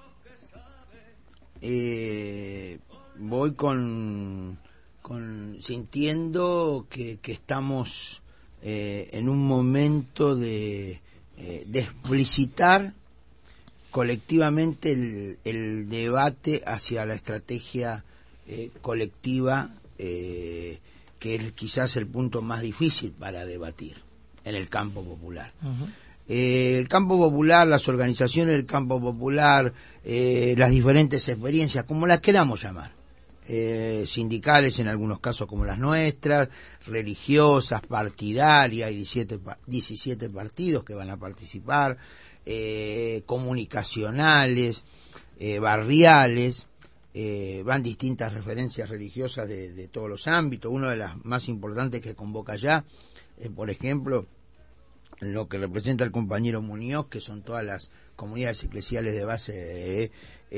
voy con sintiendo que estamos en un momento de explicitar colectivamente el debate hacia la estrategia colectiva, que es quizás el punto más difícil para debatir en el campo popular. Uh-huh. El campo popular, las organizaciones del campo popular, las diferentes experiencias, como las queramos llamar, sindicales en algunos casos como las nuestras, religiosas, partidarias, hay 17 partidos que van a participar, comunicacionales, barriales, van distintas referencias religiosas de todos los ámbitos. Una de las más importantes que convoca ya, por ejemplo, lo que representa el compañero Muñoz, que son todas las comunidades eclesiales de base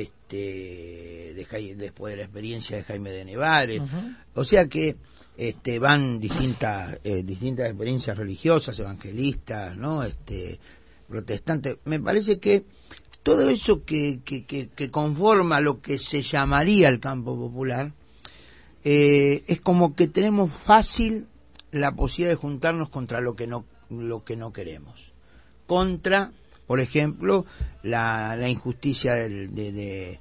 después de la experiencia de Jaime de Nevares. Uh-huh. O sea que van distintas experiencias religiosas, evangelistas, ¿no? Protestantes. Me parece que todo eso que conforma lo que se llamaría el campo popular, es como que tenemos fácil la posibilidad de juntarnos contra lo que no queremos, contra, por ejemplo, la injusticia de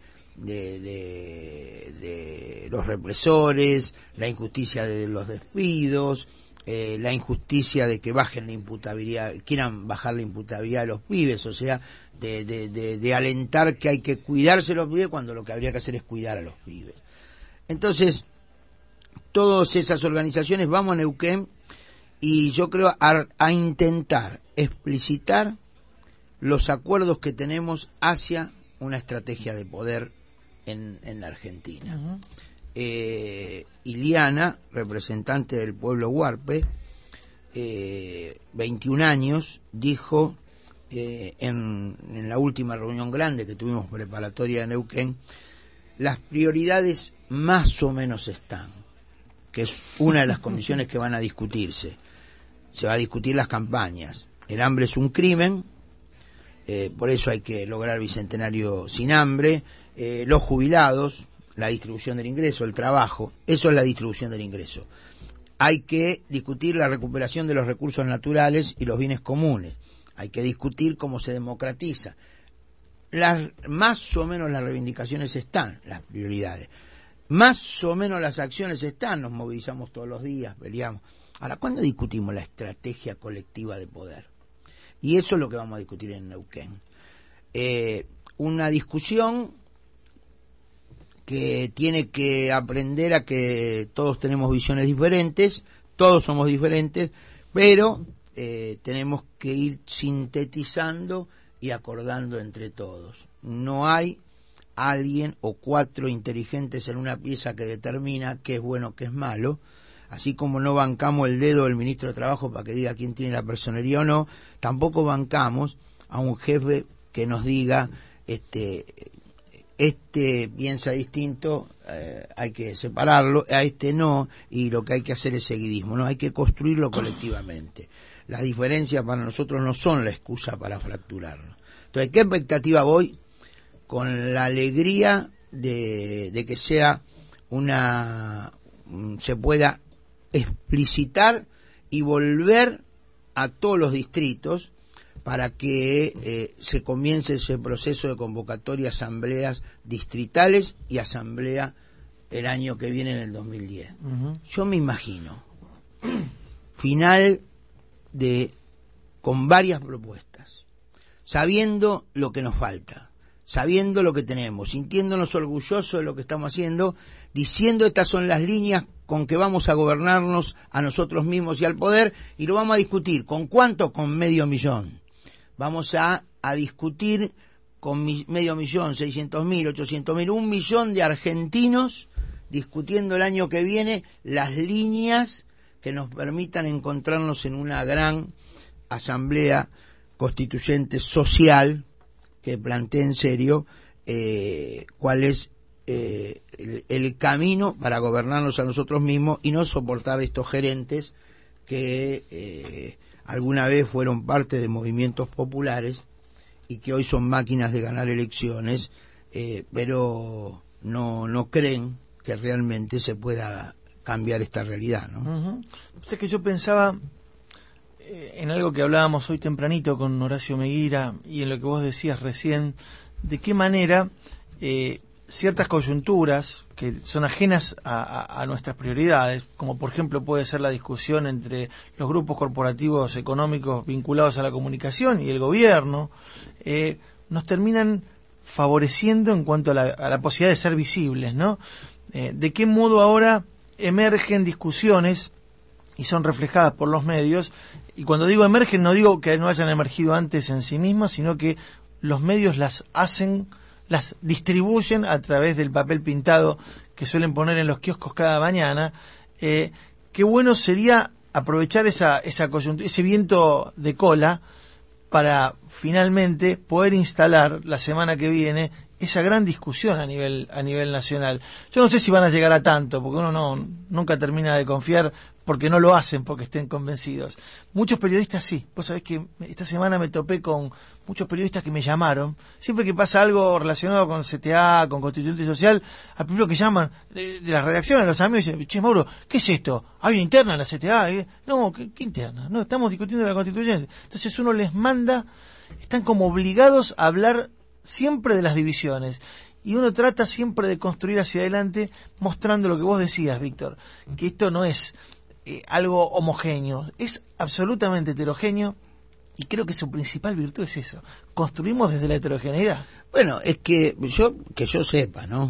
los represores, la injusticia de los despidos, la injusticia de que bajen la imputabilidad, quieran bajar la imputabilidad de los pibes, o sea, de alentar que hay que cuidarse los pibes cuando lo que habría que hacer es cuidar a los pibes. Entonces, todas esas organizaciones vamos a Neuquén, y yo creo a intentar explicitar los acuerdos que tenemos hacia una estrategia de poder en la Argentina. Uh-huh. Iliana, representante del pueblo huarpe, 21 años, dijo en la última reunión grande que tuvimos preparatoria de Neuquén, las prioridades más o menos están, que es una de las comisiones que van a discutirse. Se va a discutir las campañas. El hambre es un crimen, por eso hay que lograr bicentenario sin hambre. Los jubilados, la distribución del ingreso, el trabajo, eso es la distribución del ingreso. Hay que discutir la recuperación de los recursos naturales y los bienes comunes. Hay que discutir cómo se democratiza. Más o menos las reivindicaciones están, las prioridades. Más o menos las acciones están, nos movilizamos todos los días, peleamos. Ahora, ¿cuándo discutimos la estrategia colectiva de poder? Y eso es lo que vamos a discutir en Neuquén. Una discusión que tiene que aprender a que todos tenemos visiones diferentes, todos somos diferentes, pero tenemos que ir sintetizando y acordando entre todos. No hay alguien o 4 inteligentes en una pieza que determina qué es bueno, qué es malo. Así como no bancamos el dedo del ministro de Trabajo para que diga quién tiene la personería o no, tampoco bancamos a un jefe que nos diga piensa distinto, hay que separarlo, a no, y lo que hay que hacer es seguidismo, no, hay que construirlo colectivamente. Las diferencias para nosotros no son la excusa para fracturarnos. Entonces, ¿qué expectativa voy? Con la alegría de que sea se pueda explicitar y volver a todos los distritos para que se comience ese proceso de convocatoria a asambleas distritales y asamblea el año que viene, en el 2010. Yo me imagino final con varias propuestas, sabiendo lo que nos falta, sabiendo lo que tenemos, sintiéndonos orgullosos de lo que estamos haciendo, diciendo estas son las líneas con que vamos a gobernarnos a nosotros mismos y al poder, y lo vamos a discutir. ¿Con cuánto? Con 500.000. Vamos a discutir con 500.000, 600.000, 800.000, 1 millón de argentinos discutiendo el año que viene las líneas que nos permitan encontrarnos en una gran asamblea constituyente social que plantee en serio cuál es el camino para gobernarnos a nosotros mismos y no soportar estos gerentes que alguna vez fueron parte de movimientos populares y que hoy son máquinas de ganar elecciones, pero no creen que realmente se pueda cambiar esta realidad, ¿no? O sea, que yo pensaba en algo que hablábamos hoy tempranito con Horacio Meguira y en lo que vos decías recién, de qué manera ciertas coyunturas que son ajenas a nuestras prioridades, como por ejemplo puede ser la discusión entre los grupos corporativos económicos vinculados a la comunicación y el gobierno, nos terminan favoreciendo en cuanto a la posibilidad de ser visibles, ¿no? ¿De qué modo ahora emergen discusiones y son reflejadas por los medios? Y cuando digo emergen, no digo que no hayan emergido antes en sí mismas, sino que los medios las distribuyen a través del papel pintado que suelen poner en los kioscos cada mañana. Qué bueno sería aprovechar esa coyuntura, ese viento de cola, para finalmente poder instalar la semana que viene esa gran discusión a nivel nacional. Yo no sé si van a llegar a tanto, porque uno nunca termina de confiar, porque no lo hacen porque estén convencidos. Muchos periodistas sí. Vos sabés que esta semana me topé con muchos periodistas que me llamaron. Siempre que pasa algo relacionado con CTA, con Constituyente Social, al primero que llaman de las redacciones, los amigos, dicen: che, Mauro, ¿qué es esto? ¿Hay una interna en la CTA? No, ¿qué interna? No, estamos discutiendo la Constituyente. Entonces uno les manda, están como obligados a hablar siempre de las divisiones. Y uno trata siempre de construir hacia adelante, mostrando lo que vos decías, Víctor, que esto no es algo homogéneo, es absolutamente heterogéneo, y creo que su principal virtud es eso: construimos desde la heterogeneidad. Bueno, es que yo sepa, ¿no?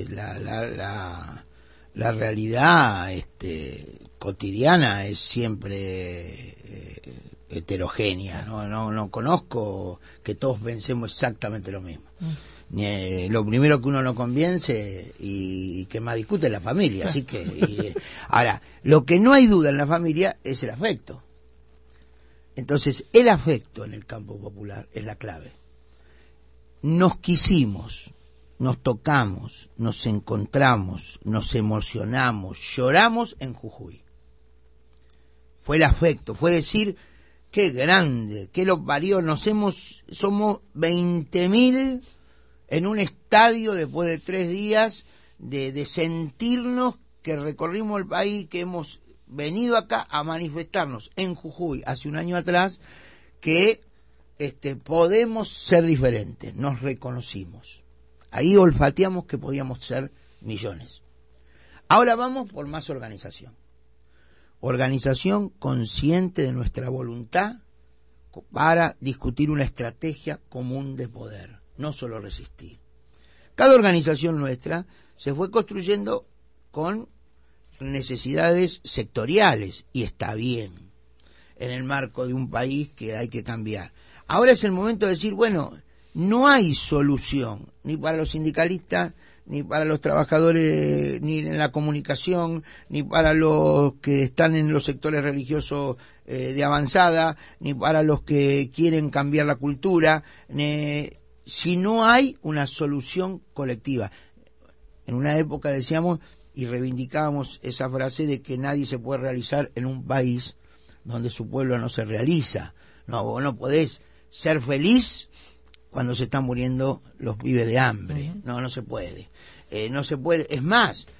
La realidad cotidiana es siempre heterogénea, no conozco que todos pensemos exactamente lo mismo. Lo primero que uno no convence y que más discute es la familia, así que ahora, lo que no hay duda en la familia es el afecto. Entonces el afecto en el campo popular es la clave. Nos quisimos, nos tocamos, nos encontramos, nos emocionamos, lloramos en Jujuy. Fue el afecto, fue decir: qué grande, qué lo parió, somos 20.000 en un estadio después de 3 días de sentirnos que recorrimos el país, que hemos venido acá a manifestarnos en Jujuy hace un año atrás, que podemos ser diferentes, nos reconocimos. Ahí olfateamos que podíamos ser millones. Ahora vamos por más organización. Organización consciente de nuestra voluntad para discutir una estrategia común de poder, no solo resistir. Cada organización nuestra se fue construyendo con necesidades sectoriales, y está bien, en el marco de un país que hay que cambiar. Ahora es el momento de decir: bueno, no hay solución, ni para los sindicalistas, ni para los trabajadores, ni en la comunicación, ni para los que están en los sectores religiosos de avanzada, ni para los que quieren cambiar la cultura, si no hay una solución colectiva. En una época decíamos y reivindicábamos esa frase de que nadie se puede realizar en un país donde su pueblo no se realiza. No, vos no podés ser feliz cuando se están muriendo los pibes de hambre. No se puede. No se puede. Es más,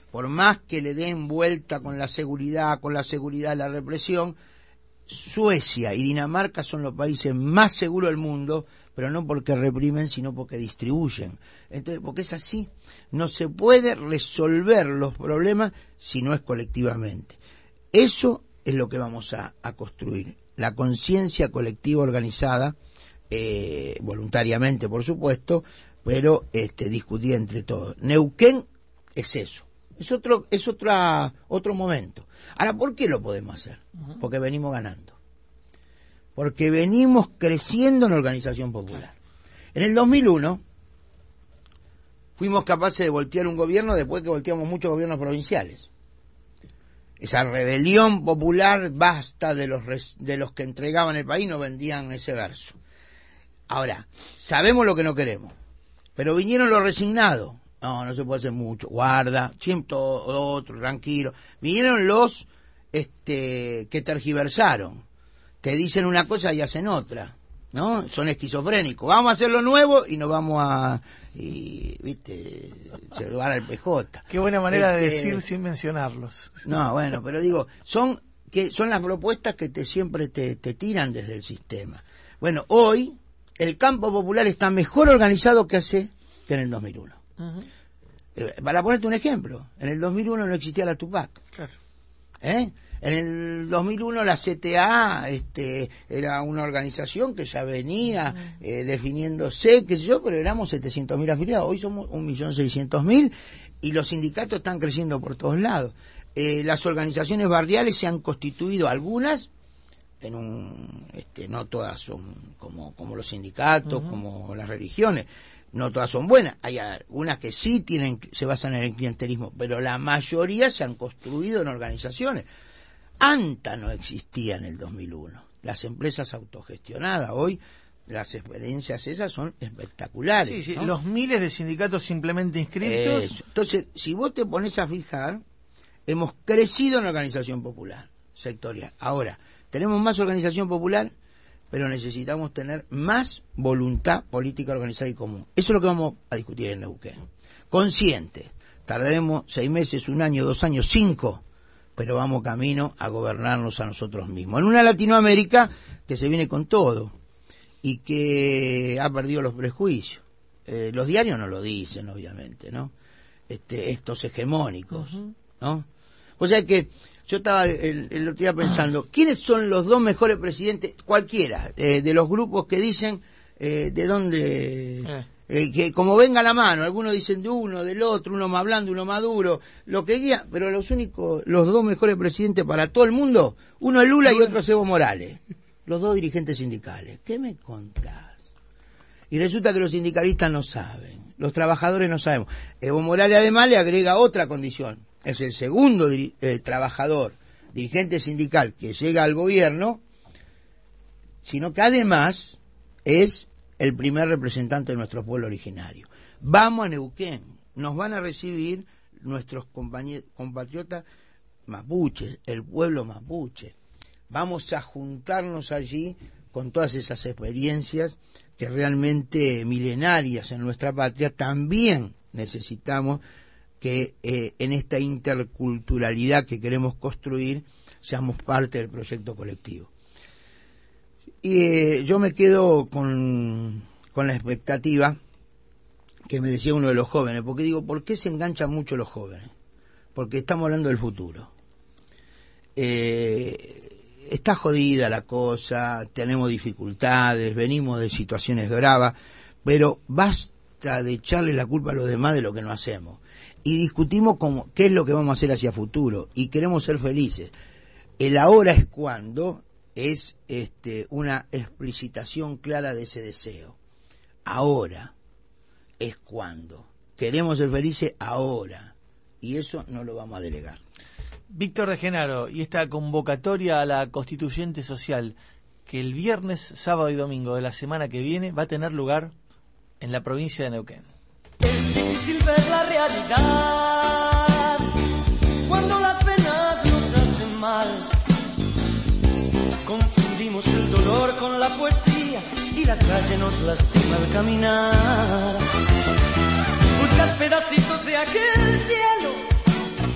por más que le den vuelta con la seguridad la represión, Suecia y Dinamarca son los países más seguros del mundo, pero no porque reprimen, sino porque distribuyen. Entonces, porque es así, no se puede resolver los problemas si no es colectivamente. Eso es lo que vamos a construir, la conciencia colectiva organizada, voluntariamente por supuesto, pero discutida entre todos. Neuquén es eso, es otro momento. Ahora, ¿por qué lo podemos hacer? Porque venimos ganando, porque venimos creciendo en organización popular. En el 2001 fuimos capaces de voltear un gobierno después que volteamos muchos gobiernos provinciales. Esa rebelión popular, basta de los que entregaban el país, no vendían ese verso. Ahora, sabemos lo que no queremos, pero vinieron los resignados. No se puede hacer mucho, guarda, siempre otro, tranquilo. Vinieron los que tergiversaron, que dicen una cosa y hacen otra, ¿no? Son esquizofrénicos. Vamos a hacer lo nuevo y nos vamos a... ¿viste? Se van al PJ. Qué buena manera de decir sin mencionarlos. No, bueno, pero digo, son las propuestas que siempre te tiran desde el sistema. Bueno, hoy el campo popular está mejor organizado que en el 2001. Para ponerte un ejemplo, en el 2001 no existía la Tupac. Claro. En el 2001 la CTA era una organización que ya venía definiéndose, qué sé yo, pero éramos 700.000 afiliados. Hoy somos 1.600.000 y los sindicatos están creciendo por todos lados. Las organizaciones barriales se han constituido, algunas no todas son como los sindicatos, como las religiones, no todas son buenas, hay algunas que sí se basan en el clientelismo, pero la mayoría se han construido en organizaciones. ANTA no existía en el 2001, las empresas autogestionadas, hoy las experiencias esas son espectaculares. Sí, ¿no? Los miles de sindicatos simplemente inscritos. Entonces, si vos te pones a fijar, hemos crecido en la organización popular, sectorial. Ahora, tenemos más organización popular, pero necesitamos tener más voluntad política organizada y común. Eso es lo que vamos a discutir en Neuquén. Consciente, tardaremos 6 meses, 1 año, 2 años, 5, pero vamos camino a gobernarnos a nosotros mismos. En una Latinoamérica que se viene con todo y que ha perdido los prejuicios. Los diarios no lo dicen, obviamente, ¿no? Estos hegemónicos, ¿no? O sea que yo estaba el otro día pensando, ¿quiénes son los 2 mejores presidentes, cualquiera, de los grupos que dicen de dónde, que como venga la mano, algunos dicen de uno, del otro, uno más blando, uno más duro, lo que guía, pero los 2 mejores presidentes para todo el mundo, uno es Lula y otro es Evo Morales, los 2 dirigentes sindicales. ¿Qué me contás? Y resulta que los sindicalistas no saben, los trabajadores no sabemos. Evo Morales además le agrega otra condición. Es el segundo trabajador, dirigente sindical que llega al gobierno, sino que además es el primer representante de nuestro pueblo originario. Vamos a Neuquén, nos van a recibir nuestros compatriotas mapuches, el pueblo mapuche. Vamos a juntarnos allí con todas esas experiencias que realmente milenarias en nuestra patria. También necesitamos que en esta interculturalidad que queremos construir seamos parte del proyecto colectivo. Y yo me quedo con la expectativa que me decía uno de los jóvenes, porque digo, ¿por qué se enganchan mucho los jóvenes? Porque estamos hablando del futuro. Está jodida la cosa, tenemos dificultades, venimos de situaciones bravas, pero basta de echarle la culpa a los demás de lo que no hacemos. Y discutimos qué es lo que vamos a hacer hacia futuro y queremos ser felices. El ahora es cuando es una explicitación clara de ese deseo. Ahora es cuando queremos ser felices ahora, y eso no lo vamos a delegar. Víctor de Genaro, y esta convocatoria a la Constituyente Social que el viernes, sábado y domingo de la semana que viene va a tener lugar en la provincia de Neuquén. Es difícil ver la realidad cuando las penas nos hacen mal. Confundimos el dolor con la poesía y la calle nos lastima al caminar. Buscas pedacitos de aquel cielo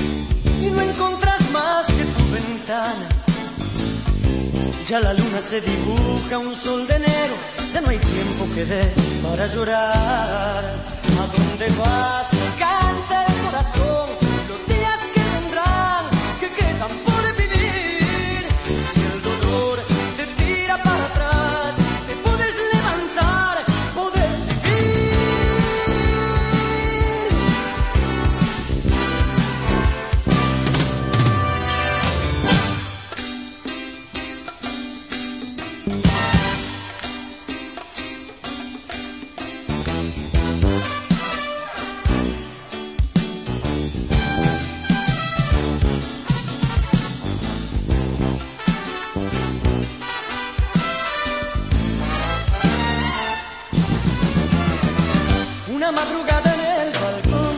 encontrás más que tu ventana. Ya la luna se dibuja, un sol de enero, ya no hay tiempo que dé para llorar. ¿A dónde vas? Canta el corazón, los días que vendrán, que quedan por vivir. Si el dolor te tira para atrás, te puedes levantar, puedes vivir. Una madrugada en el balcón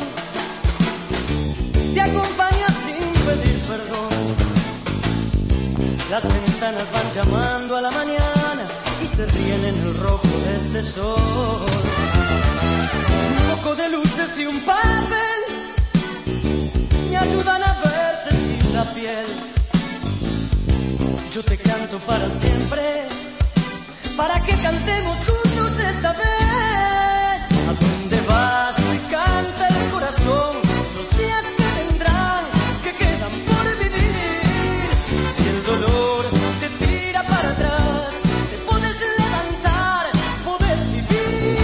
te acompaña sin pedir perdón. Las ventanas van llamando a la mañana y se ríen en el rojo de este sol. Un poco de luces y un papel me ayudan a verte sin la piel. Yo te canto para siempre, para que cantemos juntos esta vez. ¿A dónde vas? Me canta el corazón, los días que vendrán, que quedan por vivir. Si el dolor te tira para atrás, te puedes levantar, puedes vivir.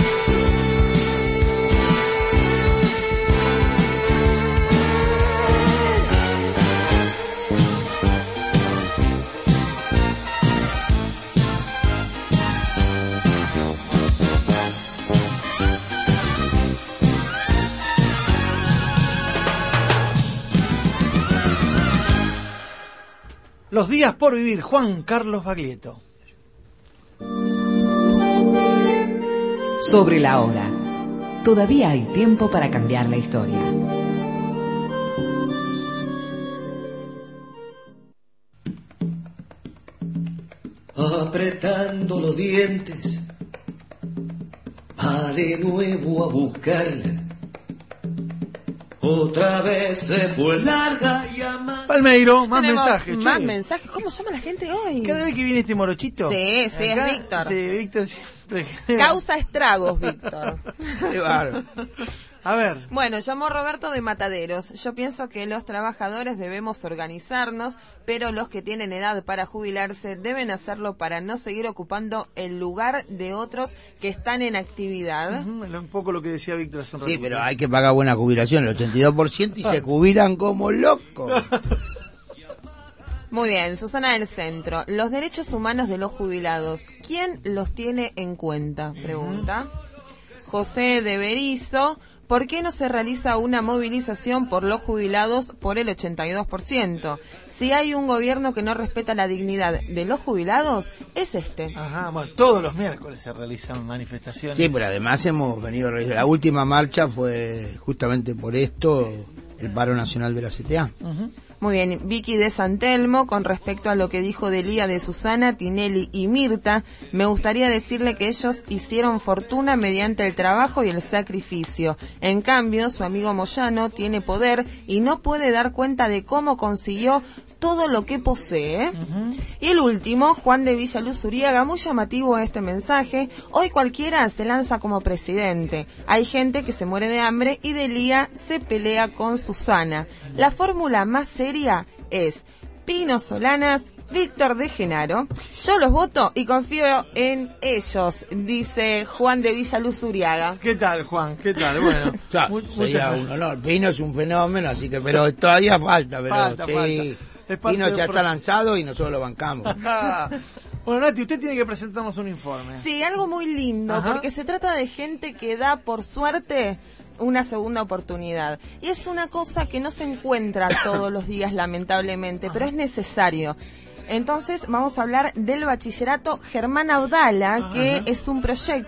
Los días por vivir, Juan Carlos Baglietto. Sobre la hora. Todavía hay tiempo para cambiar la historia. Apretando los dientes, va de nuevo a buscarla. Otra vez se fue larga y amada. Palmeiro, más Tenemos mensajes. más che. mensajes. ¿Cómo llama la gente hoy? Cada vez que viene este morochito. Sí, sí, acá, es Víctor. Sí, Víctor siempre. Causa estragos, Víctor. Qué bárbaro. A ver. Bueno, llamó Roberto de Mataderos. Yo pienso que los trabajadores debemos organizarnos, pero los que tienen edad para jubilarse deben hacerlo para no seguir ocupando el lugar de otros que están en actividad. Un poco lo que decía Víctor hace un rato. Sí, pero hay que pagar buena jubilación, el 82%, y se jubilan como locos. Muy bien, Susana del Centro. Los derechos humanos de los jubilados, ¿quién los tiene en cuenta? Pregunta. José de Berizo. ¿Por qué no se realiza una movilización por los jubilados por el 82%? Si hay un gobierno que no respeta la dignidad de los jubilados, es este. Ajá, bueno, todos los miércoles se realizan manifestaciones. Sí, pero además hemos venido... La última marcha fue justamente por esto, el paro nacional de la CTA. Muy bien, Vicky de San Telmo, con respecto a lo que dijo Delía de Susana, Tinelli y Mirta, me gustaría decirle que ellos hicieron fortuna mediante el trabajo y el sacrificio. En cambio, su amigo Moyano tiene poder y no puede dar cuenta de cómo consiguió todo lo que posee. Y el último, Juan de Villaluz Uriaga, muy llamativo este mensaje. Hoy cualquiera se lanza como presidente. Hay gente que se muere de hambre y Delía se pelea con Susana. La fórmula más seria es Pino Solanas, Víctor de Genaro. Yo los voto y confío en ellos, dice Juan de Villaluz Uriaga. ¿Qué tal, Juan? ¿Qué tal? Bueno, sería un honor. Pino es un fenómeno, así que, pero todavía falta, pero falta, sí. falta. Pino ya está lanzado y nosotros lo bancamos. Bueno, Nati, usted tiene que presentarnos un informe. Sí, algo muy lindo, Ajá. porque se trata de gente que da, por suerte, una segunda oportunidad. Y es una cosa que no se encuentra todos los días, lamentablemente, pero es necesario. Entonces vamos a hablar del bachillerato Germán Abdala, que es un proyecto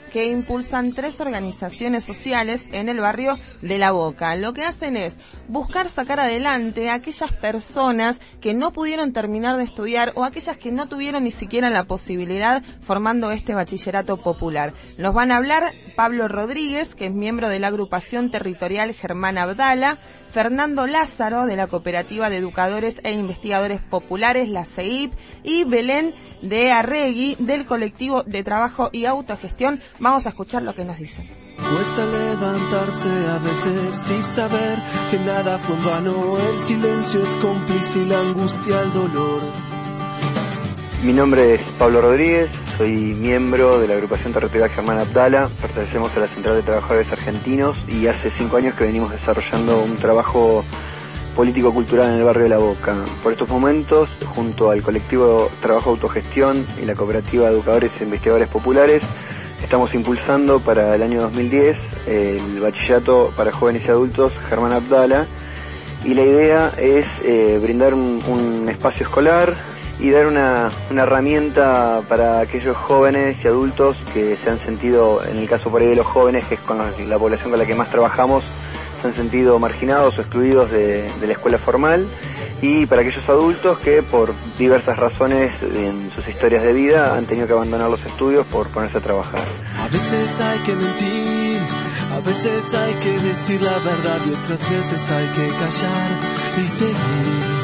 que impulsan 3 organizaciones sociales en el barrio de La Boca. Lo que hacen es buscar sacar adelante a aquellas personas que no pudieron terminar de estudiar o aquellas que no tuvieron ni siquiera la posibilidad formando este bachillerato popular. Nos van a hablar Pablo Rodríguez, que es miembro de la agrupación territorial Germán Abdala, Fernando Lázaro, de la Cooperativa de Educadores e Investigadores Populares, la CEIP, y Belén de Arregui, del colectivo de trabajo y autogestión. Vamos a escuchar lo que nos dicen. Cuesta levantarse a veces y saber que nada fue en vano. El silencio es cómplice y la angustia el dolor. Mi nombre es Pablo Rodríguez, soy miembro de la agrupación territorial Germán Abdala, pertenecemos a la Central de Trabajadores Argentinos y hace 5 años que venimos desarrollando un trabajo político-cultural en el barrio de La Boca. Por estos momentos, junto al colectivo Trabajo Autogestión y la Cooperativa de Educadores e Investigadores Populares, estamos impulsando para el año 2010 el bachillerato para jóvenes y adultos Germán Abdala, y la idea es brindar un espacio escolar y dar una herramienta para aquellos jóvenes y adultos que se han sentido, en el caso por ahí de los jóvenes, que es con la población con la que más trabajamos, se han sentido marginados o excluidos de la escuela formal, y para aquellos adultos que por diversas razones en sus historias de vida han tenido que abandonar los estudios por ponerse a trabajar. A veces hay que mentir, a veces hay que decir la verdad y otras veces hay que callar y seguir.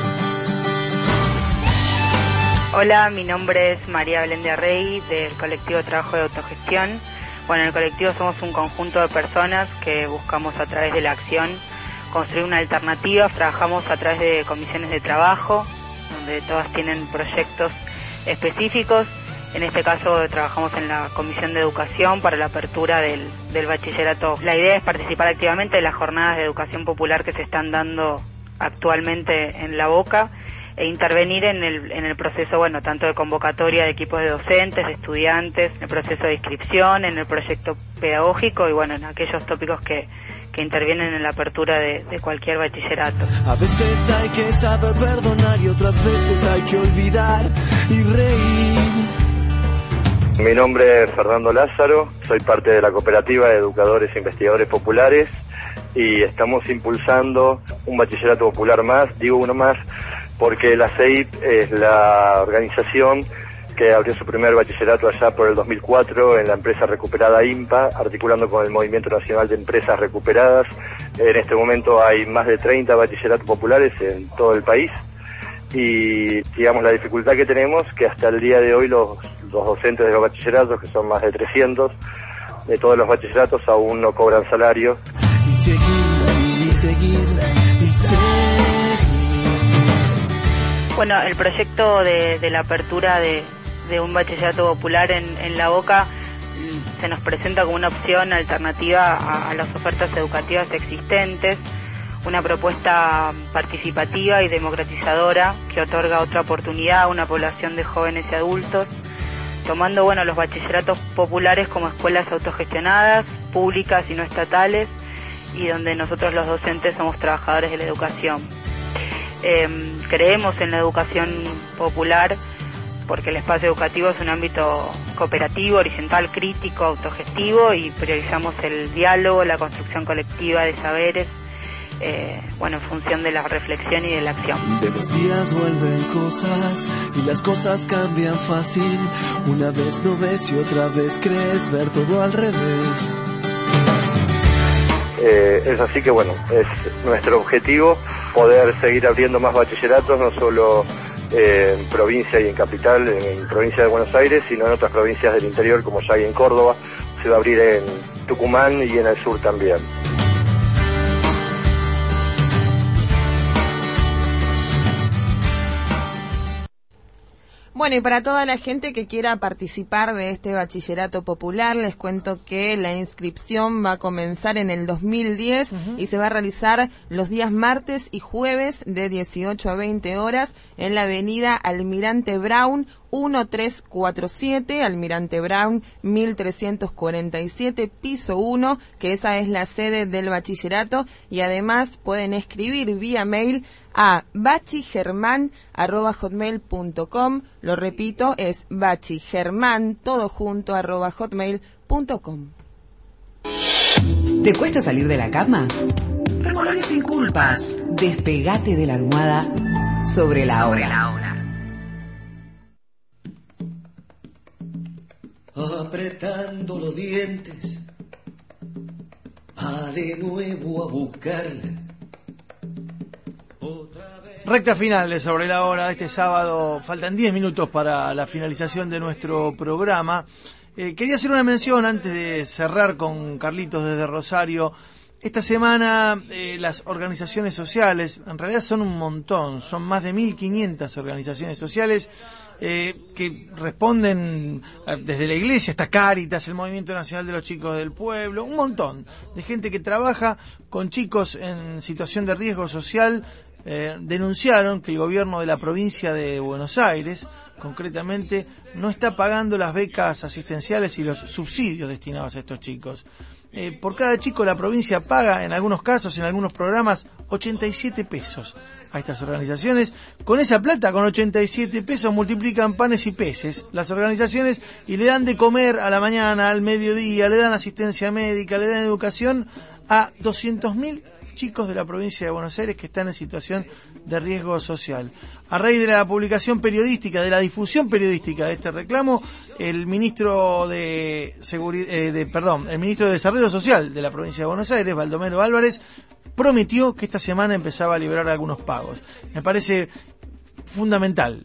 Hola, mi nombre es María Belén de Arregui, del colectivo de trabajo de autogestión. Bueno, en el colectivo somos un conjunto de personas que buscamos a través de la acción construir una alternativa. Trabajamos a través de comisiones de trabajo, donde todas tienen proyectos específicos. En este caso trabajamos en la Comisión de Educación para la apertura del bachillerato. La idea es participar activamente en las jornadas de educación popular que se están dando actualmente en La Boca, e intervenir en el proceso, bueno, tanto de convocatoria de equipos de docentes, de estudiantes, en el proceso de inscripción, en el proyecto pedagógico y, bueno, en aquellos tópicos que intervienen en la apertura de cualquier bachillerato. A veces hay que saber perdonar y otras veces hay que olvidar y reír. Mi nombre es Fernando Lázaro, soy parte de la Cooperativa de Educadores e Investigadores Populares y estamos impulsando un bachillerato popular más, digo uno más, porque la CEIP es la organización que abrió su primer bachillerato allá por el 2004 en la empresa recuperada IMPA, articulando con el Movimiento Nacional de Empresas Recuperadas. En este momento hay más de 30 bachilleratos populares en todo el país y, digamos, la dificultad que tenemos que hasta el día de hoy los docentes de los bachilleratos, que son más de 300, de todos los bachilleratos aún no cobran salario. Y seguir, y seguir, y seguir. Bueno, el proyecto de la apertura de un bachillerato popular en La Boca se nos presenta como una opción alternativa a las ofertas educativas existentes, una propuesta participativa y democratizadora que otorga otra oportunidad a una población de jóvenes y adultos, tomando, bueno, los bachilleratos populares como escuelas autogestionadas, públicas y no estatales, y donde nosotros los docentes somos trabajadores de la educación. Creemos en la educación popular porque el espacio educativo es un ámbito cooperativo, horizontal, crítico, autogestivo, y priorizamos el diálogo, la construcción colectiva de saberes, bueno, en función de la reflexión y de la acción. De los días vuelven cosas y las cosas cambian fácil. Una vez no ves y otra vez crees ver todo al revés. Es así que, bueno, es nuestro objetivo poder seguir abriendo más bachilleratos, no solo en provincia y en capital, en provincia de Buenos Aires, sino en otras provincias del interior, como ya hay en Córdoba, se va a abrir en Tucumán y en el sur también. Bueno, y para toda la gente que quiera participar de este bachillerato popular, les cuento que la inscripción va a comenzar en el 2010 y se va a realizar los días martes y jueves de 18 a 20 horas en la avenida Almirante Brown 1347, Almirante Brown 1347, piso 1, que esa es la sede del bachillerato, y además pueden escribir vía mail a bachigerman@hotmail.com. Lo repito, es bachigerman, todo junto, @hotmail.com. ¿Te cuesta salir de la cama? Revolvé sin culpas. Despegate de la almohada sobre la hora. Apretando los dientes, va de nuevo a buscarla. Recta final de Sobre la Hora. Este sábado faltan 10 minutos para la finalización de nuestro programa. Quería hacer una mención antes de cerrar con Carlitos desde Rosario. Esta semana las organizaciones sociales, en realidad son un montón, son más de 1.500 organizaciones sociales que responden desde la iglesia hasta Cáritas, el Movimiento Nacional de los Chicos del Pueblo, un montón de gente que trabaja con chicos en situación de riesgo social. Denunciaron que el gobierno de la provincia de Buenos Aires, concretamente, no está pagando las becas asistenciales y los subsidios destinados a estos chicos. Por cada chico la provincia paga, en algunos casos, en algunos programas, 87 pesos a estas organizaciones. Con esa plata, con 87 pesos, multiplican panes y peces las organizaciones y le dan de comer a la mañana, al mediodía, le dan asistencia médica, le dan educación a 200.000 chicos de la provincia de Buenos Aires que están en situación de riesgo social. A raíz de la publicación periodística, de la difusión periodística de este reclamo, el ministro de el ministro de Desarrollo Social de la provincia de Buenos Aires, Baldomero Álvarez, prometió que esta semana empezaba a liberar algunos pagos. Me parece fundamental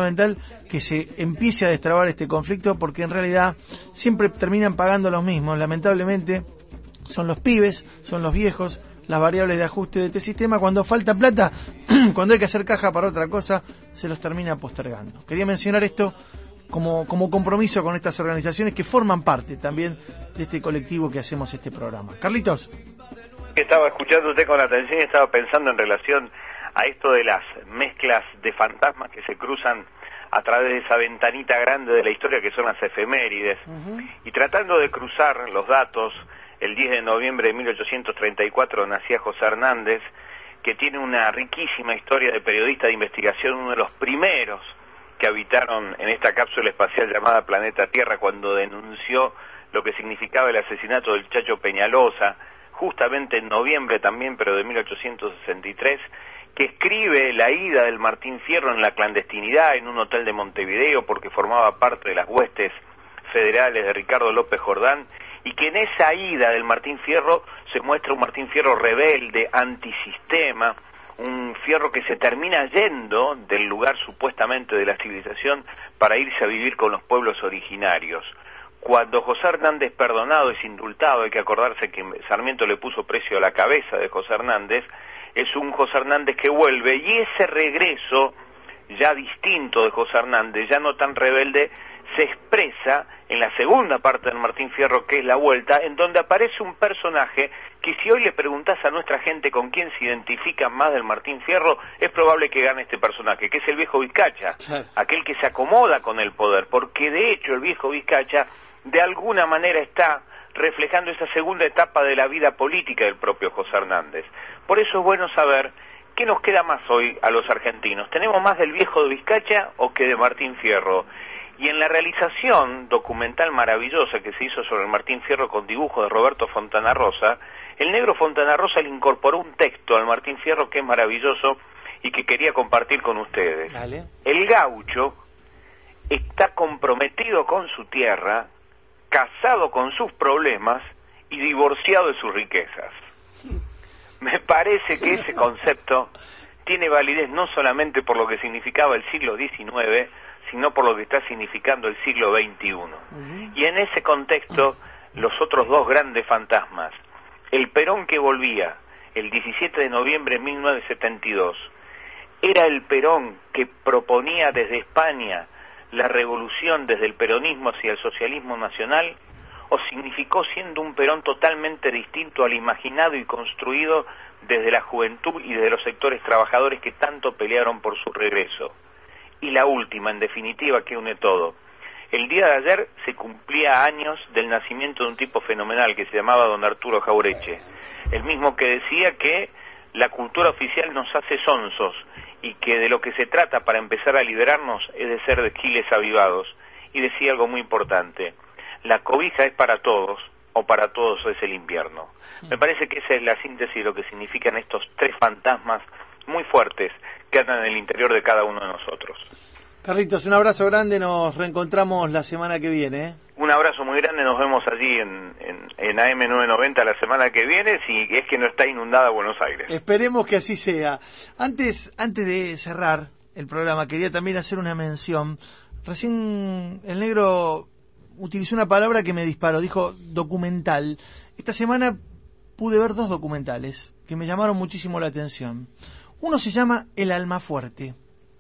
que se empiece a destrabar este conflicto, porque en realidad siempre terminan pagando los mismos. Lamentablemente son los pibes, son los viejos, las variables de ajuste de este sistema. Cuando falta plata, cuando hay que hacer caja para otra cosa, se los termina postergando. Quería mencionar esto como compromiso con estas organizaciones que forman parte también de este colectivo que hacemos este programa. Carlitos. Estaba escuchándote con atención y estaba pensando en relación a esto de las mezclas de fantasmas que se cruzan a través de esa ventanita grande de la historia que son las efemérides, y tratando de cruzar los datos. El 10 de noviembre de 1834 nacía José Hernández, que tiene una riquísima historia de periodista de investigación, uno de los primeros que habitaron en esta cápsula espacial llamada Planeta Tierra, cuando denunció lo que significaba el asesinato del Chacho Peñalosa, justamente en noviembre también, pero de 1863, que escribe la ida del Martín Fierro en la clandestinidad en un hotel de Montevideo porque formaba parte de las huestes federales de Ricardo López Jordán, y que en esa ida del Martín Fierro se muestra un Martín Fierro rebelde, antisistema, un Fierro que se termina yendo del lugar supuestamente de la civilización para irse a vivir con los pueblos originarios. Cuando José Hernández perdonado es indultado, hay que acordarse que Sarmiento le puso precio a la cabeza de José Hernández, es un José Hernández que vuelve, y ese regreso ya distinto de José Hernández, ya no tan rebelde, se expresa en la segunda parte del Martín Fierro, que es La Vuelta, en donde aparece un personaje que, si hoy le preguntás a nuestra gente con quién se identifica más del Martín Fierro, es probable que gane este personaje, que es el viejo Vizcacha, aquel que se acomoda con el poder, porque de hecho el viejo Vizcacha de alguna manera está reflejando esa segunda etapa de la vida política del propio José Hernández. Por eso es bueno saber qué nos queda más hoy a los argentinos. ¿Tenemos más del viejo de Vizcacha o que de Martín Fierro? Y en la realización documental maravillosa que se hizo sobre el Martín Fierro con dibujo de Roberto Fontana Rosa, el negro Fontana Rosa le incorporó un texto al Martín Fierro que es maravilloso y que quería compartir con ustedes. Dale. El gaucho está comprometido con su tierra, casado con sus problemas y divorciado de sus riquezas. Me parece que ese concepto tiene validez no solamente por lo que significaba el siglo XIX, sino por lo que está significando el siglo XXI. Y en ese contexto, los otros dos grandes fantasmas, el Perón que volvía el 17 de noviembre de 1972, ¿era el Perón que proponía desde España la revolución desde el peronismo hacia el socialismo nacional, o significó siendo un Perón totalmente distinto al imaginado y construido desde la juventud y desde los sectores trabajadores que tanto pelearon por su regreso? Y la última, en definitiva, que une todo. El día de ayer se cumplía años del nacimiento de un tipo fenomenal que se llamaba don Arturo Jaureche, el mismo que decía que la cultura oficial nos hace sonsos y que de lo que se trata para empezar a liberarnos es de ser de giles avivados. Y decía algo muy importante: la cobija es para todos, o para todos es el invierno. Me parece que esa es la síntesis de lo que significan estos tres fantasmas muy fuertes que andan en el interior de cada uno de nosotros. Carlitos, un abrazo grande, nos reencontramos la semana que viene, ¿eh? Un abrazo muy grande, nos vemos allí en AM990 la semana que viene, si es que no está inundada Buenos Aires. Esperemos que así sea. Antes de cerrar el programa, quería también hacer una mención. Recién el negro utilizó una palabra que me disparó, dijo documental. Esta semana pude ver 2 documentales que me llamaron muchísimo la atención. Uno se llama El Almafuerte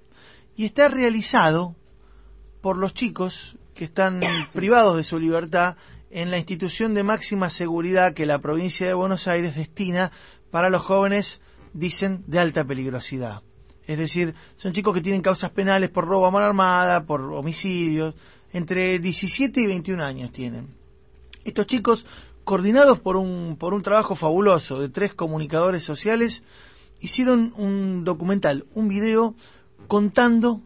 y está realizado por los chicos que están privados de su libertad en la institución de máxima seguridad que la provincia de Buenos Aires destina para los jóvenes, dicen, de alta peligrosidad. Es decir, son chicos que tienen causas penales por robo a mano armada, por homicidios, entre 17 y 21 años tienen. Estos chicos, coordinados por un trabajo fabuloso de 3 comunicadores sociales, hicieron un documental, un video contando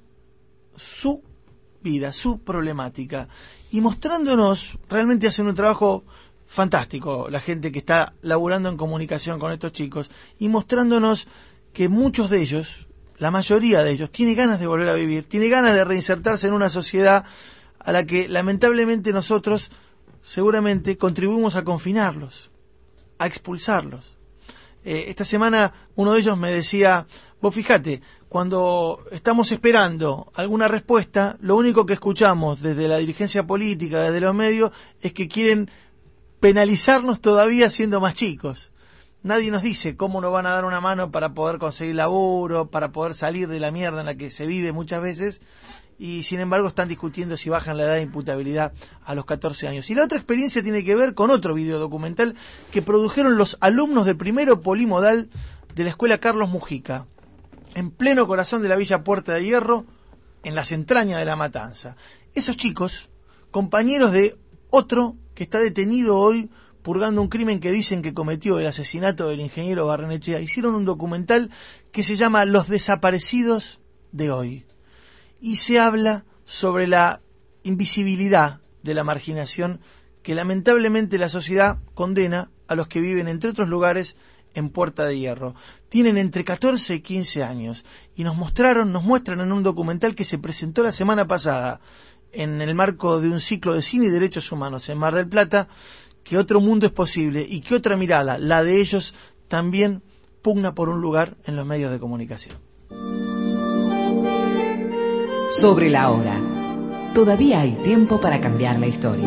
su vida, su problemática, y mostrándonos, realmente hacen un trabajo fantástico la gente que está laburando en comunicación con estos chicos, y mostrándonos que muchos de ellos, la mayoría de ellos, tiene ganas de volver a vivir, tiene ganas de reinsertarse en una sociedad a la que lamentablemente nosotros seguramente contribuimos a confinarlos, a expulsarlos. Esta semana uno de ellos me decía, vos fíjate, cuando estamos esperando alguna respuesta, lo único que escuchamos desde la dirigencia política, desde los medios, es que quieren penalizarnos todavía siendo más chicos. Nadie nos dice cómo nos van a dar una mano para poder conseguir laburo, para poder salir de la mierda en la que se vive muchas veces, y sin embargo están discutiendo si bajan la edad de imputabilidad a los 14 años. Y la otra experiencia tiene que ver con otro video documental que produjeron los alumnos de primero polimodal de la escuela Carlos Mujica, en pleno corazón de la Villa Puerta de Hierro, en las entrañas de La Matanza. Esos chicos, compañeros de otro que está detenido hoy purgando un crimen que dicen que cometió, el asesinato del ingeniero Barrenechea, hicieron un documental que se llama Los desaparecidos de hoy. Y se habla sobre la invisibilidad de la marginación que lamentablemente la sociedad condena a los que viven, entre otros lugares, en Puerta de Hierro. Tienen entre 14 y 15 años y nos muestran en un documental que se presentó la semana pasada en el marco de un ciclo de cine y derechos humanos en Mar del Plata, que otro mundo es posible y que otra mirada, la de ellos, también pugna por un lugar en los medios de comunicación. Sobre la hora. Todavía hay tiempo para cambiar la historia.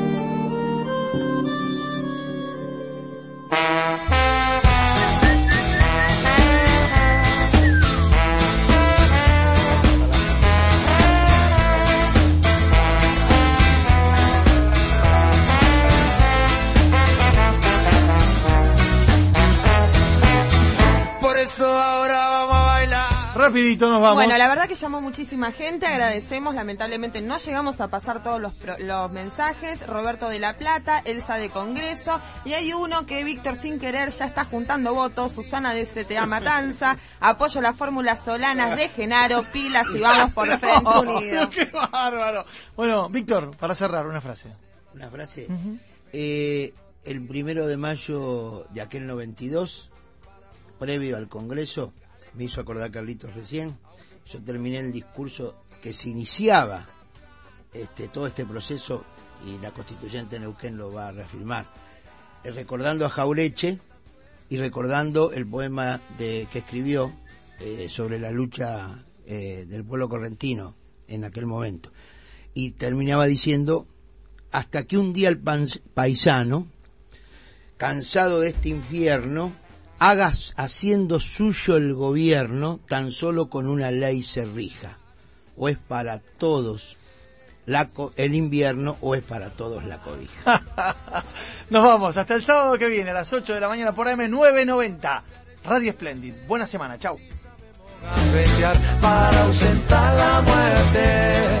Por eso ahora vamos a bailar. Rapidito nos vamos. Bueno, la verdad que llamó muchísima gente, agradecemos, lamentablemente no llegamos a pasar todos los mensajes. Roberto de La Plata, Elsa de Congreso, y hay uno que Víctor sin querer ya está juntando votos, Susana de CTA Matanza, apoyo las fórmulas solanas de Genaro, pilas y vamos por Frente Unido. ¡Qué bárbaro! Bueno, Víctor, para cerrar, una frase. ¿Una frase? El 1 de mayo de aquel 92, previo al Congreso, me hizo acordar Carlitos recién, yo terminé el discurso que se iniciaba todo este proceso, y la constituyente Neuquén lo va a reafirmar, recordando a Jaureche y recordando el poema que escribió sobre la lucha del pueblo correntino en aquel momento, y terminaba diciendo: hasta que un día el paisano, cansado de este infierno, hagas haciendo suyo el gobierno, tan solo con una ley se rija. O es para todos el invierno, o es para todos la cobija. Nos vamos, hasta el sábado que viene a las 8 de la mañana por AM990. Radio Splendid. Buena semana, chau. Para ausentar la muerte.